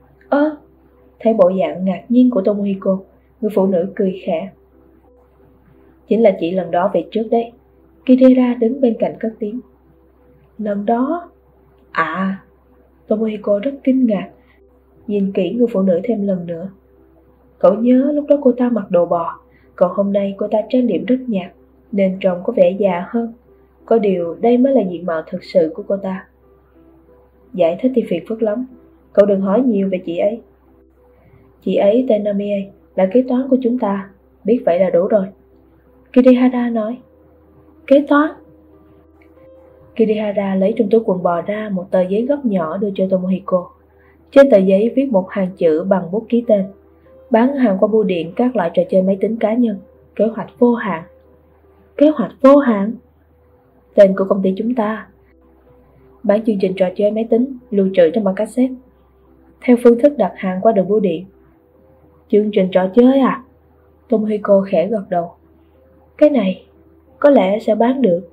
Thấy bộ dạng ngạc nhiên của Tomohiko, người phụ nữ cười khẽ. Chính là chị lần đó về trước đấy. Kidehara đứng bên cạnh cất tiếng. Lần đó... À, Tomohiko rất kinh ngạc, nhìn kỹ người phụ nữ thêm lần nữa. Cậu nhớ lúc đó cô ta mặc đồ bò, còn hôm nay cô ta trang điểm rất nhạt, nên trông có vẻ già hơn. Có điều đây mới là diện mạo thực sự của cô ta. Giải thích thì phiền phức lắm, cậu đừng hỏi nhiều về chị ấy. Chị ấy tên Namie, là kế toán của chúng ta, biết vậy là đủ rồi. Kirihara nói. Kế toán? Kirihara lấy trong túi quần bò ra một tờ giấy gấp nhỏ đưa cho Tomohiko. Trên tờ giấy viết một hàng chữ bằng bút ký tên. Bán hàng qua bưu điện các loại trò chơi máy tính cá nhân. Kế hoạch vô hạn. Kế hoạch vô hạn? Tên của công ty chúng ta. Bán chương trình trò chơi máy tính lưu trữ trong băng cassette, theo phương thức đặt hàng qua đường bưu điện. Chương trình trò chơi à? Tomohiko khẽ gật đầu. Cái này có lẽ sẽ bán được.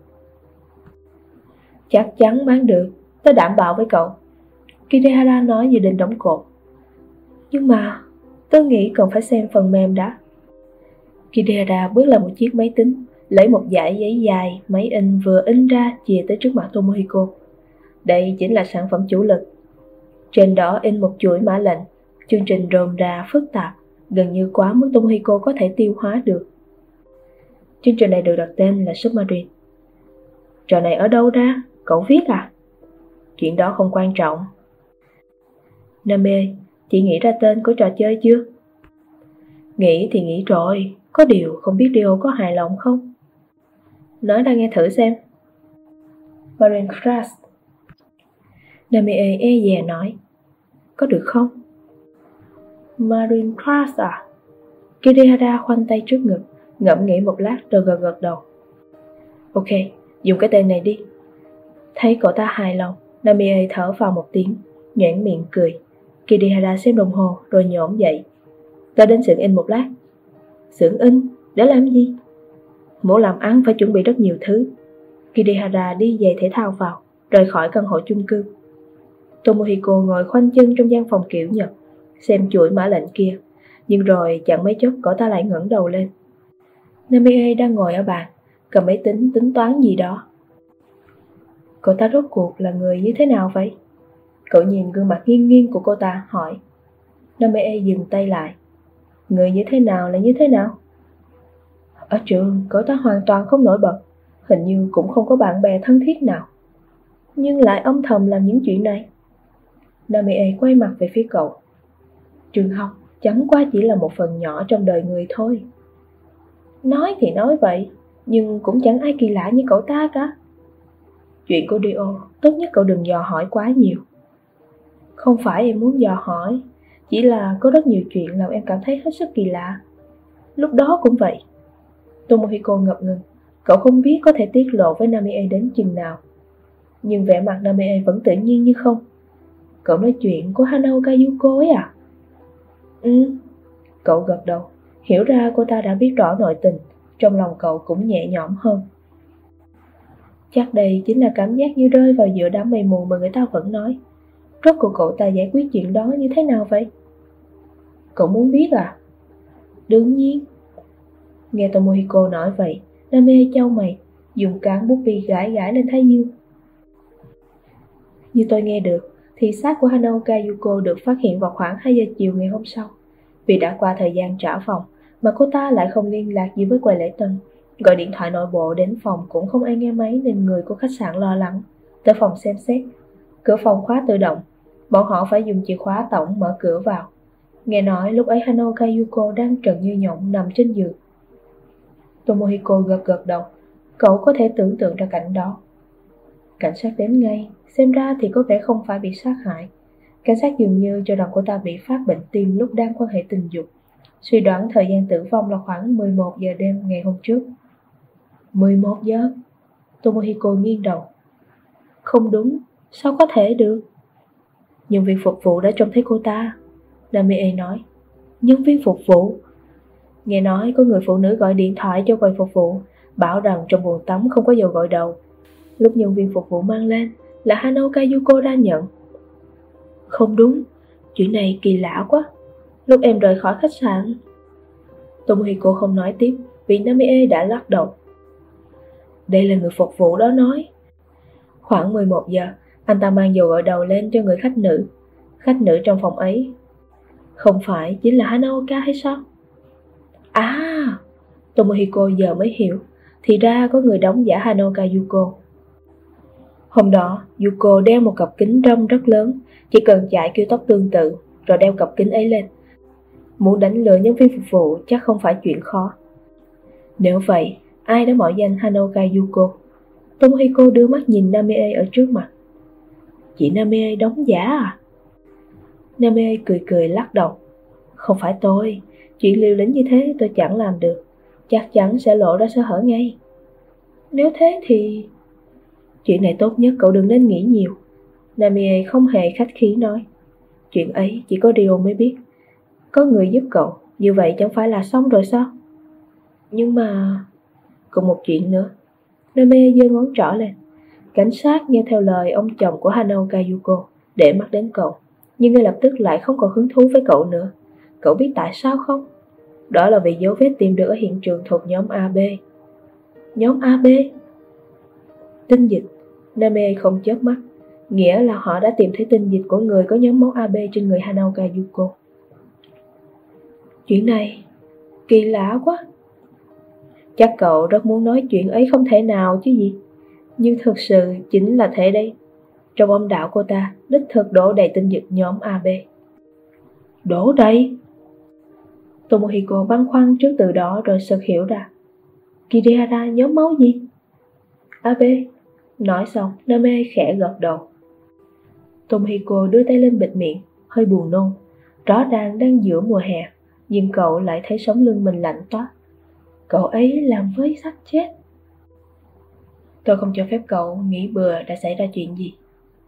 Chắc chắn bán được, tớ đảm bảo với cậu, Kirihara nói như đinh đóng cột. Nhưng mà tớ nghĩ cần phải xem phần mềm đã. Kirihara bước lên một chiếc máy tính, lấy một dải giấy dài, máy in vừa in ra chìa tới trước mặt Tomohiko. Đây chính là sản phẩm chủ lực. Trên đó in một chuỗi mã lệnh, chương trình rôm rà phức tạp, gần như quá mức Tomohiko có thể tiêu hóa được. Chương trình này được đặt tên là Submarine. Trò này ở đâu ra? Cậu viết à? Chuyện đó không quan trọng. Name, chị nghĩ ra tên của trò chơi chưa? Nghĩ thì nghĩ rồi, có điều không biết Rio có hài lòng không? Nói ra nghe thử xem. Marine Crash. Name e dè nói. Có được không? Marine Crash à? Kirihara khoanh tay trước ngực, ngẫm nghĩ một lát rồi gật đầu. Ok, dùng cái tên này đi. Thấy cậu ta hài lòng, Namie thở vào một tiếng, nhoẻn miệng cười. Kirihara xem đồng hồ rồi nhổm dậy. Ta đến xưởng in một lát. Xưởng in? Để làm gì? Mỗi làm ăn phải chuẩn bị rất nhiều thứ. Kirihara đi giày thể thao vào, rời khỏi căn hộ chung cư. Tomohiko ngồi khoanh chân trong gian phòng kiểu Nhật, xem chuỗi mã lệnh kia. Nhưng rồi chẳng mấy chốc cậu ta lại ngẩng đầu lên. Namie đang ngồi ở bàn, cầm máy tính tính toán gì đó. Cậu ta rốt cuộc là người như thế nào vậy? Cậu nhìn gương mặt nghiêng nghiêng của cô ta, hỏi. Namie dừng tay lại. Người như thế nào là như thế nào? Ở trường, cậu ta hoàn toàn không nổi bật, hình như cũng không có bạn bè thân thiết nào, nhưng lại âm thầm làm những chuyện này. Namie quay mặt về phía cậu. Trường học chẳng qua chỉ là một phần nhỏ trong đời người thôi. Nói thì nói vậy, nhưng cũng chẳng ai kỳ lạ như cậu ta cả. Chuyện của Rio, tốt nhất cậu đừng dò hỏi quá nhiều. Không phải em muốn dò hỏi, chỉ là có rất nhiều chuyện làm em cảm thấy hết sức kỳ lạ. Lúc đó cũng vậy. Tomohiko ngập ngừng, cậu không biết có thể tiết lộ với Namie đến chừng nào. Nhưng vẻ mặt Namie vẫn tự nhiên như không. Cậu nói chuyện của Hanao Kayuko ấy à? Cậu gật đầu, hiểu ra cô ta đã biết rõ nội tình, trong lòng cậu cũng nhẹ nhõm hơn. Chắc đây chính là cảm giác như rơi vào giữa đám mây mù mà người ta vẫn nói. Rốt cuộc cậu ta giải quyết chuyện đó như thế nào vậy? Cậu muốn biết à? Đương nhiên. Nghe Tomohiko nói vậy, Namie chau mày, dùng cán bút bi gãi gãi lên thái dương. Như tôi nghe được, thì xác của Hanao Kayuko được phát hiện vào khoảng 2 giờ chiều ngày hôm sau. Vì đã qua thời gian trả phòng, mà cô ta lại không liên lạc gì với quầy lễ tân. Gọi điện thoại nội bộ đến phòng cũng không ai nghe máy nên người của khách sạn lo lắng. Tới phòng xem xét, cửa phòng khóa tự động, bọn họ phải dùng chìa khóa tổng mở cửa vào. Nghe nói lúc ấy Hanao Kayuko đang trần như nhộng nằm trên giường. Tomohiko gật đầu, cậu có thể tưởng tượng ra cảnh đó. Cảnh sát đến ngay, xem ra thì có vẻ không phải bị sát hại. Cảnh sát dường như cho rằng cô ta bị phát bệnh tim lúc đang quan hệ tình dục. Suy đoán thời gian tử vong là khoảng 11 giờ đêm ngày hôm trước. 11 giờ? Tomohiko nghiêng đầu. Không đúng, sao có thể được? Nhân viên phục vụ đã trông thấy cô ta, Namie nói. Nhân viên phục vụ? Nghe nói có người phụ nữ gọi điện thoại cho quầy phục vụ, bảo rằng trong bồn tắm không có dầu gội đầu. Lúc nhân viên phục vụ mang lên là Hanao Kayuko đã nhận. Không đúng, chuyện này kỳ lạ quá. Lúc em rời khỏi khách sạn... Tomohiko không nói tiếp vì Namie đã lắc đầu. Đây là người phục vụ đó nói. Khoảng 11 giờ, anh ta mang dầu gội đầu lên cho người khách nữ. Khách nữ trong phòng ấy không phải chính là Hanaoka hay sao? À, Tomohiko giờ mới hiểu, thì ra có người đóng giả Hanaoka Yuko. Hôm đó, Yuko đeo một cặp kính râm rất lớn, chỉ cần chải kiểu tóc tương tự, rồi đeo cặp kính ấy lên. Muốn đánh lừa nhân viên phục vụ chắc không phải chuyện khó. Nếu vậy, ai đã mạo danh Hanaoka Yuko? Tomohiko đưa mắt nhìn Namie ở trước mặt. Chị Namie đóng giả à? Namie cười cười lắc đầu. Không phải tôi, chuyện liều lĩnh như thế tôi chẳng làm được, chắc chắn sẽ lộ ra sơ hở ngay. Nếu thế thì... Chuyện này tốt nhất cậu đừng nên nghĩ nhiều. Namie không hề khách khí nói. Chuyện ấy chỉ có Rio mới biết. Có người giúp cậu, như vậy chẳng phải là xong rồi sao? Nhưng mà... Còn một chuyện nữa. Namie giơ ngón trỏ lên. Cảnh sát nghe theo lời ông chồng của Hanaoka Yuko để mắt đến cậu, nhưng ngay lập tức lại không còn hứng thú với cậu nữa. Cậu biết tại sao không? Đó là vì dấu vết tìm được ở hiện trường thuộc nhóm AB. Nhóm AB? Tinh dịch. Namie không chớp mắt. Nghĩa là họ đã tìm thấy tinh dịch của người có nhóm máu AB trên người Hanaoka Yuko. Chuyện này kỳ lạ quá. Chắc cậu rất muốn nói chuyện ấy không thể nào chứ gì. Nhưng thực sự chính là thế đấy. Trong âm đạo cô ta đích thực đổ đầy tinh dịch nhóm AB. Đổ đầy? Tomohiko băn khoăn trước từ đó rồi sực hiểu ra. Kirihara nhóm máu gì? AB. Nói xong, Namie khẽ gật đầu. Tomohiko đưa tay lên bịt miệng, hơi buồn nôn. Rõ ràng đang giữa mùa hè, nhưng cậu lại thấy sống lưng mình lạnh toát. Cậu ấy làm với xác chết. Tôi không cho phép cậu nghĩ bừa đã xảy ra chuyện gì.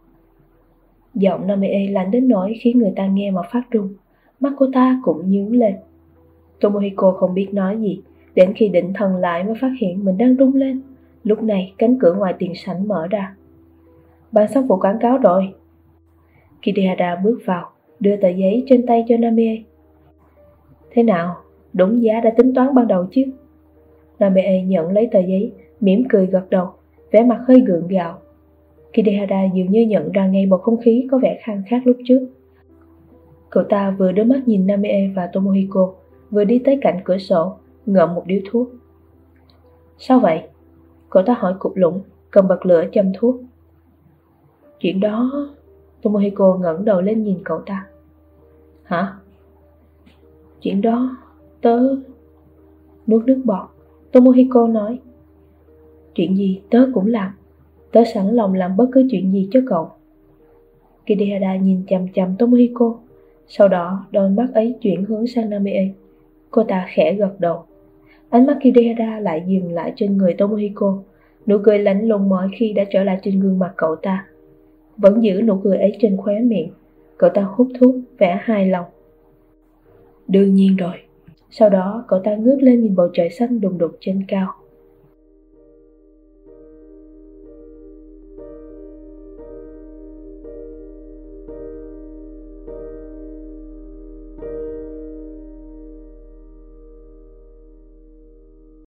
Giọng Namie lạnh đến nỗi khiến người ta nghe mà phát run. Mắt cô ta cũng nhướng lên. Tomohiko không biết nói gì, đến khi định thần lại mới phát hiện mình đang run lên. Lúc này cánh cửa ngoài tiền sảnh mở ra. Bạn xong vụ quảng cáo rồi. Kirihara bước vào, đưa tờ giấy trên tay cho Namie. Thế nào, đúng giá đã tính toán ban đầu chứ? Namie nhận lấy tờ giấy, mỉm cười gật đầu, vẻ mặt hơi gượng gạo. Kirihara dường như nhận ra ngay bầu không khí có vẻ khang khác lúc trước. Cậu ta vừa đưa mắt nhìn Namie và Tomohiko, vừa đi tới cạnh cửa sổ, ngậm một điếu thuốc. Sao vậy? Cậu ta hỏi cục lũng, cầm bật lửa châm thuốc. Chuyện đó... Tomohiko ngẩng đầu lên nhìn cậu ta. Hả? Chuyện đó... tớ... Nuốt nước bọt, Tomohiko nói. Chuyện gì tớ cũng làm. Tớ sẵn lòng làm bất cứ chuyện gì cho cậu. Kirihara nhìn chằm chằm Tomohiko. Sau đó đôi mắt ấy chuyển hướng sang Namie. Cô ta khẽ gật đầu. Ánh mắt Kirihara lại dừng lại trên người Tomohiko. Nụ cười lạnh lùng mọi khi đã trở lại trên gương mặt cậu ta. Vẫn giữ nụ cười ấy trên khóe miệng. Cậu ta hút thuốc, vẻ hài lòng. Đương nhiên rồi. Sau đó cậu ta ngước lên nhìn bầu trời xanh đùng đục trên cao.